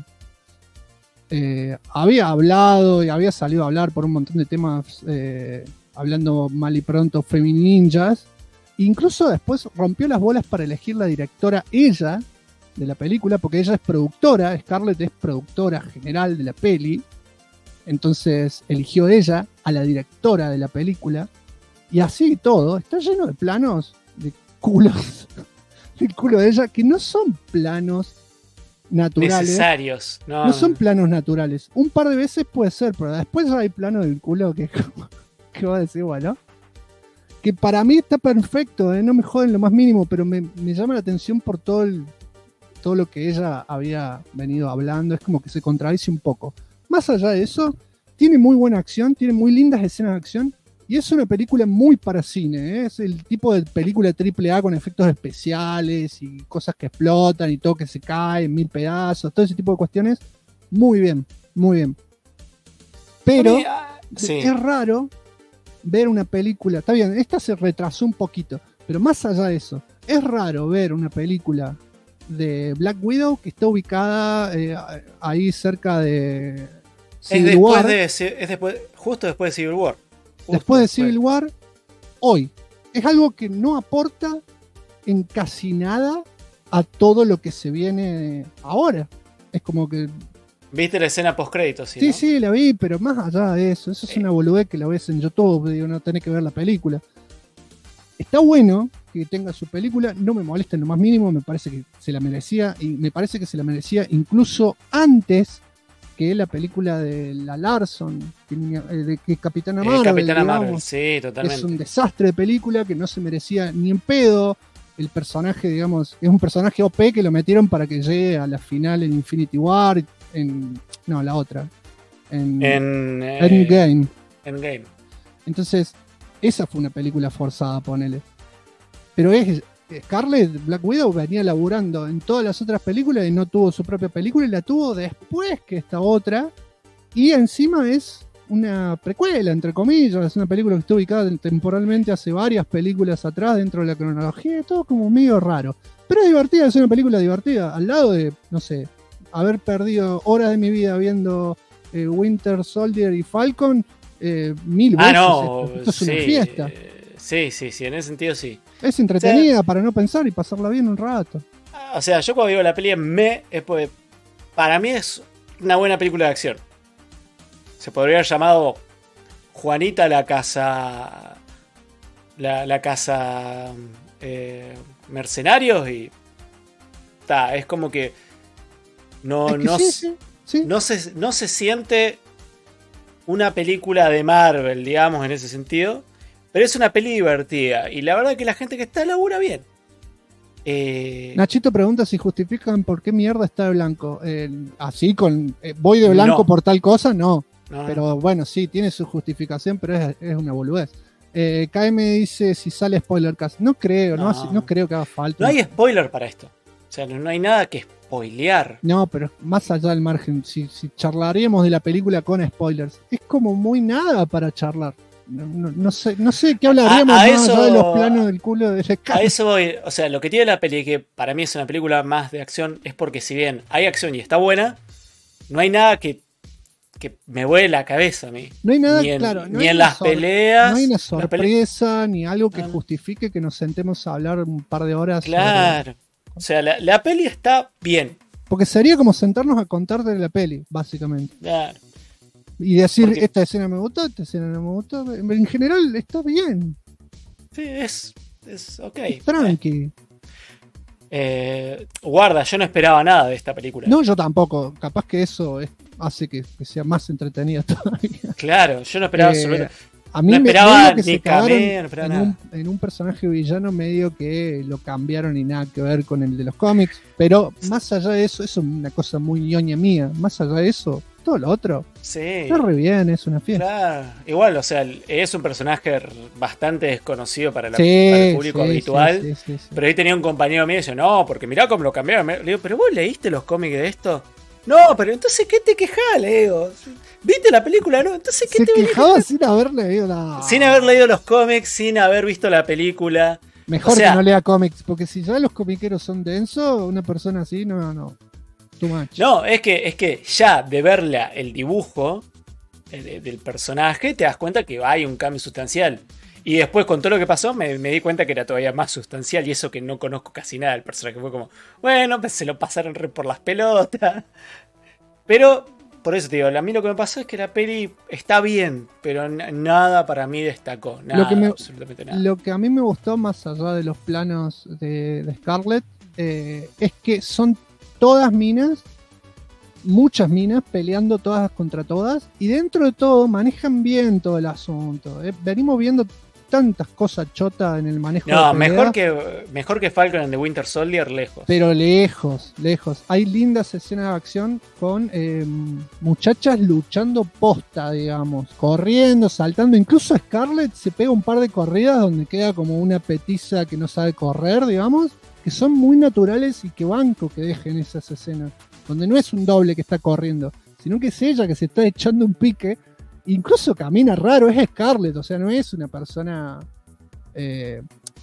había hablado y había salido a hablar por un montón de temas, hablando mal y pronto femininjas. Incluso después rompió las bolas para elegir la directora ella de la película, porque ella es productora, Scarlett es productora general de la peli, entonces eligió ella a la directora de la película, y así todo, está lleno de planos de culos, del culo de ella, que no son planos naturales. Necesarios. No son planos naturales. Un par de veces puede ser, pero después hay plano del culo que va a decir, bueno, que para mí está perfecto, no me joden lo más mínimo, pero me llama la atención por todo lo que ella había venido hablando. Es como que se contradice un poco. Más allá de eso, tiene muy buena acción, tiene muy lindas escenas de acción, y es una película muy para cine, es el tipo de película AAA con efectos especiales y cosas que explotan y todo que se cae en 1000 pedazos, todo ese tipo de cuestiones. Muy bien, muy bien. Pero es raro ver una película, está bien, esta se retrasó un poquito, pero más allá de eso, es raro ver una película de Black Widow, que está ubicada ahí cerca de Civil War. Justo después de Civil War. Después de Civil War, hoy. Es algo que no aporta en casi nada a todo lo que se viene ahora. Es como que... ¿Viste la escena post-créditos? Sí, sí, la vi, pero más allá de eso. Eso es una boludez que la ves en YouTube, digo, no tenés que ver la película. Está bueno que tenga su película, no me molesta en lo más mínimo, me parece que se la merecía, y me parece que se la merecía incluso antes que la película de la Larson, que es Capitana Marvel. Capitana digamos, Marvel, sí, totalmente. Es un desastre de película que no se merecía ni en pedo. El personaje, digamos, es un personaje OP que lo metieron para que llegue a la final en Infinity War, no, la otra. En Endgame. Endgame. Entonces, esa fue una película forzada, ponele. Pero Scarlett, Black Widow, venía laburando en todas las otras películas y no tuvo su propia película y la tuvo después que esta otra. Y encima es una precuela, entre comillas. Es una película que está ubicada temporalmente hace varias películas atrás dentro de la cronología. Todo como medio raro. Pero es divertida, es una película divertida. Al lado de, no sé, haber perdido horas de mi vida viendo Winter Soldier y Falcon, 1000 veces. Esto es una fiesta. Sí, en ese sentido sí. Es entretenida, para no pensar y pasarla bien un rato. O sea, yo cuando digo la peli para mí es una buena película de acción. Se podría haber llamado Juanita la casa. La casa mercenarios y. Es como que. No se siente una película de Marvel, digamos, en ese sentido. Pero es una peli divertida. Y la verdad que la gente que está labura bien. Nachito pregunta si justifican por qué mierda está de blanco. Así con voy de blanco por tal cosa, no. Pero bueno, sí, tiene su justificación, pero es una boludez. KM dice si sale spoilercast. No creo, no creo que haga falta. No hay spoiler para esto. O sea, no hay nada que spoilear. No, pero más allá del margen, si charlaríamos de la película con spoilers, es como muy nada para charlar. No sé qué hablaríamos más allá de los planos del culo de Scarlett. A eso voy. O sea, lo que tiene la peli, que para mí es una película más de acción, es porque si bien hay acción y está buena, no hay nada que me vuele la cabeza a mí. No hay nada, ni en las peleas. No hay una sorpresa, ni algo que justifique que nos sentemos a hablar un par de horas. Claro. O sea, la peli está bien. Porque sería como sentarnos a contarte de la peli, básicamente. Claro. Y decir, esta escena me gustó, esta escena no me gustó. En general está bien. Sí, es ok. Es tranqui. Guarda, yo no esperaba nada de esta película. No, yo tampoco. Capaz que eso hace que sea más entretenida todavía. Claro, yo no esperaba absolutamente. A mí no me esperaba que ni se cagaron nada. En un personaje villano medio que lo cambiaron y nada que ver con el de los cómics. Pero más allá de eso es una cosa muy ñoña mía. Más allá de eso, todo lo otro está re bien, es una fiesta. Claro. Igual, o sea, es un personaje bastante desconocido para el público habitual. Sí. Pero ahí tenía un compañero mío y dice, no, porque mirá cómo lo cambiaron. Le digo, ¿pero vos leíste los cómics de esto? No, pero entonces, ¿qué te quejás? Le digo, ¿viste la película? No, entonces, ¿qué te quejaba sin haber leído nada? Sin haber leído los cómics, sin haber visto la película. Mejor que no lea cómics, porque si ya los comiqueros son densos, una persona así, no. Too much. No, es que ya de verla el dibujo del personaje, te das cuenta que hay un cambio sustancial. Y después, con todo lo que pasó, me di cuenta que era todavía más sustancial. Y eso que no conozco casi nada del personaje. Fue como, bueno, pues se lo pasaron por las pelotas. Pero, por eso te digo, a mí lo que me pasó es que la peli está bien, pero nada para mí destacó. Absolutamente nada. Lo que a mí me gustó, más allá de los planos de Scarlett, es que son todas minas, muchas minas, peleando todas contra todas. Y dentro de todo, manejan bien todo el asunto. Venimos viendo tantas cosas chotas en el manejo de la pelea. mejor que Falcon and the Winter Soldier, lejos. Pero lejos. Hay lindas escenas de acción con muchachas luchando posta, digamos, corriendo, saltando. Incluso Scarlett se pega un par de corridas donde queda como una petiza que no sabe correr, digamos, que son muy naturales y que banco que dejen esas escenas, donde no es un doble que está corriendo, sino que es ella que se está echando un pique. Incluso camina raro, es Scarlett, o sea, no es una persona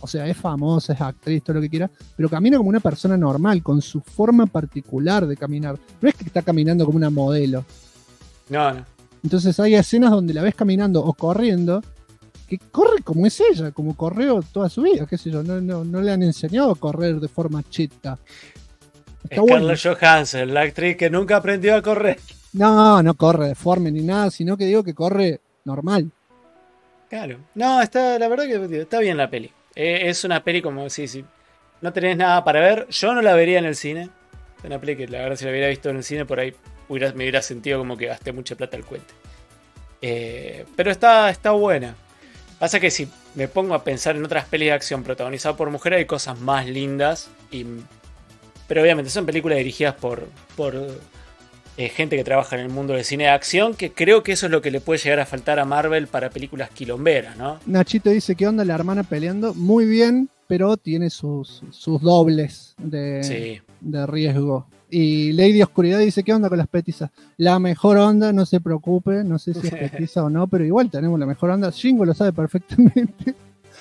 o sea, es famosa, es actriz, todo lo que quiera, pero camina como una persona normal, con su forma particular de caminar. No es que está caminando como una modelo. No. Entonces hay escenas donde la ves caminando o corriendo, que corre como es ella, como corrió toda su vida, qué sé yo, no le han enseñado a correr de forma cheta. Está Scarlett Johansson, la actriz que nunca aprendió a correr. No corre deforme ni nada, sino que digo que corre normal. Claro. No, la verdad que está bien la peli. Es una peli como si no tenés nada para ver. Yo no la vería en el cine. Es una peli que la verdad si la hubiera visto en el cine por ahí me hubiera sentido como que gasté mucha plata al cuente. Pero está buena. Pasa que si me pongo a pensar en otras pelis de acción protagonizadas por mujeres hay cosas más lindas. Pero obviamente son películas dirigidas por gente que trabaja en el mundo del cine de acción, que creo que eso es lo que le puede llegar a faltar a Marvel para películas quilomberas, ¿no? Nachito dice, ¿qué onda la hermana peleando? Muy bien, pero tiene sus dobles de riesgo. Y Lady Oscuridad dice, ¿qué onda con las petizas? La mejor onda, no se preocupe, no sé si es petiza o no, pero igual tenemos la mejor onda. Shingo lo sabe perfectamente.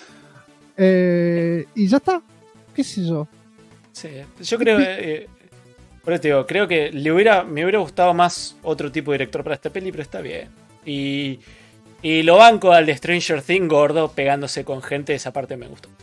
Y ya está, qué sé yo. Sí, yo creo... por eso te digo, creo que me hubiera gustado más otro tipo de director para esta peli, pero está bien. Y lo banco al de Stranger Things gordo pegándose con gente, esa parte me gustó.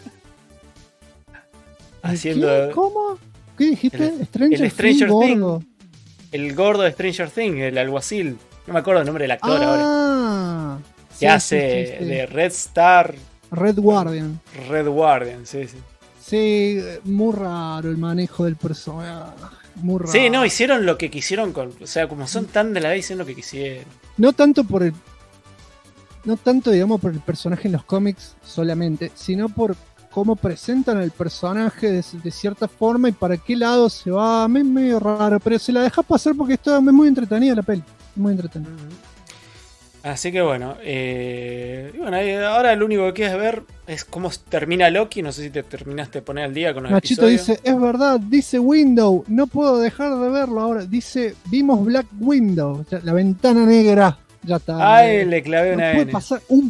¿Qué? ¿Cómo? ¿Qué dijiste? El Stranger Things gordo. El gordo de Stranger Things, el alguacil. No me acuerdo el nombre del actor ahora. Que hace de Red Star. Red Guardian. Red Guardian, sí. Sí, muy raro el manejo del personaje. Muy raro. Sí, no, hicieron lo que quisieron o sea, como son tan de la vez, hicieron lo que quisieron. No tanto, digamos, por el personaje en los cómics solamente, sino por cómo presentan al personaje de cierta forma y para qué lado se va. Es medio raro, pero se la dejas pasar porque es muy entretenida la peli. Muy entretenida. Así que bueno, ahora lo único que quieres ver es cómo termina Loki. No sé si te terminaste de poner al día con los Nachito episodios. dice, es verdad, dice Window, no puedo dejar de verlo ahora. Dice, vimos Black Window, la ventana negra. Ya está. Ay, le clavé una puede N. pasar un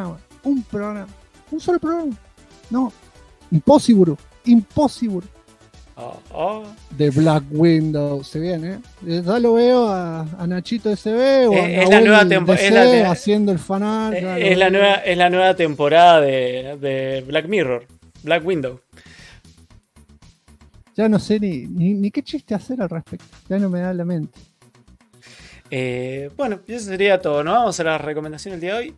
solo programa. No, imposible. De Black Widow se viene, ya lo veo a Nachito SB o es la nueva temporada haciendo el fanart. Es la nueva temporada de Black Mirror, Black Widow. Ya no sé ni qué chiste hacer al respecto, ya no me da la mente. Bueno, y eso sería todo, ¿no? Vamos a las recomendaciones del día de hoy.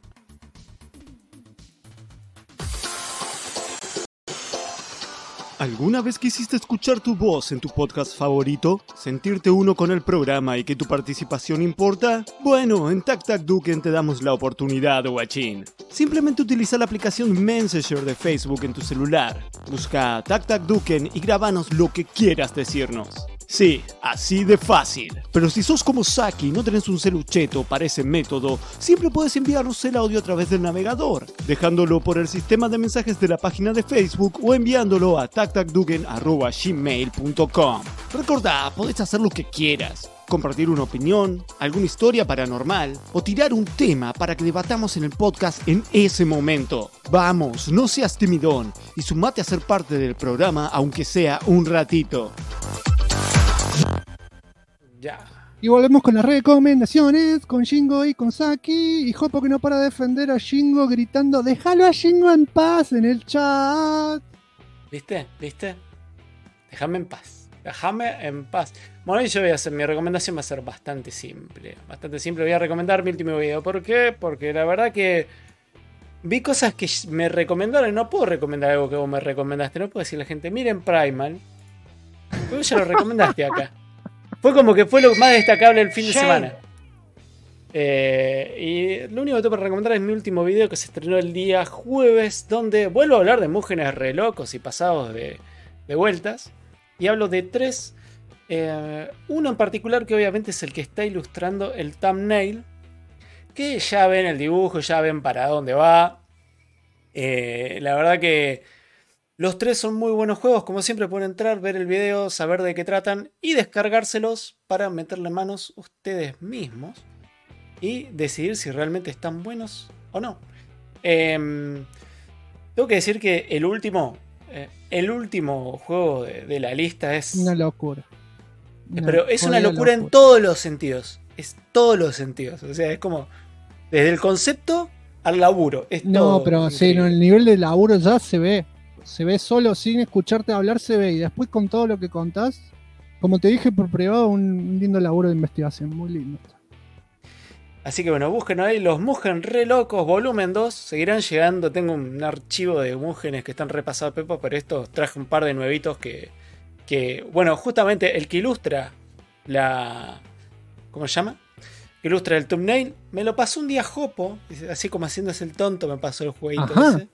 ¿Alguna vez quisiste escuchar tu voz en tu podcast favorito? ¿Sentirte uno con el programa y que tu participación importa? Bueno, en TacTacDuken te damos la oportunidad, guachín. Simplemente utiliza la aplicación Messenger de Facebook en tu celular. Busca TacTacDuken y grábanos lo que quieras decirnos. Sí, así de fácil. Pero si sos como Saki y no tenés un celucheto para ese método, siempre puedes enviarnos el audio a través del navegador, dejándolo por el sistema de mensajes de la página de Facebook o enviándolo a tactacduken@gmail.com. Recordá, podés hacer lo que quieras. Compartir una opinión, alguna historia paranormal o tirar un tema para que debatamos en el podcast en ese momento. Vamos, no seas timidón y sumate a ser parte del programa aunque sea un ratito. Ya. Y volvemos con las recomendaciones, con Shingo y con Saki. Y Jopo que no para de defender a Shingo gritando, déjalo a Shingo en paz en el chat. ¿Viste? Déjame en paz. Bueno, y yo voy a hacer, mi recomendación va a ser bastante simple. Voy a recomendar mi último video. ¿Por qué? Porque la verdad que vi cosas que me recomendaron. No puedo recomendar algo que vos me recomendaste. No puedo decirle a la gente, miren Primal. Vos ya lo recomendaste acá. Fue como que fue lo más destacable el fin de semana. Y lo único que tengo para recomendar es mi último video que se estrenó el día jueves, donde vuelvo a hablar de mujeres re locos y pasados de vueltas. Y hablo de tres. Uno en particular que obviamente es el que está ilustrando el thumbnail. Que ya ven el dibujo, ya ven para dónde va. La verdad que los tres son muy buenos juegos. Como siempre pueden entrar, ver el video, saber de qué tratan y descargárselos para meterle manos ustedes mismos y decidir si realmente están buenos o no. Tengo que decir que el último juego de la lista es... Una locura. Pero es una locura en todos los sentidos. Es todos los sentidos. O sea, es como... Desde el concepto al laburo. Es No, todo pero sí, increíble. no, el nivel de laburo ya se ve. Se ve solo, sin escucharte hablar, se ve. Y después con todo lo que contás, como te dije por privado, un lindo laburo de investigación. Muy lindo. Así que bueno, busquen ahí los Mugen re locos, volumen 2. Seguirán llegando. Tengo un archivo de Mugenes que están repasados, Pepa, pero estos traje un par de nuevitos que... Bueno, justamente el que ilustra la... ¿Cómo se llama? Que ilustra el thumbnail. Me lo pasó un día Jopo. Así como haciéndose el tonto me pasó el jueguito Ajá. ese.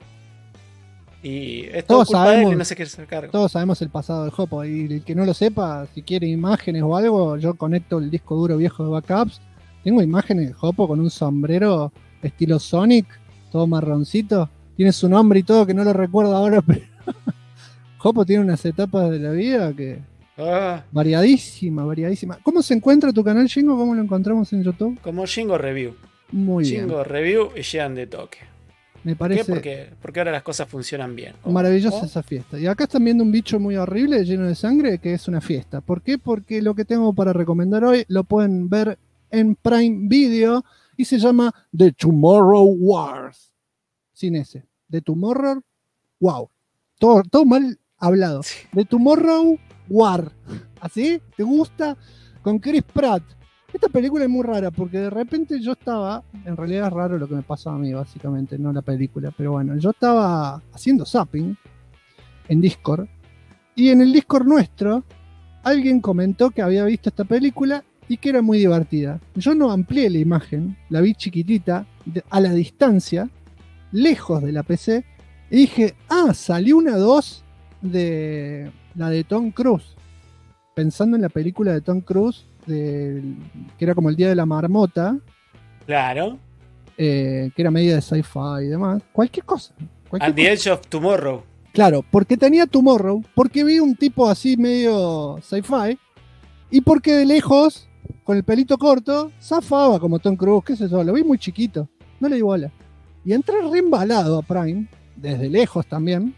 Y es todo Todos culpa de él y sabemos. no se quiere hacer cargo. Todos sabemos el pasado del Hopo. Y el que no lo sepa, si quiere imágenes o algo, yo conecto el disco duro viejo de backups. Tengo imágenes de Hopo con un sombrero estilo Sonic, todo marroncito. Tiene su nombre y todo, que no lo recuerdo ahora, pero Hopo tiene unas etapas de la vida que... Ah, Variadísima. ¿Cómo se encuentra tu canal, Jingo? ¿Cómo lo encontramos en YouTube? como Jingo Review. Muy bien. Jingo Review y llegan de toque. Me ¿Por qué? parece Porque ahora las cosas funcionan bien. maravillosa esa fiesta. Y acá están viendo un bicho muy horrible, lleno de sangre, que es una fiesta. ¿Por qué? Porque lo que tengo para recomendar hoy lo pueden ver en Prime Video y se llama The Tomorrow Wars. Sin ese. The Tomorrow Wow. Todo mal hablado. The Tomorrow War. ¿Así? ¿Te gusta? Con Chris Pratt. Esta película es muy rara porque de repente yo estaba, en realidad es raro lo que me pasó a mí básicamente, no la película, pero bueno, yo estaba haciendo zapping en Discord y en el Discord nuestro alguien comentó que había visto esta película y que era muy divertida. Yo no amplié la imagen, la vi chiquitita, a la distancia, lejos de la PC, y dije, salió una 2 de la de Tom Cruise, pensando en la película de Tom Cruise, que era como el Día de la Marmota, Claro. que era media de sci-fi y demás, cualquier cosa. At the Edge of Tomorrow. Claro, porque tenía Tomorrow, porque vi un tipo así medio sci-fi, y porque de lejos, con el pelito corto, zafaba como Tom Cruise, qué sé yo, lo vi muy chiquito, no le di bola. Y entré re embalado a Prime, desde lejos también,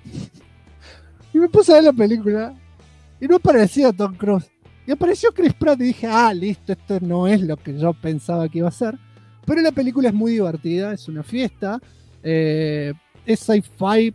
y me puse a ver la película, y no aparecía Tom Cruise. Y apareció Chris Pratt y dije, listo, esto no es lo que yo pensaba que iba a ser. Pero la película es muy divertida, es una fiesta, es sci-fi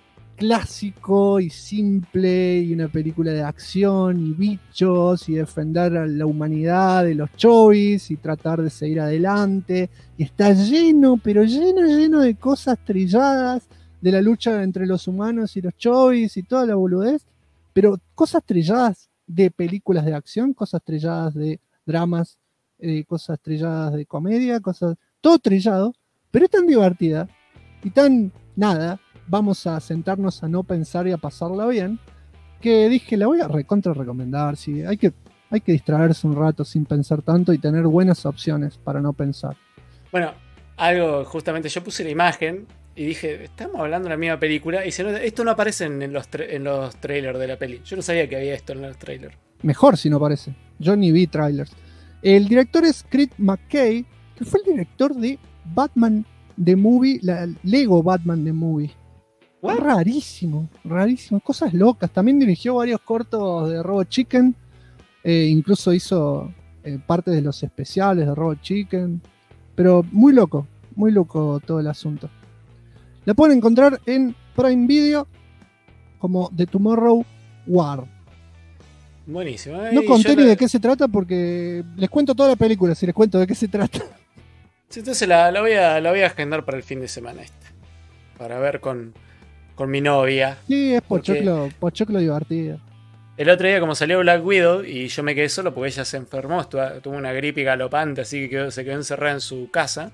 clásico y simple, y una película de acción y bichos y defender a la humanidad de los chovis y tratar de seguir adelante. Y está lleno, pero lleno de cosas trilladas de la lucha entre los humanos y los chovis y toda la boludez, pero cosas trilladas de películas de acción, cosas trilladas de dramas, cosas trilladas de comedia, todo trillado, pero es tan divertida y tan nada, vamos a sentarnos a no pensar y a pasarla bien, que dije, la voy a recontra recomendar. Sí, hay que distraerse un rato sin pensar tanto y tener buenas opciones para no pensar. Bueno, algo, justamente yo puse la imagen y dije, estamos hablando de la misma película y esto no aparece en los trailers de la peli. Yo no sabía que había esto en los trailers. Mejor si no parece. Yo ni vi trailers. El director es Chris McKay, que fue el director de Batman The Movie, la Lego Batman The Movie. ¿What? Rarísimo, cosas locas. También dirigió varios cortos de Robot Chicken, incluso hizo parte de los especiales de Robot Chicken, pero muy loco todo el asunto. La pueden encontrar en Prime Video como The Tomorrow War. Buenísimo. No conté ni de qué se trata porque les cuento toda la película si les cuento de qué se trata. Sí, entonces la voy a agendar para el fin de semana para ver con mi novia. Sí, es Porque pochoclo divertido. el otro día como salió Black Widow y yo me quedé solo porque ella se enfermó, tuvo una gripe galopante, así que se quedó encerrada en su casa.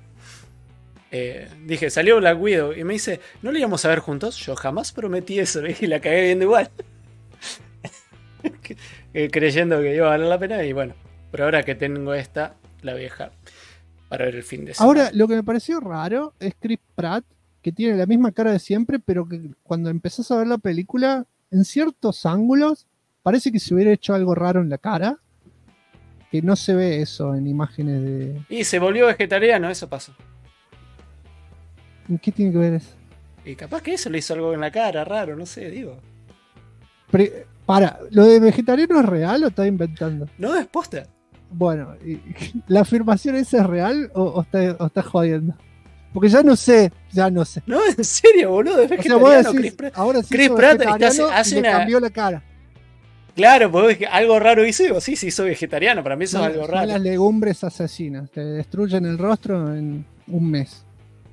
Dije, salió Black Widow y me dice, ¿no lo íbamos a ver juntos? Yo jamás prometí eso, y la cagué viendo igual. Creyendo que iba a valer la pena y bueno, pero ahora que tengo esta, la voy a dejar para ver el fin de semana. Ahora, lo que me pareció raro es Chris Pratt, que tiene la misma cara de siempre, pero que cuando empezás a ver la película, en ciertos ángulos, parece que se hubiera hecho algo raro en la cara, que no se ve eso en imágenes de... Y se volvió vegetariano, eso pasó. ¿Qué tiene que ver eso? Y capaz que eso le hizo algo en la cara, raro, no sé, digo. Para, ¿lo de vegetariano es real o está inventando? No, es posta. Bueno, ¿la afirmación esa es real o está jodiendo? Porque ya no sé. No, en serio, boludo, es O sea, vegetariano. vos decís, Chris Pratt. ahora sí Chris soy Pratt vegetariano hace y me una... cambió la cara. Claro, porque algo raro hizo y digo, sí, soy vegetariano, para mí eso es algo Son raro. las legumbres asesinas, te destruyen el rostro en un mes.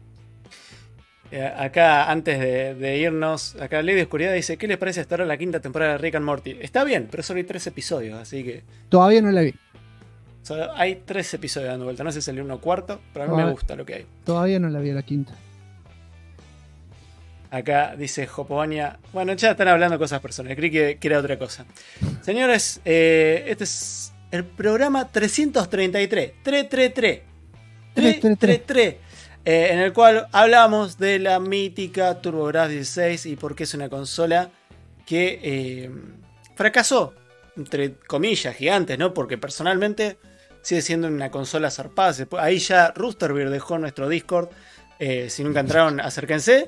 Acá, antes de irnos, acá Lady Oscuridad dice, ¿qué les parece hasta ahora la quinta temporada de Rick and Morty? Está bien, pero solo hay 3 episodios, así que... Todavía no la vi. Hay 3 episodios dando vuelta, no sé si es el 1/4, pero a mí me gusta lo que hay. Todavía no la vi a la quinta. Acá dice Joponia. Bueno, ya están hablando cosas personales. Creí que era otra cosa. Señores, este es el programa 333. 333. En el cual hablamos de la mítica TurboGrafx 16 y por qué es una consola que fracasó, entre comillas, gigantes, ¿no? Porque personalmente sigue siendo una consola zarpada. Ahí ya Roosterbeer dejó nuestro Discord. Si nunca entraron, acérquense.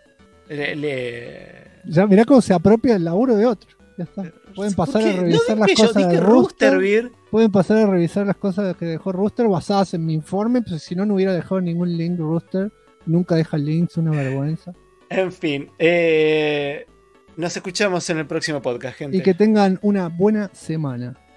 Ya mirá cómo se apropia el laburo de otro. Ya está. Pueden pasar a revisar las cosas de Rooster. Pueden pasar a revisar las cosas que dejó Rooster basadas en mi informe, pues si no hubiera dejado ningún link Rooster. Nunca deja links, una vergüenza. En fin, nos escuchamos en el próximo podcast, gente. Y que tengan una buena semana.